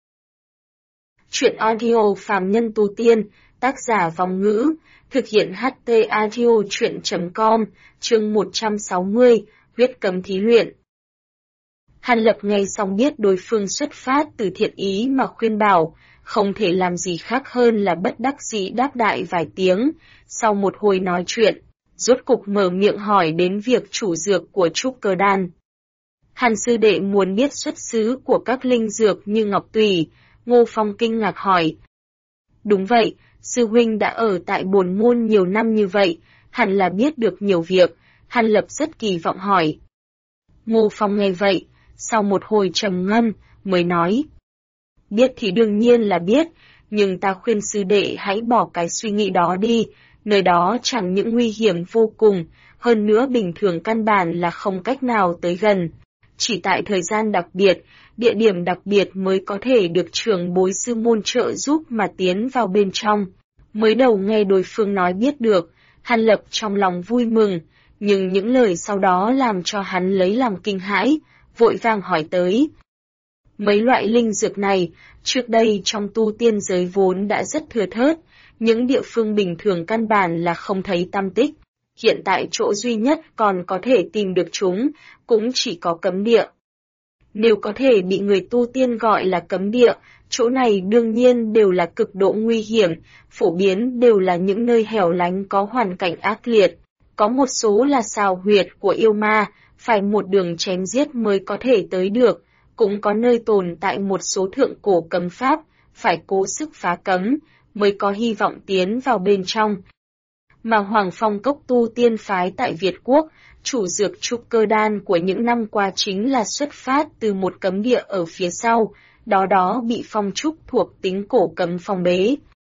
Chuyện audio phàm nhân tu tiên, tác giả Vong Ngữ, thực hiện HT Audio Chuyện.com, chương 160, huyết cấm thí luyện. Hàn Lập nghe xong biết đối phương xuất phát từ thiện ý mà khuyên bảo, không thể làm gì khác hơn là bất đắc dĩ đáp đại vài tiếng, sau một hồi nói chuyện, rốt cục mở miệng hỏi đến việc chủ dược của trúc cơ đan. Hàn sư đệ muốn biết xuất xứ của các linh dược như ngọc tùy, Ngô Phong kinh ngạc hỏi. Đúng vậy, sư huynh đã ở tại bổn môn nhiều năm như vậy, hẳn là biết được nhiều việc, Hàn Lập rất kỳ vọng hỏi. Ngô Phong nghe vậy, sau một hồi trầm ngâm, mới nói. Biết thì đương nhiên là biết, nhưng ta khuyên sư đệ hãy bỏ cái suy nghĩ đó đi, nơi đó chẳng những nguy hiểm vô cùng, hơn nữa bình thường căn bản là không cách nào tới gần. Chỉ tại thời gian đặc biệt, địa điểm đặc biệt mới có thể được trưởng bối sư môn trợ giúp mà tiến vào bên trong. Mới đầu nghe đối phương nói biết được, Hàn Lập trong lòng vui mừng, nhưng những lời sau đó làm cho hắn lấy làm kinh hãi, vội vàng hỏi tới. Mấy loại linh dược này, trước đây trong tu tiên giới vốn đã rất thưa thớt, những địa phương bình thường căn bản là không thấy tăm tích. Hiện tại chỗ duy nhất còn có thể tìm được chúng, cũng chỉ có cấm địa. Nếu có thể bị người tu tiên gọi là cấm địa, chỗ này đương nhiên đều là cực độ nguy hiểm, phổ biến đều là những nơi hẻo lánh có hoàn cảnh ác liệt. Có một số là xào huyệt của yêu ma, phải một đường chém giết mới có thể tới được, cũng có nơi tồn tại một số thượng cổ cấm pháp, phải cố sức phá cấm, mới có hy vọng tiến vào bên trong. Mà Hoàng Phong Cốc tu tiên phái tại Việt Quốc, chủ dược trúc cơ đan của những năm qua chính là xuất phát từ một cấm địa ở phía sau, đó bị phong trúc thuộc tính cổ cấm phong bế.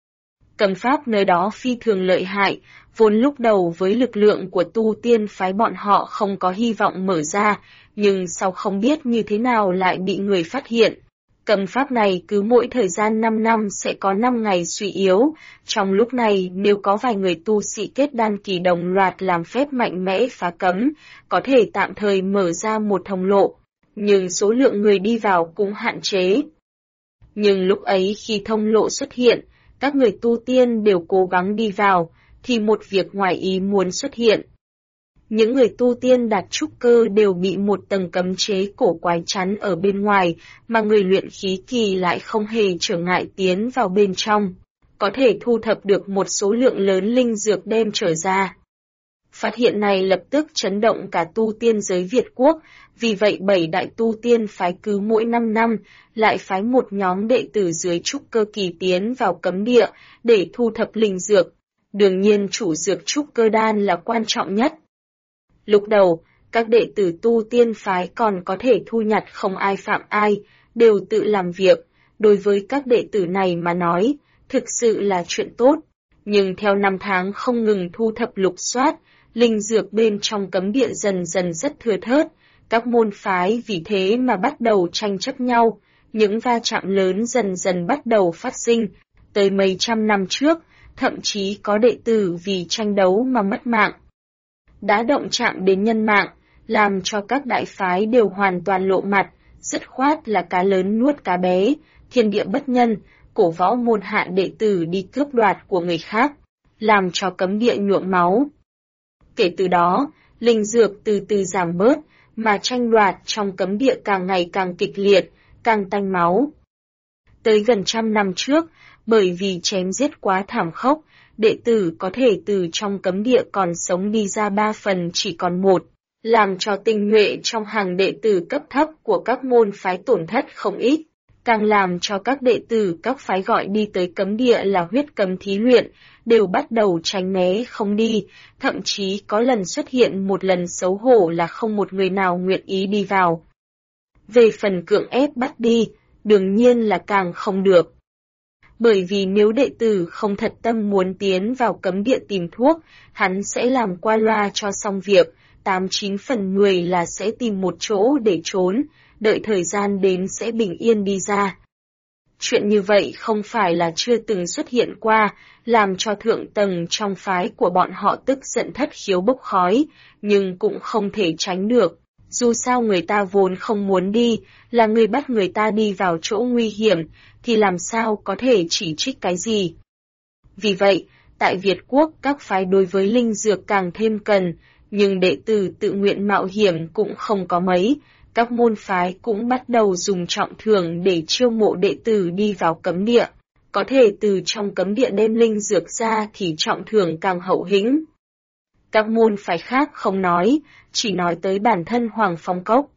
Cấm pháp nơi đó phi thường lợi hại, vốn lúc đầu với lực lượng của tu tiên phái bọn họ không có hy vọng mở ra, nhưng sau không biết như thế nào lại bị người phát hiện. Cấm pháp này cứ mỗi thời gian 5 năm sẽ có 5 ngày suy yếu, trong lúc này nếu có vài người tu sĩ kết đan kỳ đồng loạt làm phép mạnh mẽ phá cấm, có thể tạm thời mở ra một thông lộ, nhưng số lượng người đi vào cũng hạn chế. Nhưng lúc ấy khi thông lộ xuất hiện, các người tu tiên đều cố gắng đi vào, thì một việc ngoài ý muốn xuất hiện. Những người tu tiên đạt trúc cơ đều bị một tầng cấm chế cổ quái chắn ở bên ngoài, mà người luyện khí kỳ lại không hề trở ngại tiến vào bên trong, có thể thu thập được một số lượng lớn linh dược đem trở ra. Phát hiện này lập tức chấn động cả tu tiên giới Việt Quốc, vì vậy 7 đại tu tiên phái cứ mỗi 5 năm lại phái một nhóm đệ tử dưới trúc cơ kỳ tiến vào cấm địa để thu thập linh dược. Đương nhiên chủ dược trúc cơ đan là quan trọng nhất. Lúc đầu, các đệ tử tu tiên phái còn có thể thu nhặt không ai phạm ai, đều tự làm việc, đối với các đệ tử này mà nói, thực sự là chuyện tốt. Nhưng theo năm tháng không ngừng thu thập lục soát, linh dược bên trong cấm địa dần dần rất thưa thớt, các môn phái vì thế mà bắt đầu tranh chấp nhau, những va chạm lớn dần dần bắt đầu phát sinh. Tới mấy trăm năm trước, thậm chí có đệ tử vì tranh đấu mà mất mạng. Đã động chạm đến nhân mạng, làm cho các đại phái đều hoàn toàn lộ mặt, dứt khoát là cá lớn nuốt cá bé, thiên địa bất nhân, cổ võ môn hạ đệ tử đi cướp đoạt của người khác, làm cho cấm địa nhuộm máu. Kể từ đó, linh dược từ từ giảm bớt, mà tranh đoạt trong cấm địa càng ngày càng kịch liệt, càng tanh máu. Tới gần 100 năm trước, bởi vì chém giết quá thảm khốc, đệ tử có thể từ trong cấm địa còn sống đi ra 3 phần chỉ còn 1, làm cho tinh nhuệ trong hàng đệ tử cấp thấp của các môn phái tổn thất không ít, càng làm cho các đệ tử các phái gọi đi tới cấm địa là huyết cấm thí luyện, đều bắt đầu tránh né không đi, thậm chí có lần xuất hiện một lần xấu hổ là không một người nào nguyện ý đi vào. Về phần cưỡng ép bắt đi, đương nhiên là càng không được. Bởi vì nếu đệ tử không thật tâm muốn tiến vào cấm địa tìm thuốc, hắn sẽ làm qua loa cho xong việc, 89 phần 10 là sẽ tìm một chỗ để trốn, đợi thời gian đến sẽ bình yên đi ra. Chuyện như vậy không phải là chưa từng xuất hiện qua, làm cho thượng tầng trong phái của bọn họ tức giận thất khiếu bốc khói, nhưng cũng không thể tránh được. Dù sao người ta vốn không muốn đi, là người bắt người ta đi vào chỗ nguy hiểm, thì làm sao có thể chỉ trích cái gì. Vì vậy, tại Việt Quốc các phái đối với linh dược càng thêm cần, nhưng đệ tử tự nguyện mạo hiểm cũng không có mấy, các môn phái cũng bắt đầu dùng trọng thưởng để chiêu mộ đệ tử đi vào cấm địa. Có thể từ trong cấm địa đem linh dược ra thì trọng thưởng càng hậu hĩnh. Các môn phái khác không nói, chỉ nói tới bản thân Hoàng Phong Cốc.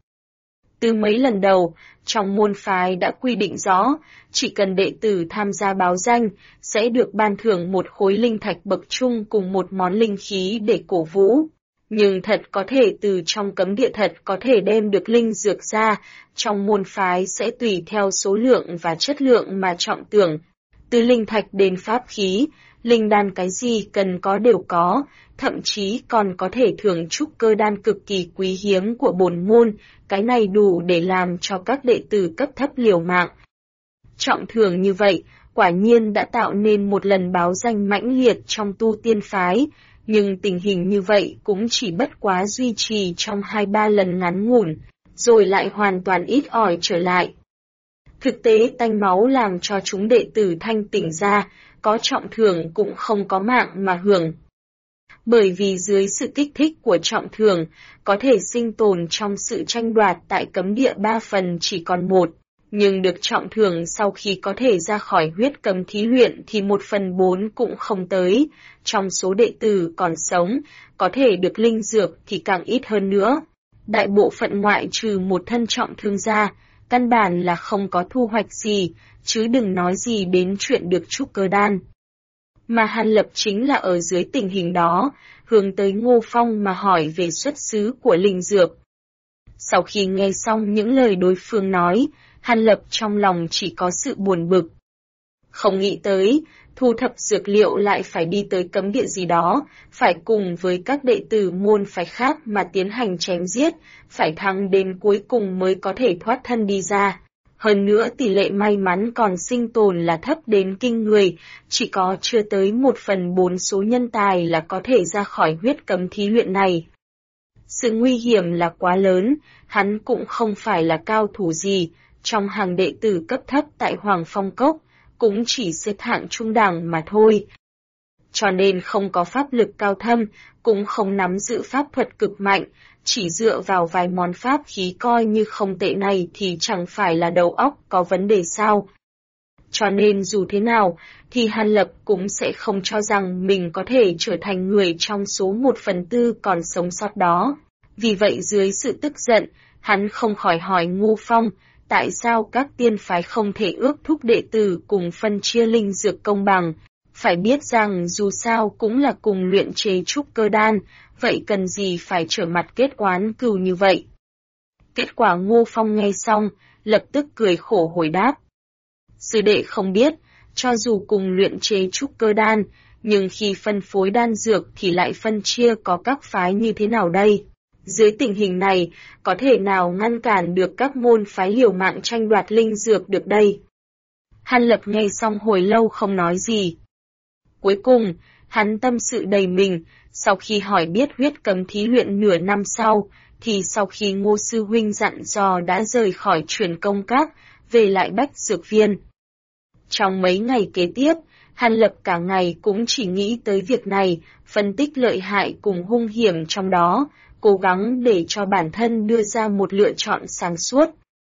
Từ mấy lần đầu, trong môn phái đã quy định rõ, chỉ cần đệ tử tham gia báo danh, sẽ được ban thưởng một khối linh thạch bậc trung cùng một món linh khí để cổ vũ. Nhưng thật có thể từ trong cấm địa thật có thể đem được linh dược ra, trong môn phái sẽ tùy theo số lượng và chất lượng mà trọng thưởng. Từ linh thạch đến pháp khí, linh đan cái gì cần có đều có, thậm chí còn có thể thưởng trúc cơ đan cực kỳ quý hiếm của bổn môn, cái này đủ để làm cho các đệ tử cấp thấp liều mạng. Trọng thưởng như vậy, quả nhiên đã tạo nên một lần báo danh mãnh liệt trong tu tiên phái, nhưng tình hình như vậy cũng chỉ bất quá duy trì trong 2-3 lần ngắn ngủn, rồi lại hoàn toàn ít ỏi trở lại. Thực tế tanh máu làm cho chúng đệ tử thanh tỉnh ra, có trọng thưởng cũng không có mạng mà hưởng. Bởi vì dưới sự kích thích của trọng thưởng, có thể sinh tồn trong sự tranh đoạt tại cấm địa 3 phần chỉ còn 1, nhưng được trọng thưởng sau khi có thể ra khỏi huyết cấm thí luyện thì 1/4 cũng không tới, trong số đệ tử còn sống, có thể được linh dược thì càng ít hơn nữa. Đại bộ phận ngoại trừ một thân trọng thương ra, căn bản là không có thu hoạch gì, chứ đừng nói gì đến chuyện được trúc cơ đan. Mà Hàn Lập chính là ở dưới tình hình đó, hướng tới Ngô Phong mà hỏi về xuất xứ của linh dược. Sau khi nghe xong những lời đối phương nói, Hàn Lập trong lòng chỉ có sự buồn bực. Không nghĩ tới, thu thập dược liệu lại phải đi tới cấm địa gì đó, phải cùng với các đệ tử môn phái khác mà tiến hành chém giết, phải thắng đến cuối cùng mới có thể thoát thân đi ra. Hơn nữa tỷ lệ may mắn còn sinh tồn là thấp đến kinh người, chỉ có chưa tới 1/4 số nhân tài là có thể ra khỏi huyết cấm thí luyện này. Sự nguy hiểm là quá lớn, hắn cũng không phải là cao thủ gì, trong hàng đệ tử cấp thấp tại Hoàng Phong Cốc, cũng chỉ xếp hạng trung đẳng mà thôi. Cho nên không có pháp lực cao thâm, cũng không nắm giữ pháp thuật cực mạnh, chỉ dựa vào vài món pháp khí coi như không tệ này thì chẳng phải là đầu óc có vấn đề sao. Cho nên dù thế nào, thì Hàn Lập cũng sẽ không cho rằng mình có thể trở thành người trong số 1/4 còn sống sót đó. Vì vậy dưới sự tức giận, hắn không khỏi hỏi Ngô Phong, tại sao các tiên phái không thể ước thúc đệ tử cùng phân chia linh dược công bằng? Phải biết rằng dù sao cũng là cùng luyện chế trúc cơ đan, vậy cần gì phải trở mặt kết oán cừu như vậy? Kết quả Ngô Phong nghe xong, lập tức cười khổ hồi đáp. Sư đệ không biết, cho dù cùng luyện chế trúc cơ đan, nhưng khi phân phối đan dược thì lại phân chia có các phái như thế nào đây? Dưới tình hình này, có thể nào ngăn cản được các môn phái liều mạng tranh đoạt linh dược được đây? Hàn Lập nghe xong hồi lâu không nói gì. Cuối cùng, hắn tâm sự đầy mình, sau khi hỏi biết huyết cấm thí luyện nửa năm sau, thì sau khi Ngô Sư Huynh dặn dò đã rời khỏi truyền công các, về lại Bách Dược Viên. Trong mấy ngày kế tiếp, Hàn Lập cả ngày cũng chỉ nghĩ tới việc này, phân tích lợi hại cùng hung hiểm trong đó, cố gắng để cho bản thân đưa ra một lựa chọn sáng suốt.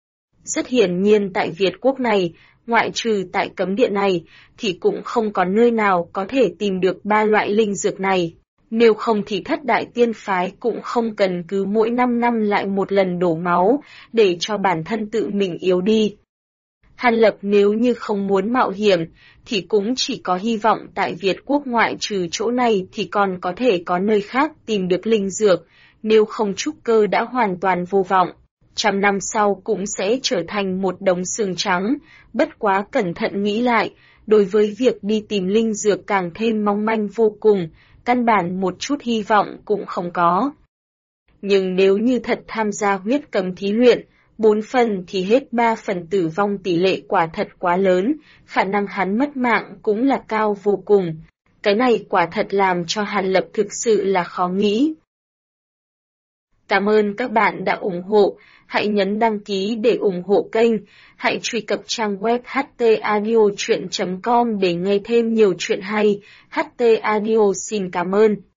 Rất hiển nhiên tại Việt Quốc này, ngoại trừ tại cấm địa này, thì cũng không có nơi nào có thể tìm được 3 loại linh dược này. Nếu không thì thất đại tiên phái cũng không cần cứ mỗi 5 năm lại một lần đổ máu, để cho bản thân tự mình yếu đi. Hàn Lập nếu như không muốn mạo hiểm, thì cũng chỉ có hy vọng tại Việt Quốc ngoại trừ chỗ này thì còn có thể có nơi khác tìm được linh dược, nếu không trúc cơ đã hoàn toàn vô vọng. 100 năm sau cũng sẽ trở thành một đống xương trắng, bất quá cẩn thận nghĩ lại, đối với việc đi tìm linh dược càng thêm mong manh vô cùng, căn bản một chút hy vọng cũng không có. Nhưng nếu như thật tham gia huyết cấm thí luyện, 4 phần thì hết 3 phần tử vong tỷ lệ quả thật quá lớn, khả năng hắn mất mạng cũng là cao vô cùng. Cái này quả thật làm cho Hàn Lập thực sự là khó nghĩ. Cảm ơn các bạn đã ủng hộ, hãy nhấn đăng ký để ủng hộ kênh, hãy truy cập trang web htaudio.com để nghe thêm nhiều chuyện hay. HT Audio xin cảm ơn.